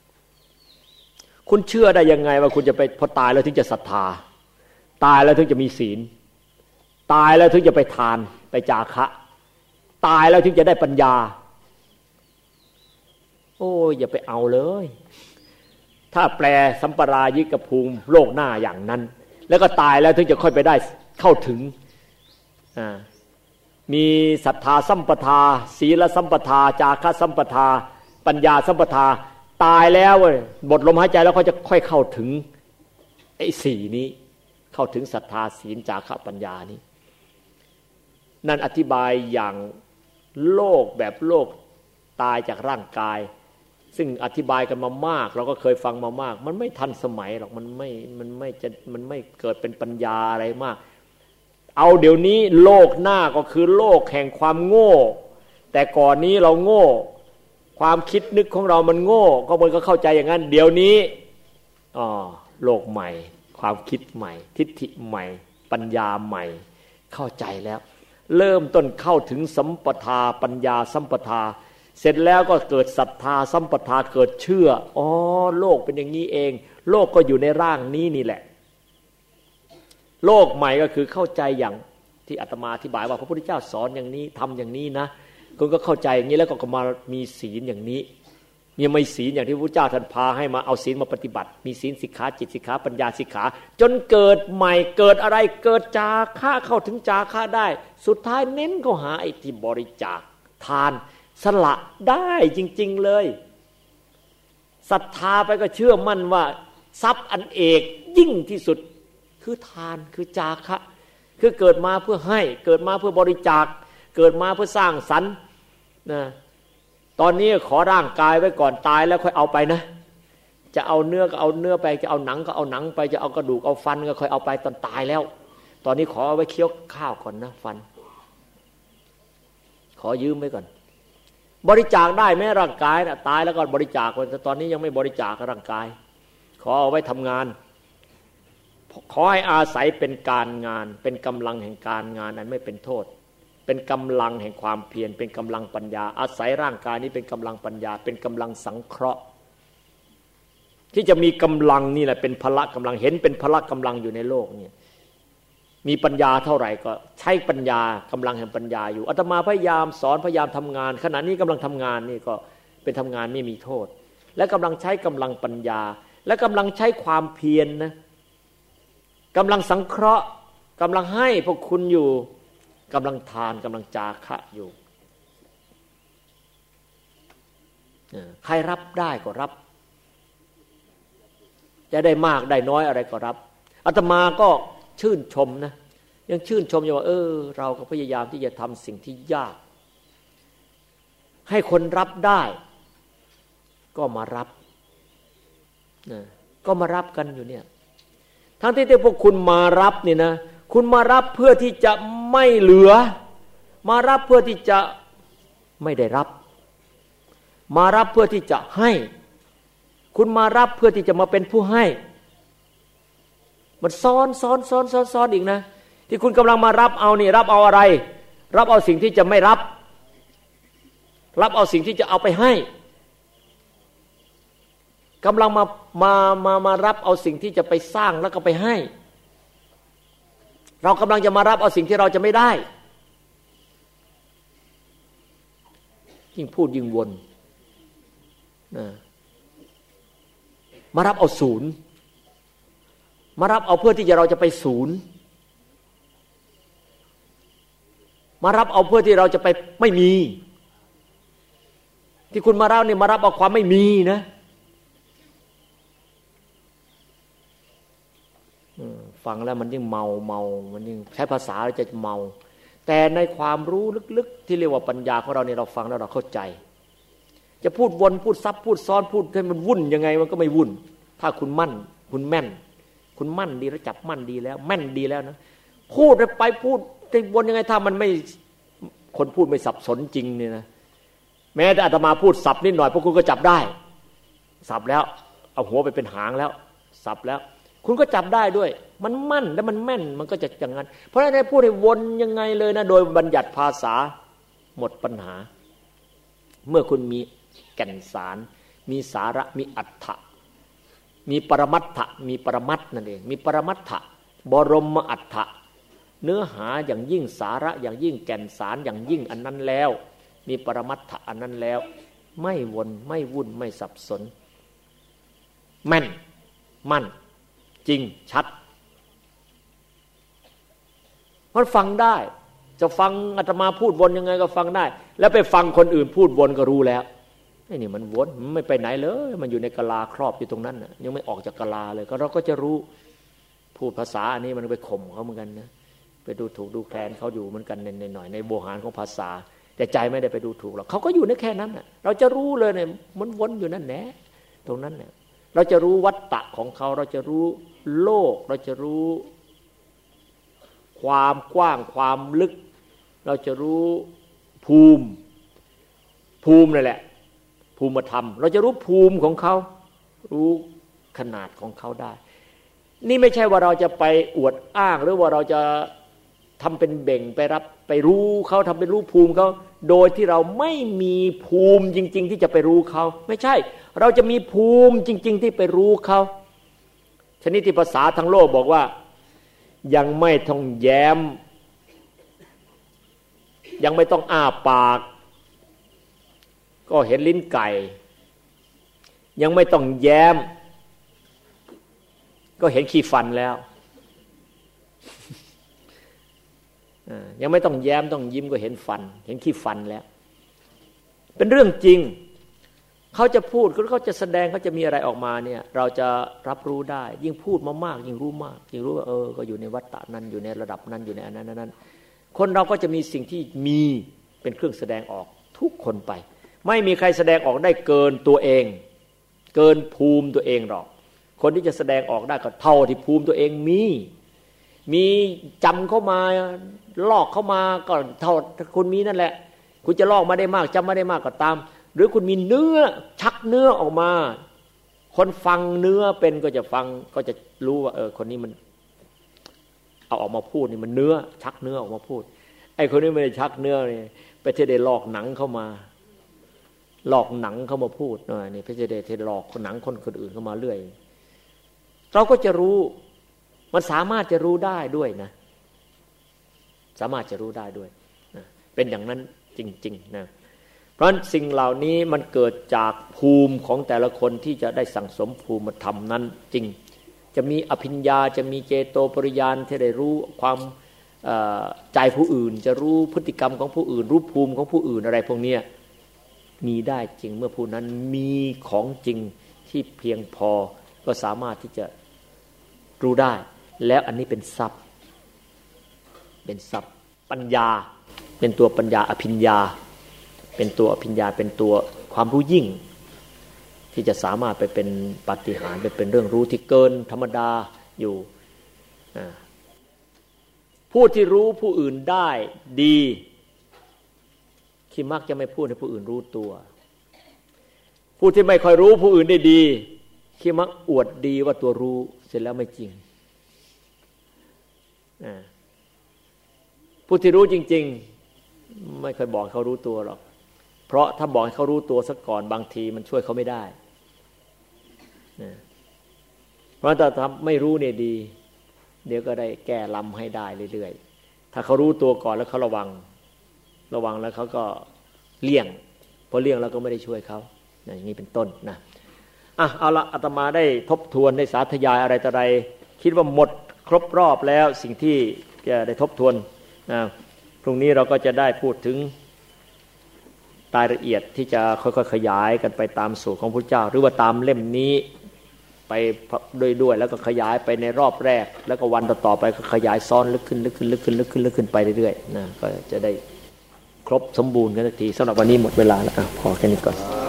คุณเชื่อได้ยังไงว่าคุณจะไปพอตายแล้วถึงจะศรัทธาตายแล้วถึงจะมีศีลตายแล้วถึงจะไปทานไปจาคะตายแล้วถึงจะได้ปัญญาโอ้ยอย่าไปเอาเลยถ้าแปลสัมปรายิกภูมิโลกหน้าอย่างนั้นแล้วก็ตายแล้วถึงจะค่อยไปได้เข้าถึงมีศรัทธาสัมปทาศีลสัมปทาจาคะสัมปทาปัญญาสัมปทาตายแล้วหมดลมหายใจแล้วเขาจะค่อยเข้าถึงไอ้4นี้เข้าถึงศรัทธาศีลจาคะปัญญานี้นั่นอธิบายอย่างโลกแบบโลกตายจากร่างกายซึ่งอธิบายกันมามากเราก็เคยฟังมามากมันไม่ทันสมัยหรอกมันไม่เกิดเป็นปัญญาอะไรมากเอาเดี๋ยวนี้โลกหน้าก็คือโลกแห่งความโง่แต่ก่อนนี้เราโง่ความคิดนึกของเรามันโง่ก็มันก็เข้าใจอย่างนั้นเดี๋ยวนี้โลกใหม่ความคิดใหม่ทิฏฐิใหม่ปัญญาใหม่เข้าใจแล้วเริ่มต้นเข้าถึงสัมปทาปัญญาสัมปทาเสร็จแล้วก็เกิดศรัทธาสัมปทาเกิดเชื่อโลกเป็นอย่างนี้เองโลกก็อยู่ในร่างนี้นี่แหละโลกใหม่ก็คือเข้าใจอย่างที่อาตมาอธิบายว่าพระพุทธเจ้าสอนอย่างนี้ทำอย่างนี้นะคุณก็เข้าใจอย่างนี้แล้วก็มามีศีลอย่างนี้เนี่ยไม่ศีลอย่างที่พระพุทธเจ้าท่านพาให้มาเอาศีลมาปฏิบัติมีศีลสิกขาจิตสิกขาปัญญาสิกขาจนเกิดใหม่เกิดอะไรเกิดจาคะเข้าถึงจาคะได้สุดท้ายเน้นเข้าหาไอ้ที่บริจาคทานสละได้จริงๆเลยศรัทธาไปก็เชื่อมั่นว่าทรัพย์อันเอกยิ่งที่สุดคือทานคือจาคะคือเกิดมาเพื่อให้เกิดมาเพื่อบริจาคเกิดมาเพื่อสร้างสรรค์นะตอนนี้ขอร่างกายไว้ก่อนตายแล้วค่อยเอาไปนะจะเอาเนื้อก็เอาเนื้อไปจะเอาหนังก็เอาหนังไปจะเอากระดูกเอาฟันก็ค่อยเอาไปตอนตายแล้วตอนนี้ขอเอาไว้เคี้ยวข้าวก่อนนะฟันขอยืมไว้ก่อนบริจาคได้แม้ร่างกายนะตายแล้วก็บริจาคแต่ตอนนี้ยังไม่บริจาคร่างกายขอเอาไว้ทำงานขอให้อาศัยเป็นการงานเป็นกำลังแห่งการงานนั้นไม่เป็นโทษเป็นกำลังแห่งความเพียรเป็นกำลังปัญญาอาศัยร่างกายนี้เป็นกำลังปัญญาเป็นกำลังสังเคราะห์ที่จะมีกำลังนี่แหละเป็นพละกำลังเห็นเป็นพละกำลังอยู่ในโลกนี่มีปัญญาเท่าไหร่ก็ใช้ปัญญากำลังแห่งปัญญาอยู่อาตมาพยายามสอนพยายามทำงานขณะนี้กำลังทำงานนี่ก็เป็นทำงานไม่มีโทษและกำลังใช้กำลังปัญญาและกำลังใช้ความเพียรนะกำลังสังเคราะห์กำลังให้พวกคุณอยู่กำลังทานกำลังจาคะอยู่ใครรับได้ก็รับจะได้มากได้น้อยอะไรก็รับอาตมาก็ชื่นชมนะยังชื่นชมอยู่ว่าเราก็พยายามที่จะทำสิ่งที่ยากให้คนรับได้ก็มารับก็มารับกันอยู่เนี่ยทั้งที่พวกคุณมารับนี่นะคุณมารับเพื่อที่จะไม่เหลือมารับเพื่อที่จะไม่ได้รับมารับเพื่อที่จะให้คุณมารับเพื่อที่จะมาเป็นผู้ให้มันซ้อนอีกนะที่คุณกำลังมารับเอานี่รับเอาอะไรรับเอาสิ่งที่จะไม่รับเอาสิ่งที่จะเอาไปให้กำลังมารับเอาสิ่งที่จะไปสร้างแล้วก็ไปให้เรากำลังจะมารับเอาสิ่งที่เราจะไม่ได้ยิ่งพูดยิ่งวนมารับเอาศูนย์มารับเอาเพื่อที่เราจะไปศูนย์มารับเอาเพื่อที่เราจะไปไม่มีที่คุณมารับเนี่ยมารับเอาความไม่มีนะฟังแล้วมันยิ่งเมามันยิ่งใช้ภาษาแล้วจะเมาแต่ในความรู้ลึกๆที่เรียกว่าปัญญาของเราเนี่ยเราฟังแล้วเราเข้าใจจะพูดวนพูดซับพูดซ้อนพูดให้มันวุ่นยังไงมันก็ไม่วุ่นถ้าคุณมั่นคุณแม่นคุณมั่นดีแล้วจับมั่นดีแล้วแม่นดีแล้วนะพูดไปพูดจะวนยังไงถ้ามันไม่คนพูดไม่สับสนจริงเนี่ยนะแม้แต่อาตมาพูดสับนิดหน่อยพวกคุณก็จับได้สับแล้วเอาหัวไปเป็นหางแล้วสับแล้วคุณก็จับได้ด้วยมันมั่นและมันแม่นมันก็จะอย่างนั้นเพราะฉะนั้นพูดให้วนยังไงเลยนะโดยบัญญัติภาษาหมดปัญหาเมื่อคุณมีแก่นสารมีสาระมีอรรถะมีปรมัตถะมีปรมัตถ์นั่นเองมีปรมัตถะบรมอรรถะเนื้อหาอย่างยิ่งสาระอย่างยิ่งแก่นสารอย่างยิ่งอันนั้นแล้วมีปรมัตถะอันนั้นแล้วไม่วนไม่วุ่นไม่สับสนแม่นมั่นจริงชัดมันฟังได้จะฟังอาตมาพูดวนยังไงก็ฟังได้แล้วไปฟังคนอื่นพูดวนก็รู้แล้วไอ้นี่มันวนมันไม่ไปไหนเลยมันอยู่ในกะลาครอบอยู่ตรงนั้นน่ะยังไม่ออกจากกะลาเลยก็เราก็จะรู้พูดภาษาอันนี้มันไปข่มเขาเหมือนกันนะไปดูถูกดูแคลนเขาอยู่เหมือนกันในหน่อยในโวหารของภาษาแต่ใจไม่ได้ไปดูถูกหรอกเขาก็อยู่ในแค่นั้นน่ะเราจะรู้เลยเนี่ยมันวนอยู่นั่นแหละตรงนั้นเนี่ยเราจะรู้วัฏฏะของเขาเราจะรู้โลกเราจะรู้ความกว้างความลึกเราจะรู้ภูมินั่นแหละภูมิธรรมเราจะรู้ภูมิของเขารู้ขนาดของเขาได้นี่ไม่ใช่ว่าเราจะไปอวดอ้างหรือว่าเราจะทำเป็นเบ่งไปรับไปรู้เขาทำเป็นรู้ภูมิเขาโดยที่เราไม่มีภูมิจริงๆที่จะไปรู้เขาไม่ใช่เราจะมีภูมิจริงๆที่ไปรู้เขาชนิดที่ภาษาทั้งโลกบอกว่ายังไม่ต้องแย้มยังไม่ต้องอ้าปากก็เห็นลิ้นไก่ยังไม่ต้องแย้มก็เห็นขี้ฟันแล้วยังไม่ต้องแย้มต้องยิ้มก็เห็นฟันเห็นขี้ฟันแล้วเป็นเรื่องจริงเขาจะพูดเขาจะแสดงเขาจะมีอะไรออกมาเนี่ยเราจะรับรู้ได้ยิ่งพูดมากๆยิ่งรู้มากยิ่งรู้ว่าก็อยู่ในวัฏฏะนั้นอยู่ในระดับนั้นอยู่ในอันนั้นคนเราก็จะมีสิ่งที่มีเป็นเครื่องแสดงออกทุกคนไปไม่มีใครแสดงออกได้เกินตัวเองเกินภูมิตัวเองหรอกคนที่จะแสดงออกได้ก็เท่าที่ภูมิตัวเองมีจำเข้ามาลอกเข้ามาก็เท่าคุณมีนั่นแหละคุณจะลอกมาได้มากจำมาได้มากก็ตามหรือคุณมีเนื้อชักเนื้อออกมาคนฟังเนื้อเป็นก็จะฟังก็จะรู้ว่าคนนี้มันเอาออกมาพูดนี่มันเนื้อชักเนื้อออกมาพูดไอ้คนนี้ไม่ได้ชักเนื้อนี่ไปเทเดลอกหนังเข้ามาหลอกหนังเข้ามาพูดนี่พระเจเดชหลอกหนังคนอื่นเข้ามาเรื่อยเราก็จะรู้มันสามารถจะรู้ได้ด้วยนะสามารถจะรู้ได้ด้วยนะเป็นอย่างนั้นจริงๆนะเพราะฉะนั้นสิ่งเหล่านี้มันเกิดจากภูมิของแต่ละคนที่จะได้สั่งสมภูมิธรรมนั้นจริงจะมีอภิญญาจะมีเจโตปริญาณที่ได้รู้ความใจผู้อื่นจะรู้พฤติกรรมของผู้อื่นรู้ภูมิของผู้อื่นอะไรพวกนี้มีได้จริงเมื่อผู้นั้นมีของจริงที่เพียงพอก็สามารถที่จะรู้ได้แล้วอันนี้เป็นทรัพย์ปัญญาเป็นตัวปัญญาอภิญญาเป็นตัวอภิญญาเป็นตัวความรู้ยิ่งที่จะสามารถไปเป็นปาฏิหาริย์ไปเป็นเรื่องรู้ที่เกินธรรมดาอยู่ผู้ที่รู้ผู้อื่นได้ดีที่มักจะไม่พูดให้ผู้อื่นรู้ตัวผู้ที่ไม่ค่อยรู้ผู้อื่นได้ดีที่มักอวดดีว่าตัวรู้เสร็จแล้วไม่จริงผู้ที่รู้จริงๆไม่เคยบอกเขารู้ตัวหรอกเพราะถ้าบอกให้เขารู้ตัวซะก่อนบางทีมันช่วยเขาไม่ได้เพราะถ้าทำไม่รู้เนี่ยดีเดี๋ยวก็ได้แก้ลำให้ได้เรื่อยๆถ้าเขารู้ตัวก่อนแล้วเขาระวังแล้วเขาก็เลี่ยงพอเลี่ยงเราก็ไม่ได้ช่วยเขาอย่างนี้เป็นต้นนะเอาละอาตมาได้ทบทวนได้สาธยายอะไรต่ออะไรคิดว่าหมดครบรอบแล้วสิ่งที่จะได้ทบทวนนะพรุ่งนี้เราก็จะได้พูดถึงรายละเอียดที่จะค่อยๆขยายกันไปตามสูตรของพระเจ้าหรือว่าตามเล่มนี้ไปด้วยแล้วก็ขยายไปในรอบแรกแล้วก็วันต่อๆไปก็ขยายซ้อนลึกขึ้นไปเรื่อยๆนะก็จะได้ครบสมบูรณ์กันสักทีสำหรับวันนี้หมดเวลาแล้วพอแค่นี้ก่อน